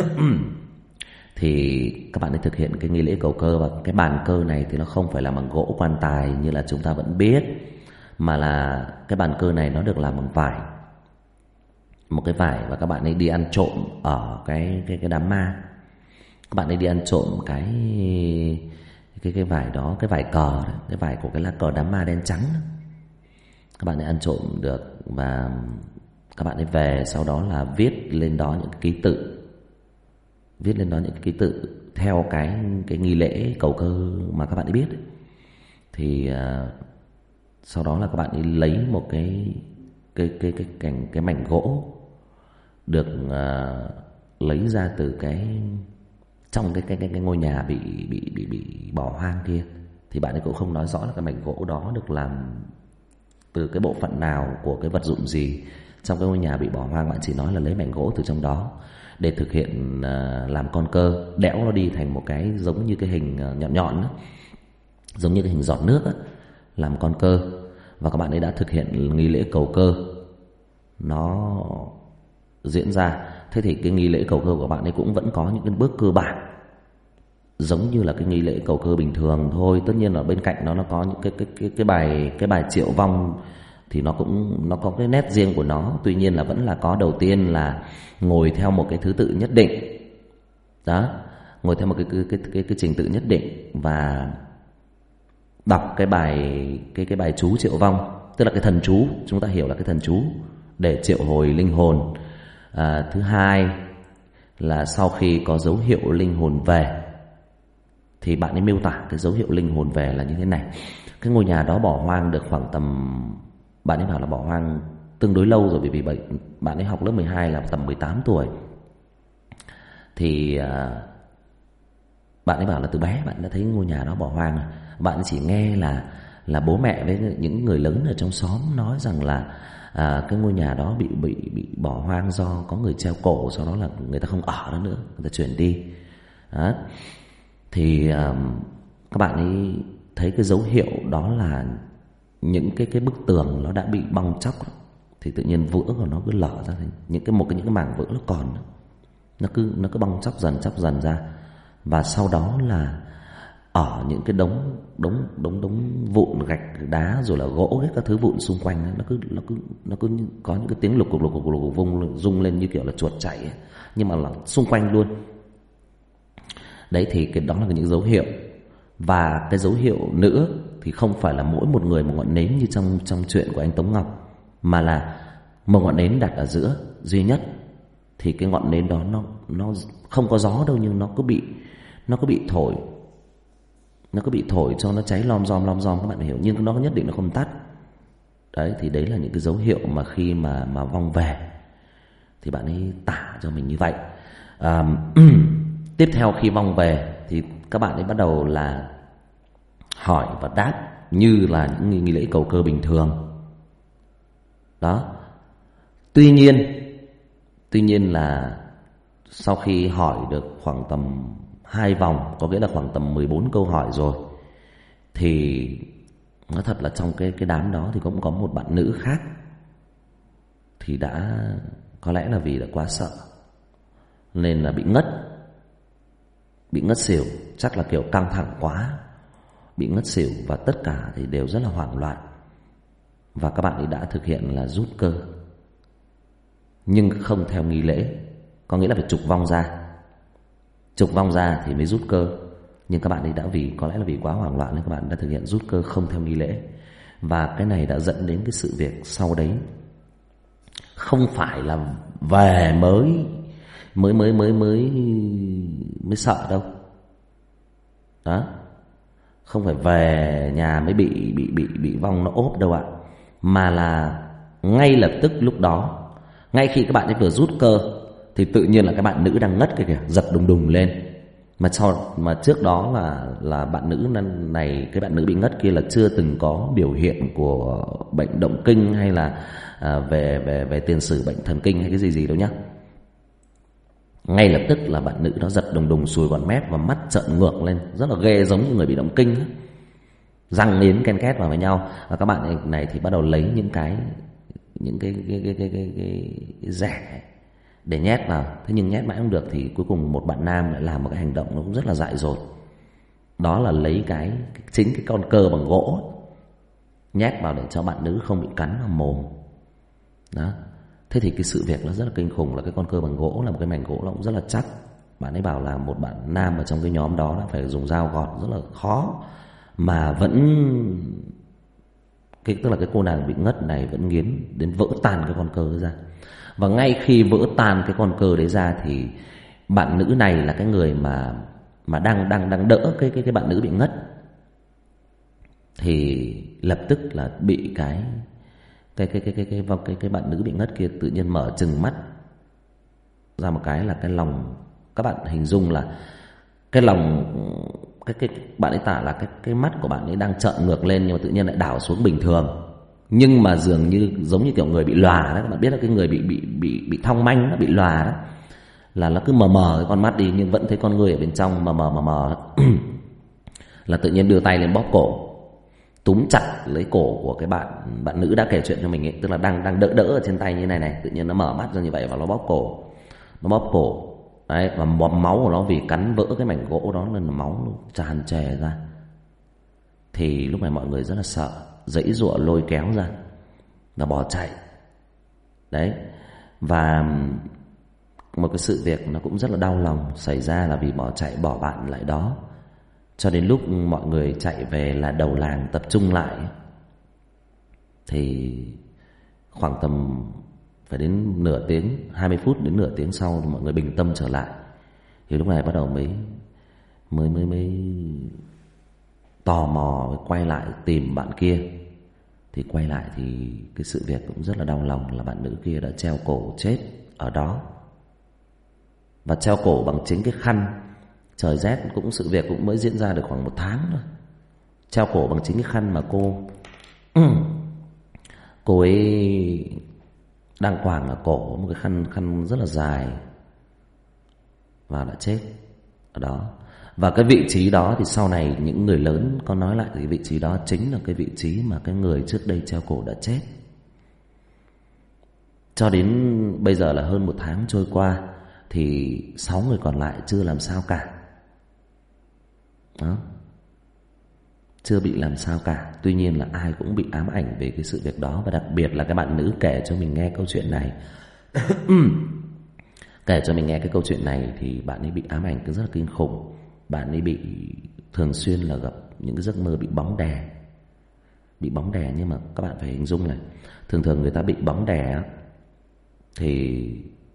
Thì các bạn ấy thực hiện cái nghi lễ cầu cơ, và cái bàn cơ này thì nó không phải là bằng gỗ quan tài như là chúng ta vẫn biết, mà là cái bàn cờ này nó được làm bằng vải, một cái vải, và các bạn ấy đi ăn trộm ở cái cái cái đám ma. Các bạn ấy đi ăn trộm cái cái cái vải đó, cái vải cờ đó, cái vải của cái lá cờ đám ma đen trắng đó. Các bạn ấy ăn trộm được và các bạn ấy về, sau đó là viết lên đó những cái ký tự, viết lên đó những cái ký tự theo cái cái nghi lễ cầu cơ mà các bạn ấy biết ấy. Thì uh, sau đó là các bạn ấy lấy một cái cái cái cái cành cái mảnh gỗ được uh, lấy ra từ cái trong cái cái cái, cái ngôi nhà bị bị bị bị bỏ hoang kia. Thì bạn ấy cũng không nói rõ là cái mảnh gỗ đó được làm từ cái bộ phận nào của cái vật dụng gì trong cái ngôi nhà bị bỏ hoang. Bạn chỉ nói là lấy mảnh gỗ từ trong đó để thực hiện uh, làm con cơ, đẽo nó đi thành một cái giống như cái hình uh, nhọn nhọn đó, giống như cái hình giọt nước đó, làm con cơ. Và các bạn ấy đã thực hiện nghi lễ cầu cơ nó diễn ra. Thế thì cái nghi lễ cầu cơ của bạn ấy cũng vẫn có những cái bước cơ bản giống như là cái nghi lễ cầu cơ bình thường thôi. Tất nhiên ở bên cạnh nó nó có những cái cái cái cái bài cái bài triệu vong thì nó cũng nó có cái nét riêng của nó. Tuy nhiên là vẫn là có, đầu tiên là ngồi theo một cái thứ tự nhất định đó, ngồi theo một cái cái cái cái, cái trình tự nhất định và đọc cái bài cái cái bài chú triệu vong, tức là cái thần chú, chúng ta hiểu là cái thần chú để triệu hồi linh hồn. À, thứ hai là sau khi có dấu hiệu linh hồn về thì bạn ấy miêu tả cái dấu hiệu linh hồn về là như thế này. Cái ngôi nhà đó bỏ hoang được khoảng tầm, bạn ấy bảo là bỏ hoang tương đối lâu rồi, bởi vì bạn ấy học lớp mười hai là tầm mười tám tuổi. Thì à, bạn ấy bảo là từ bé bạn đã thấy ngôi nhà đó bỏ hoang. Bạn chỉ nghe là là bố mẹ với những người lớn ở trong xóm nói rằng là à, cái ngôi nhà đó bị bị bị bỏ hoang do có người treo cổ, sau đó là người ta không ở đó nữa, người ta chuyển đi. Đó. Thì à, các bạn ấy thấy cái dấu hiệu đó là những cái cái bức tường nó đã bị bong tróc, thì tự nhiên vữa của nó cứ lở ra, những cái một cái những cái mảng vữa nó còn, nó cứ nó cứ bong tróc dần chóc dần ra. Và sau đó là ở những cái đống đống đống đống vụn gạch đá rồi là gỗ hết các thứ vụn xung quanh ấy, nó cứ nó cứ nó cứ có những cái tiếng lục cục lục cục lục vung rung lên như kiểu là chuột chạy ấy, nhưng mà là xung quanh luôn. Đấy thì cái đó là những dấu hiệu. Và cái dấu hiệu nữa thì không phải là mỗi một người một ngọn nến như trong trong chuyện của anh Tống Ngọc, mà là một ngọn nến đặt ở giữa duy nhất. Thì cái ngọn nến đó nó nó không có gió đâu, nhưng nó cứ bị nó cứ bị thổi, nó cứ bị thổi cho nó cháy lom rom lom rom, các bạn hiểu, nhưng nó nhất định nó không tắt. Đấy thì đấy là những cái dấu hiệu mà khi mà mà vong về thì bạn ấy tả cho mình như vậy. À, tiếp theo khi vong về thì các bạn ấy bắt đầu là hỏi và đáp như là những nghi lễ cầu cơ bình thường. Đó. Tuy nhiên Tuy nhiên là sau khi hỏi được khoảng tầm hai vòng, có nghĩa là khoảng tầm mười bốn câu hỏi rồi, thì nói thật là trong cái cái đám đó thì cũng có một bạn nữ khác thì đã, có lẽ là vì đã quá sợ nên là bị ngất, bị ngất xỉu, chắc là kiểu căng thẳng quá, bị ngất xỉu, và tất cả thì đều rất là hoảng loạn. Và các bạn ấy đã thực hiện là rút cơ, nhưng không theo nghi lễ, có nghĩa là phải trục vong ra, trục vong ra thì mới rút cơ. Nhưng các bạn ấy đã vì, có lẽ là vì quá hoảng loạn nên các bạn đã thực hiện rút cơ không theo nghi lễ. Và cái này đã dẫn đến cái sự việc sau đấy không phải là về mới mới mới mới mới mới sợ đâu. Đó, không phải về nhà mới bị bị bị bị vong nó ốp đâu ạ, mà là ngay lập tức lúc đó, ngay khi các bạn ấy vừa rút cơ thì tự nhiên là cái bạn nữ đang ngất kia kìa, giật đùng đùng lên. Mà sau mà trước đó là là bạn nữ này, cái bạn nữ bị ngất kia là chưa từng có biểu hiện của bệnh động kinh hay là à, về về về tiền sử bệnh thần kinh hay cái gì gì đâu nhá. Ngay lập tức là bạn nữ nó giật đùng đùng, sùi bọt mép và mắt trợn ngược lên, rất là ghê, giống như người bị động kinh ấy. Răng nến ken két vào với nhau. Và các bạn này thì bắt đầu lấy những cái những cái cái cái cái cái, cái, cái rẻ để nhét vào. Thế nhưng nhét mãi không được thì cuối cùng một bạn nam lại làm một cái hành động nó cũng rất là dại dột. Đó là lấy cái chính cái con cơ bằng gỗ nhét vào để cho bạn nữ không bị cắn vào mồm. Đó. Thế thì cái sự việc nó rất là kinh khủng là cái con cơ bằng gỗ là một cái mảnh gỗ nó cũng rất là chắc. Bạn ấy bảo là một bạn nam ở trong cái nhóm đó đã phải dùng dao gọt rất là khó mà vẫn, cái tức là cái cô nàng bị ngất này vẫn nghiến đến vỡ tan cái con cơ đấy ra. Và ngay khi vỡ tan cái con cơ đấy ra thì bạn nữ này là cái người mà mà đang đang đang đỡ cái cái cái bạn nữ bị ngất, thì lập tức là bị cái cái cái cái cái cái cái cái, cái bạn nữ bị ngất kia tự nhiên mở trừng mắt ra một cái, là cái lòng, các bạn hình dung là cái lòng, cái cái bạn ấy tả là cái cái mắt của bạn ấy đang trợn ngược lên nhưng mà tự nhiên lại đảo xuống bình thường, nhưng mà dường như giống như kiểu người bị lòa đó. Các bạn biết là cái người bị bị bị bị thong manh đó, bị lòa đó, là nó cứ mờ mờ cái con mắt đi nhưng vẫn thấy con người ở bên trong mờ mờ mờ mờ. Là tự nhiên đưa tay lên bóp cổ, túm chặt lấy cổ của cái bạn bạn nữ đã kể chuyện cho mình ấy, tức là đang đang đỡ đỡ ở trên tay như này này, tự nhiên nó mở mắt ra như vậy và nó bóp cổ, nó bóp cổ đấy, và máu của nó vì cắn vỡ cái mảnh gỗ đó nên là máu nó tràn trề ra. Thì lúc này mọi người rất là sợ, giãy giụa lôi kéo ra và bỏ chạy đấy. Và một cái sự việc nó cũng rất là đau lòng xảy ra là vì bỏ chạy bỏ bạn lại đó, cho đến lúc mọi người chạy về là đầu làng tập trung lại thì khoảng tầm phải đến nửa tiếng, hai mươi phút đến nửa tiếng sau thì mọi người bình tâm trở lại. Thì lúc này bắt đầu mới mới mới mới tò mò quay lại tìm bạn kia. Thì quay lại thì cái sự việc cũng rất là đau lòng là bạn nữ kia đã treo cổ chết ở đó, và treo cổ bằng chính cái khăn. Trời rét, cũng sự việc cũng mới diễn ra được khoảng một tháng thôi. Treo cổ bằng chính cái khăn mà cô cô ấy đang quàng ở cổ, một cái khăn khăn rất là dài, và đã chết ở đó. Và cái vị trí đó thì sau này những người lớn có nói lại thì vị trí đó chính là cái vị trí mà cái người trước đây treo cổ đã chết. Cho đến bây giờ là hơn một tháng trôi qua thì sáu người còn lại chưa làm sao cả. Đó, chưa bị làm sao cả. Tuy nhiên là ai cũng bị ám ảnh về cái sự việc đó. Và đặc biệt là cái bạn nữ kể cho mình nghe câu chuyện này kể cho mình nghe cái câu chuyện này thì bạn ấy bị ám ảnh rất là kinh khủng. Bạn ấy bị thường xuyên là gặp những cái giấc mơ bị bóng đè. Bị bóng đè, nhưng mà các bạn phải hình dung này, thường thường người ta bị bóng đè thì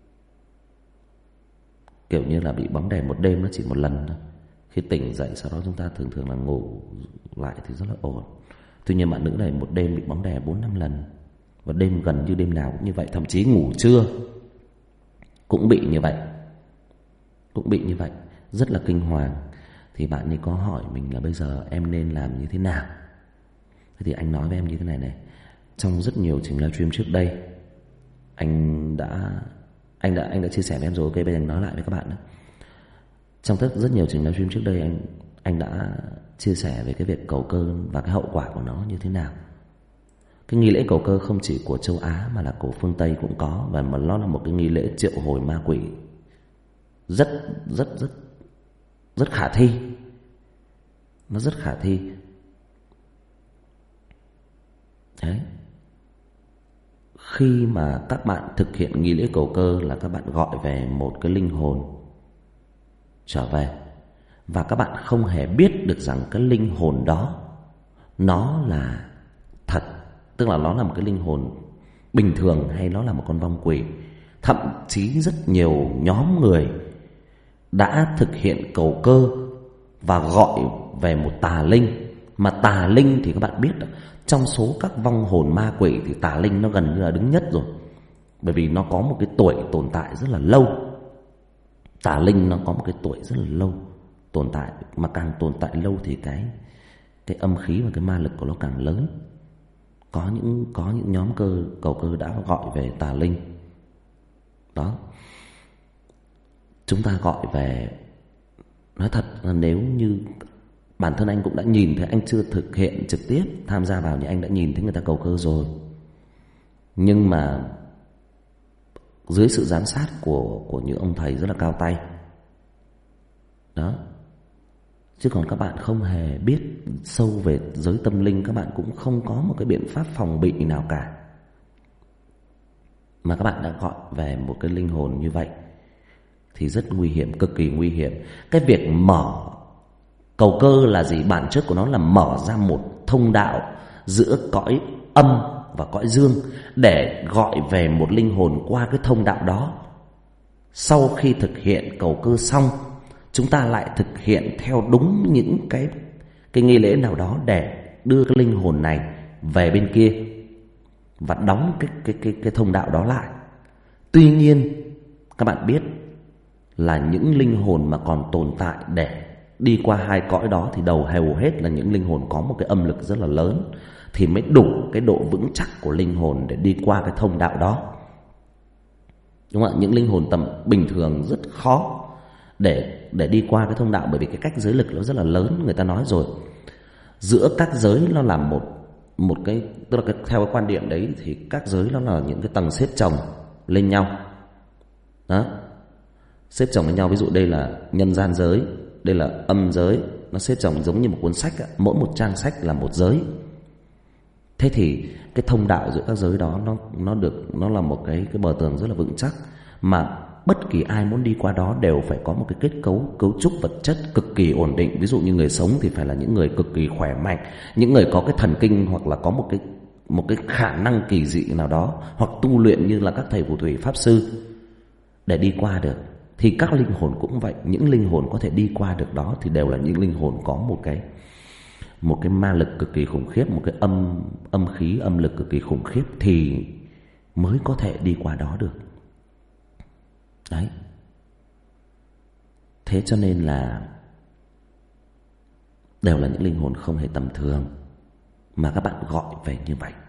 kiểu như là bị bóng đè một đêm nó chỉ một lần thôi. Khi tỉnh dậy sau đó chúng ta thường thường là ngủ lại thì rất là ổn. Tuy nhiên bạn nữ này một đêm bị bóng đè bốn năm lần, và đêm gần như đêm nào cũng như vậy, thậm chí ngủ trưa cũng bị như vậy, cũng bị như vậy, rất là kinh hoàng. Thì bạn ấy có hỏi mình là bây giờ em nên làm như thế nào. Thế thì anh nói với em như thế này này, trong rất nhiều trình livestream trước đây anh đã anh đã anh đã chia sẻ với em rồi, ok, bây giờ anh nói lại với các bạn đó. Trong rất rất nhiều trình livestream trước đây anh anh đã chia sẻ về cái việc cầu cơ và cái hậu quả của nó như thế nào. Cái nghi lễ cầu cơ không chỉ của châu Á mà là của phương Tây cũng có, và mà nó là một cái nghi lễ triệu hồi ma quỷ rất rất rất rất khả thi. Nó rất khả thi. Đấy. Khi mà các bạn thực hiện nghi lễ cầu cơ là các bạn gọi về một cái linh hồn trở về, và các bạn không hề biết được rằng cái linh hồn đó nó là thật, tức là nó là một cái linh hồn bình thường hay nó là một con vong quỷ. Thậm chí rất nhiều nhóm người đã thực hiện cầu cơ và gọi về một tà linh. Mà tà linh thì các bạn biết đó, trong số các vong hồn ma quỷ thì tà linh nó gần như là đứng nhất rồi, bởi vì nó có một cái tuổi tồn tại rất là lâu. Tà linh nó có một cái tuổi rất là lâu tồn tại, mà càng tồn tại lâu thì cái cái âm khí và cái ma lực của nó càng lớn. Có những có những nhóm cơ cầu cơ đã gọi về tà linh đó. Chúng ta gọi về, nói thật là nếu như bản thân anh cũng đã nhìn thấy, anh chưa thực hiện trực tiếp tham gia vào nhưng anh đã nhìn thấy người ta cầu cơ rồi. Nhưng mà dưới sự giám sát của của những ông thầy rất là cao tay đó, Chứ còn các bạn không hề biết sâu về giới tâm linh, các bạn cũng không có một cái biện pháp phòng bị nào cả, mà các bạn đã gọi về một cái linh hồn như vậy thì rất nguy hiểm, cực kỳ nguy hiểm. Cái việc mở cầu cơ là gì? Bản chất của nó là mở ra một thông đạo giữa cõi âm và cõi dương để gọi về một linh hồn qua cái thông đạo đó. Sau khi thực hiện cầu cơ xong, chúng ta lại thực hiện theo đúng những cái cái nghi lễ nào đó để đưa cái linh hồn này về bên kia và đóng cái cái cái cái thông đạo đó lại. Tuy nhiên, các bạn biết là những linh hồn mà còn tồn tại để đi qua hai cõi đó thì đầu hầu hết là những linh hồn có một cái âm lực rất là lớn thì mới đủ cái độ vững chắc của linh hồn để đi qua cái thông đạo đó. Đúng không ạ? Những linh hồn tầm bình thường rất khó để để đi qua cái thông đạo, bởi vì cái cách giới lực nó rất là lớn. Người ta nói rồi, giữa các giới nó là một một cái, tức là cái, theo cái quan điểm đấy thì các giới nó là những cái tầng xếp chồng lên nhau. Đó, xếp chồng lên nhau. Ví dụ đây là nhân gian giới, đây là âm giới, nó xếp chồng giống như một cuốn sách, mỗi một trang sách là một giới. Thế thì cái thông đạo giữa các giới đó nó nó được nó là một cái cái bờ tường rất là vững chắc, mà bất kỳ ai muốn đi qua đó đều phải có một cái kết cấu cấu trúc vật chất cực kỳ ổn định. Ví dụ như người sống thì phải là những người cực kỳ khỏe mạnh, những người có cái thần kinh hoặc là có một cái một cái khả năng kỳ dị nào đó, hoặc tu luyện như là các thầy phù thủy pháp sư để đi qua được. Thì các linh hồn cũng vậy, những linh hồn có thể đi qua được đó thì đều là những linh hồn có một cái một cái ma lực cực kỳ khủng khiếp, một cái âm âm khí âm lực cực kỳ khủng khiếp thì mới có thể đi qua đó được. Đấy. Thế cho nên là đều là những linh hồn không hề tầm thường mà các bạn gọi về như vậy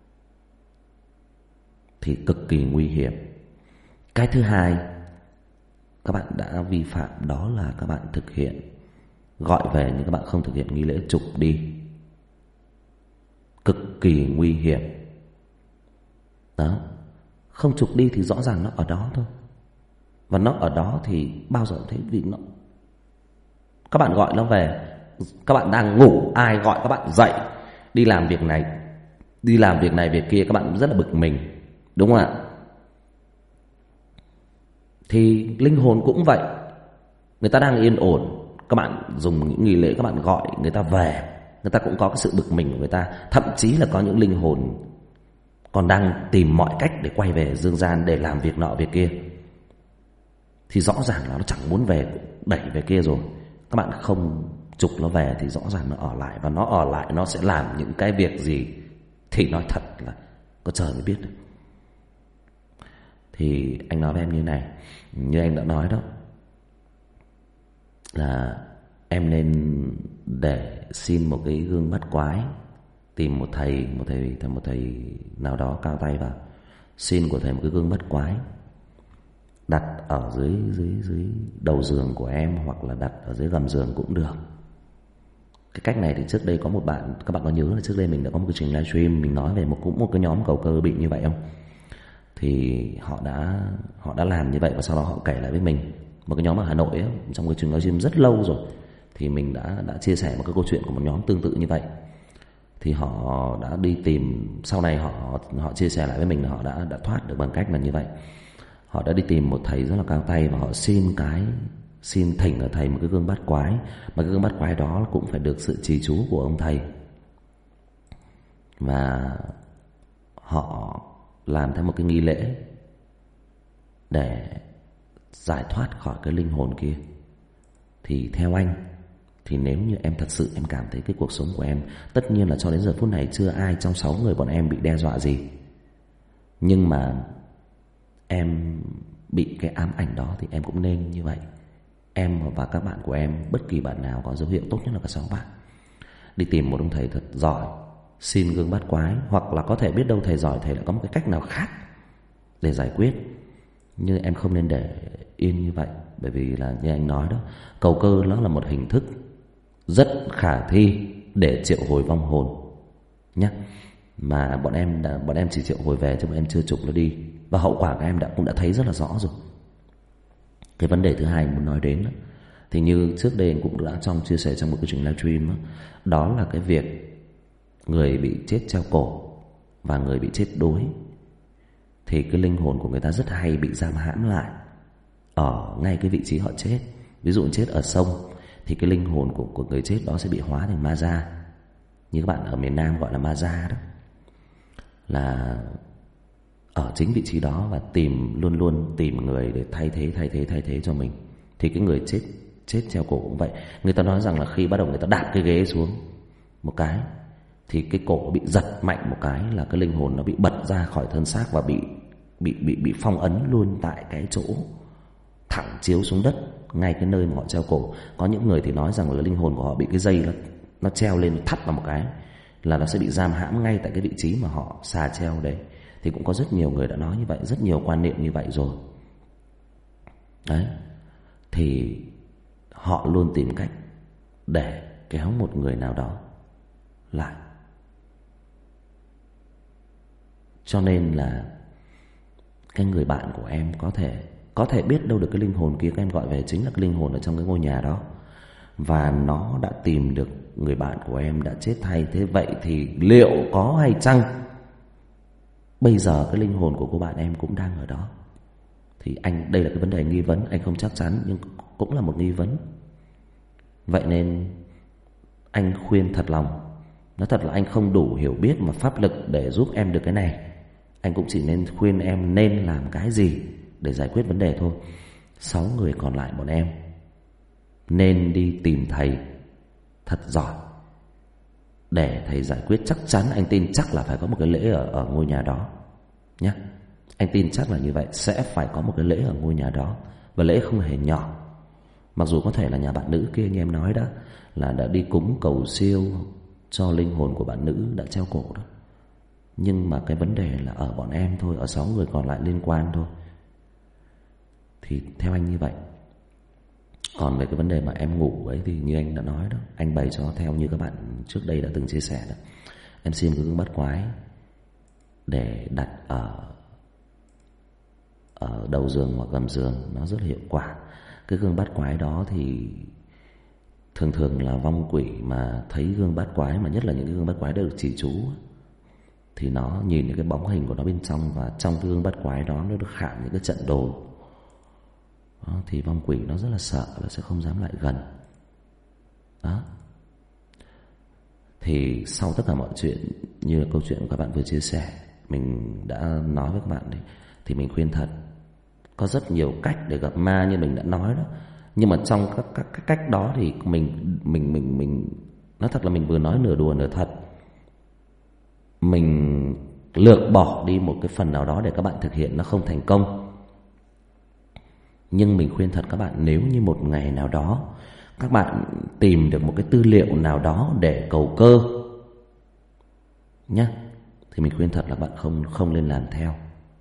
thì cực kỳ nguy hiểm. Cái thứ hai các bạn đã vi phạm, đó là các bạn thực hiện gọi về nhưng các bạn không thực hiện nghi lễ trục đi, cực kỳ nguy hiểm. Đó, không trục đi thì rõ ràng nó ở đó thôi, và nó ở đó thì bao giờ thấy vì nó, các bạn gọi nó về, các bạn đang ngủ, ai gọi các bạn dậy đi làm việc này, đi làm việc này việc kia, các bạn rất là bực mình, đúng không ạ? Thì linh hồn cũng vậy, người ta đang yên ổn, các bạn dùng những nghi lễ, các bạn gọi người ta về, người ta cũng có cái sự bực mình của người ta. Thậm chí là có những linh hồn còn đang tìm mọi cách để quay về dương gian để làm việc nọ việc kia, thì rõ ràng là nó chẳng muốn về, đẩy về kia rồi. Các bạn không trục nó về thì rõ ràng nó ở lại, và nó ở lại nó sẽ làm những cái việc gì thì nói thật là có trời mới biết được. Thì anh nói với em như này, như anh đã nói đó, là em nên để xin một cái gương bắt quái, tìm một thầy, một thầy, một thầy nào đó cao tay vào, xin của thầy một cái gương bắt quái, đặt ở dưới dưới dưới đầu giường của em, hoặc là đặt ở dưới gầm giường cũng được. Cái cách này thì trước đây có một bạn, các bạn có nhớ là trước đây mình đã có một cái trình livestream mình nói về một cũng một cái nhóm cầu cơ bị như vậy không? Thì họ đã họ đã làm như vậy, và sau đó họ kể lại với mình, một cái nhóm ở Hà Nội ấy, trong cái trình livestream rất lâu rồi, thì mình đã đã chia sẻ một cái câu chuyện của một nhóm tương tự như vậy. Thì họ đã đi tìm, sau này họ họ chia sẻ lại với mình là họ đã đã thoát được bằng cách là như vậy. Họ đã đi tìm một thầy rất là cao tay và họ xin cái xin thỉnh ở thầy một cái gương bát quái, mà cái gương bát quái đó cũng phải được sự trì chú của ông thầy, và họ làm theo một cái nghi lễ để giải thoát khỏi cái linh hồn kia. Thì theo anh, thì nếu như em thật sự em cảm thấy cái cuộc sống của em, tất nhiên là cho đến giờ phút này chưa ai trong sáu người bọn em bị đe dọa gì, nhưng mà em bị cái ám ảnh đó thì em cũng nên như vậy. Em và các bạn của em, bất kỳ bạn nào có dấu hiệu, tốt nhất là cả sáu bạn, đi tìm một ông thầy thật giỏi, xin gương bát quái, hoặc là có thể biết đâu thầy giỏi, thầy lại có một cái cách nào khác để giải quyết. Nhưng em không nên để yên như vậy, bởi vì là như anh nói đó, cầu cơ nó là một hình thức rất khả thi để triệu hồi vong hồn nhé. Mà bọn em đã, bọn em chỉ triệu hồi về chứ bọn em chưa trục nó đi, và hậu quả các em đã cũng đã thấy rất là rõ rồi. Cái vấn đề thứ hai muốn nói đến đó, Thì như trước đây anh cũng đã trong chia sẻ trong một cái chương livestream đó, đó là cái việc người bị chết treo cổ và người bị chết đuối, thì cái linh hồn của người ta rất hay bị giam hãm lại ở ngay cái vị trí họ chết. Ví dụ chết ở sông thì cái linh hồn của, của người chết đó sẽ bị hóa thành ma da, như các bạn ở miền Nam gọi là ma da đó, là ở chính vị trí đó và tìm luôn luôn tìm người để thay thế thay thế thay thế cho mình. Thì cái người chết chết treo cổ cũng vậy. Người ta nói rằng là khi bắt đầu người ta đạp cái ghế xuống một cái thì cái cổ bị giật mạnh một cái là cái linh hồn nó bị bật ra khỏi thân xác và bị bị bị bị phong ấn luôn tại cái chỗ thẳng chiếu xuống đất ngay cái nơi mà họ treo cổ. Có những người thì nói rằng là linh hồn của họ bị cái dây nó nó treo lên, nó thắt vào một cái là nó sẽ bị giam hãm ngay tại cái vị trí mà họ xà treo đấy. Thì cũng có rất nhiều người đã nói như vậy, rất nhiều quan niệm như vậy rồi. Đấy. Thì họ luôn tìm cách để kéo một người nào đó lại. Cho nên là cái người bạn của em có thể có thể biết đâu được cái linh hồn kia các em gọi về chính là cái linh hồn ở trong cái ngôi nhà đó, và nó đã tìm được người bạn của em đã chết thay. Thế vậy thì liệu có hay chăng bây giờ cái linh hồn của cô bạn em cũng đang ở đó? Thì anh, đây là cái vấn đề nghi vấn, anh không chắc chắn nhưng cũng là một nghi vấn. Vậy nên anh khuyên thật lòng, nói thật là anh không đủ hiểu biết mà pháp lực để giúp em được cái này. Anh cũng chỉ nên khuyên em nên làm cái gì để giải quyết vấn đề thôi. Sáu người còn lại bọn em nên đi tìm thầy thật giỏi để thầy giải quyết. Chắc chắn anh tin chắc là phải có một cái lễ ở, ở ngôi nhà đó nhé. Anh tin chắc là như vậy, sẽ phải có một cái lễ ở ngôi nhà đó, và lễ không hề nhỏ. Mặc dù có thể là nhà bạn nữ kia như em nói đó, là đã đi cúng cầu siêu cho linh hồn của bạn nữ đã treo cổ đó, nhưng mà cái vấn đề là ở bọn em thôi, ở sáu người còn lại liên quan thôi. Thì theo anh như vậy. Còn về cái vấn đề mà em ngủ ấy thì như anh đã nói đó, anh bày cho theo như các bạn trước đây đã từng chia sẻ đó. Em xin cái gương bắt quái để đặt ở ở đầu giường hoặc gầm giường, nó rất là hiệu quả. Cái gương bát quái đó thì thường thường là vong quỷ mà thấy gương bát quái, mà nhất là những cái gương bát quái được chỉ chú, thì nó nhìn những cái bóng hình của nó bên trong, và trong cái gương bát quái đó nó được khảm những cái trận đồ đó, thì vong quỷ nó rất là sợ và sẽ không dám lại gần đó. Thì sau tất cả mọi chuyện như là câu chuyện của các bạn vừa chia sẻ, mình đã nói với các bạn đấy, thì mình khuyên thật, có rất nhiều cách để gặp ma như mình đã nói đó. Nhưng mà trong các các, các cách đó thì mình mình mình mình nói thật là mình vừa nói nửa đùa nửa thật. Mình lược bỏ đi một cái phần nào đó để các bạn thực hiện nó không thành công. Nhưng mình khuyên thật các bạn, nếu như một ngày nào đó các bạn tìm được một cái tư liệu nào đó để cầu cơ nhé, thì mình khuyên thật là bạn không không nên làm theo.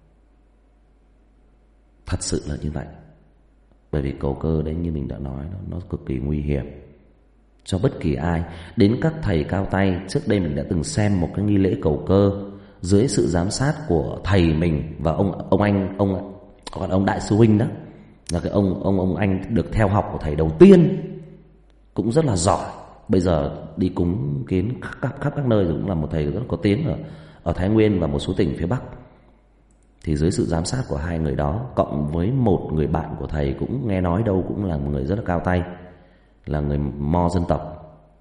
Thật sự là như vậy. Bởi vì cầu cơ đấy như mình đã nói, nó, nó cực kỳ nguy hiểm cho bất kỳ ai. Đến các thầy cao tay, trước đây mình đã từng xem một cái nghi lễ cầu cơ dưới sự giám sát của thầy mình và ông ông anh ông còn ông đại sư huynh đó, là cái ông ông ông anh được theo học của thầy đầu tiên, cũng rất là giỏi. Bây giờ đi cúng kiến khắp khắp các nơi rồi, cũng là một thầy rất là có tiếng ở ở Thái Nguyên và một số tỉnh phía Bắc. Thì dưới sự giám sát của hai người đó, cộng với một người bạn của thầy cũng nghe nói đâu cũng là một người rất là cao tay, là người Mo dân tộc,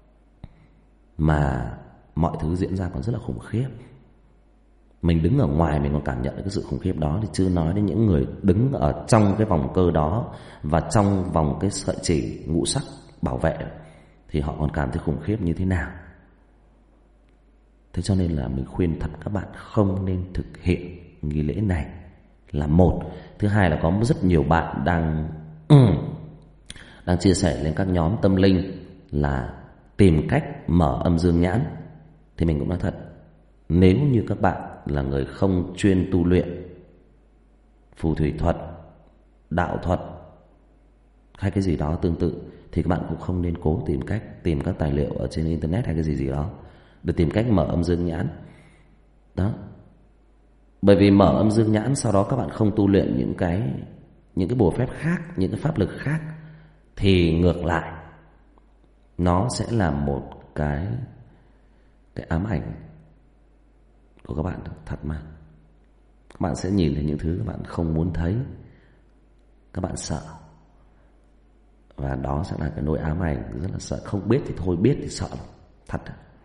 mà mọi thứ diễn ra còn rất là khủng khiếp. Mình đứng ở ngoài mình còn cảm nhận được cái sự khủng khiếp đó, thì chưa nói đến những người đứng ở trong cái vòng cơ đó và trong vòng cái sợi chỉ ngũ sắc bảo vệ, thì họ còn cảm thấy khủng khiếp như thế nào. Thế cho nên là mình khuyên thật các bạn không nên thực hiện nghi lễ này là một. Thứ hai là có rất nhiều bạn đang đang chia sẻ lên các nhóm tâm linh là tìm cách mở âm dương nhãn. Thì mình cũng nói thật, nếu như các bạn là người không chuyên tu luyện phù thủy thuật, đạo thuật hay cái gì đó tương tự, thì các bạn cũng không nên cố tìm cách tìm các tài liệu ở trên internet hay cái gì gì đó để tìm cách mở âm dương nhãn đó. Bởi vì mở âm dương nhãn sau đó các bạn không tu luyện những cái những cái bùa phép khác, những cái pháp lực khác, thì ngược lại nó sẽ là một cái cái ám ảnh của các bạn thật mà. Các bạn sẽ nhìn thấy những thứ các bạn không muốn thấy, các bạn sợ, và đó sẽ là cái nỗi ám ảnh rất là sợ. Không biết thì thôi, biết thì sợ lắm, thật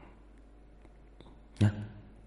nhá.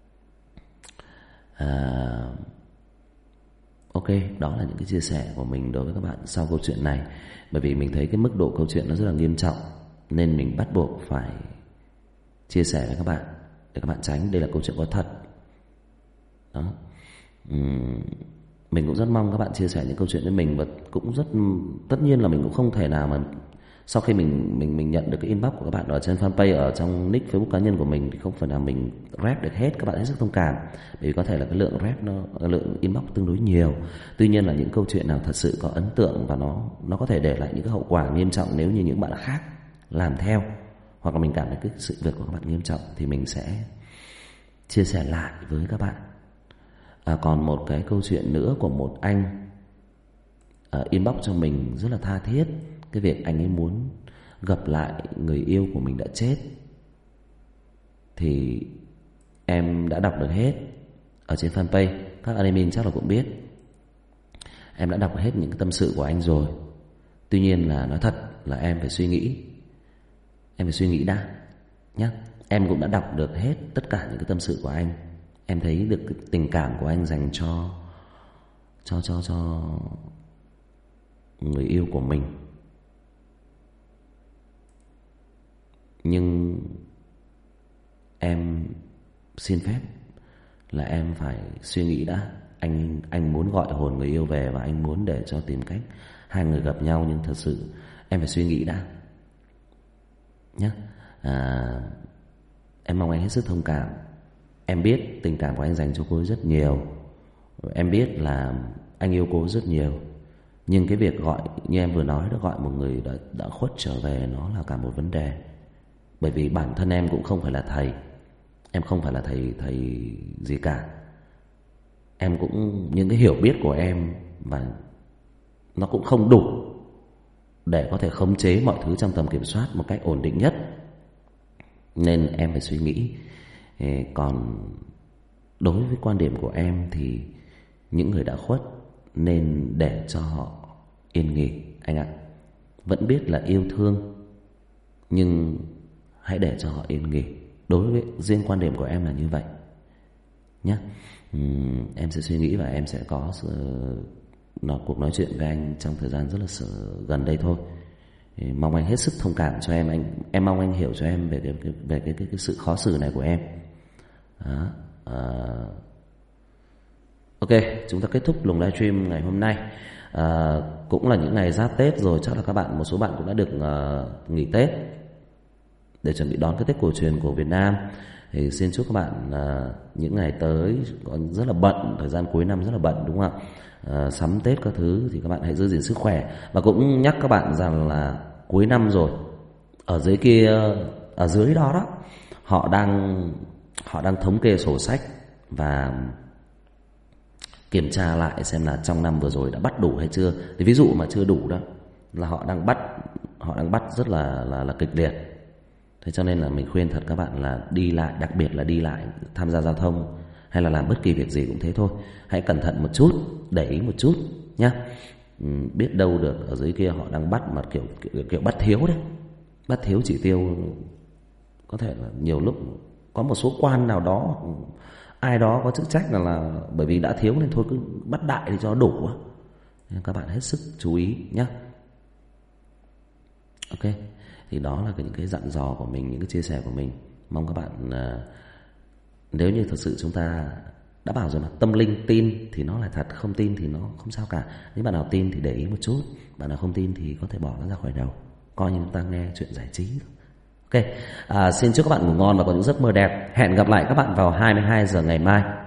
À, ok, đó là những cái chia sẻ của mình đối với các bạn sau câu chuyện này. Bởi vì mình thấy cái mức độ câu chuyện nó rất là nghiêm trọng, nên mình bắt buộc phải chia sẻ với các bạn để các bạn tránh. Đây là câu chuyện có thật đó. uhm, Mình cũng rất mong các bạn chia sẻ những câu chuyện với mình, và cũng rất tất nhiên là mình cũng không thể nào mà sau khi mình mình mình nhận được cái inbox của các bạn ở trên fanpage, ở trong nick Facebook cá nhân của mình, thì không phải là mình rep được hết. Các bạn hết sức thông cảm, bởi vì có thể là cái lượng rep nó lượng inbox tương đối nhiều. Tuy nhiên là những câu chuyện nào thật sự có ấn tượng và nó nó có thể để lại những cái hậu quả nghiêm trọng nếu như những bạn khác làm theo, hoặc là mình cảm thấy cái sự việc của các bạn nghiêm trọng, thì mình sẽ chia sẻ lại với các bạn. À, còn một cái câu chuyện nữa của một anh uh, inbox cho mình rất là tha thiết, cái việc anh ấy muốn gặp lại người yêu của mình đã chết. Thì em đã đọc được hết ở trên fanpage, các admin chắc là cũng biết. Em đã đọc hết những cái tâm sự của anh rồi. Tuy nhiên là nói thật là em phải suy nghĩ, em phải suy nghĩ đã nhé. Em cũng đã đọc được hết tất cả những cái tâm sự của anh. Em thấy được cái tình cảm của anh dành cho cho cho cho người yêu của mình. Nhưng em xin phép là em phải suy nghĩ đã. Anh anh muốn gọi hồn người yêu về, và anh muốn để cho tìm cách hai người gặp nhau, nhưng thật sự em phải suy nghĩ đã nhé. À, em mong anh hết sức thông cảm. Em biết tình cảm của anh dành cho cô ấy rất nhiều, em biết là anh yêu cô rất nhiều. Nhưng cái việc gọi, như em vừa nói đó, gọi một người đã, đã khuất trở về, nó là cả một vấn đề. Bởi vì bản thân em cũng không phải là thầy, em không phải là thầy thầy gì cả. Em cũng, những cái hiểu biết của em và nó cũng không đủ để có thể khống chế mọi thứ trong tầm kiểm soát một cách ổn định nhất. Nên em phải suy nghĩ. Còn đối với quan điểm của em thì những người đã khuất nên để cho họ yên nghỉ anh ạ. Vẫn biết là yêu thương, nhưng hãy để cho họ yên nghỉ. Đối với riêng quan điểm của em là như vậy nhé. uhm, Em sẽ suy nghĩ và em sẽ có sự, nó, cuộc nói chuyện với anh trong thời gian rất là sợ, gần đây thôi. Thì mong anh hết sức thông cảm cho em. Anh em mong anh hiểu cho em về cái cái về cái cái, cái sự khó xử này của em. Đó, à, ok, chúng ta kết thúc luồng livestream ngày hôm nay. À, cũng là những ngày giáp Tết rồi, chắc là các bạn, một số bạn cũng đã được uh, nghỉ Tết để chuẩn bị đón cái Tết cổ truyền của Việt Nam. Thì xin chúc các bạn uh, những ngày tới còn rất là bận, thời gian cuối năm rất là bận, đúng không ạ? Uh, sắm Tết các thứ thì các bạn hãy giữ gìn sức khỏe. Và cũng nhắc các bạn rằng là cuối năm rồi, ở dưới kia, ở dưới đó đó, họ đang họ đang thống kê sổ sách và kiểm tra lại xem là trong năm vừa rồi đã bắt đủ hay chưa. Thì ví dụ mà chưa đủ đó là họ đang bắt họ đang bắt rất là là là kịch liệt. Thế cho nên là mình khuyên thật các bạn là đi lại, đặc biệt là đi lại, tham gia giao thông hay là làm bất kỳ việc gì cũng thế thôi, hãy cẩn thận một chút, để ý một chút nhá. Ừ, biết đâu được ở dưới kia họ đang bắt mà kiểu kiểu, kiểu bắt thiếu đấy, bắt thiếu chỉ tiêu. Có thể là nhiều lúc có một số quan nào đó, ai đó có chức trách là là bởi vì đã thiếu nên thôi cứ bắt đại để cho đủ. Nên các bạn hết sức chú ý nhé. Ok, thì đó là những cái dặn dò của mình, những cái chia sẻ của mình. Mong các bạn uh, nếu như thật sự chúng ta đã bảo rồi mà, tâm linh tin thì nó là thật, không tin thì nó không sao cả. Nếu bạn nào tin thì để ý một chút, bạn nào không tin thì có thể bỏ nó ra khỏi đầu, coi như chúng ta nghe chuyện giải trí. Ok, à, xin chúc các bạn ngủ ngon và có những giấc mơ đẹp. Hẹn gặp lại các bạn vào hai mươi hai giờ ngày mai.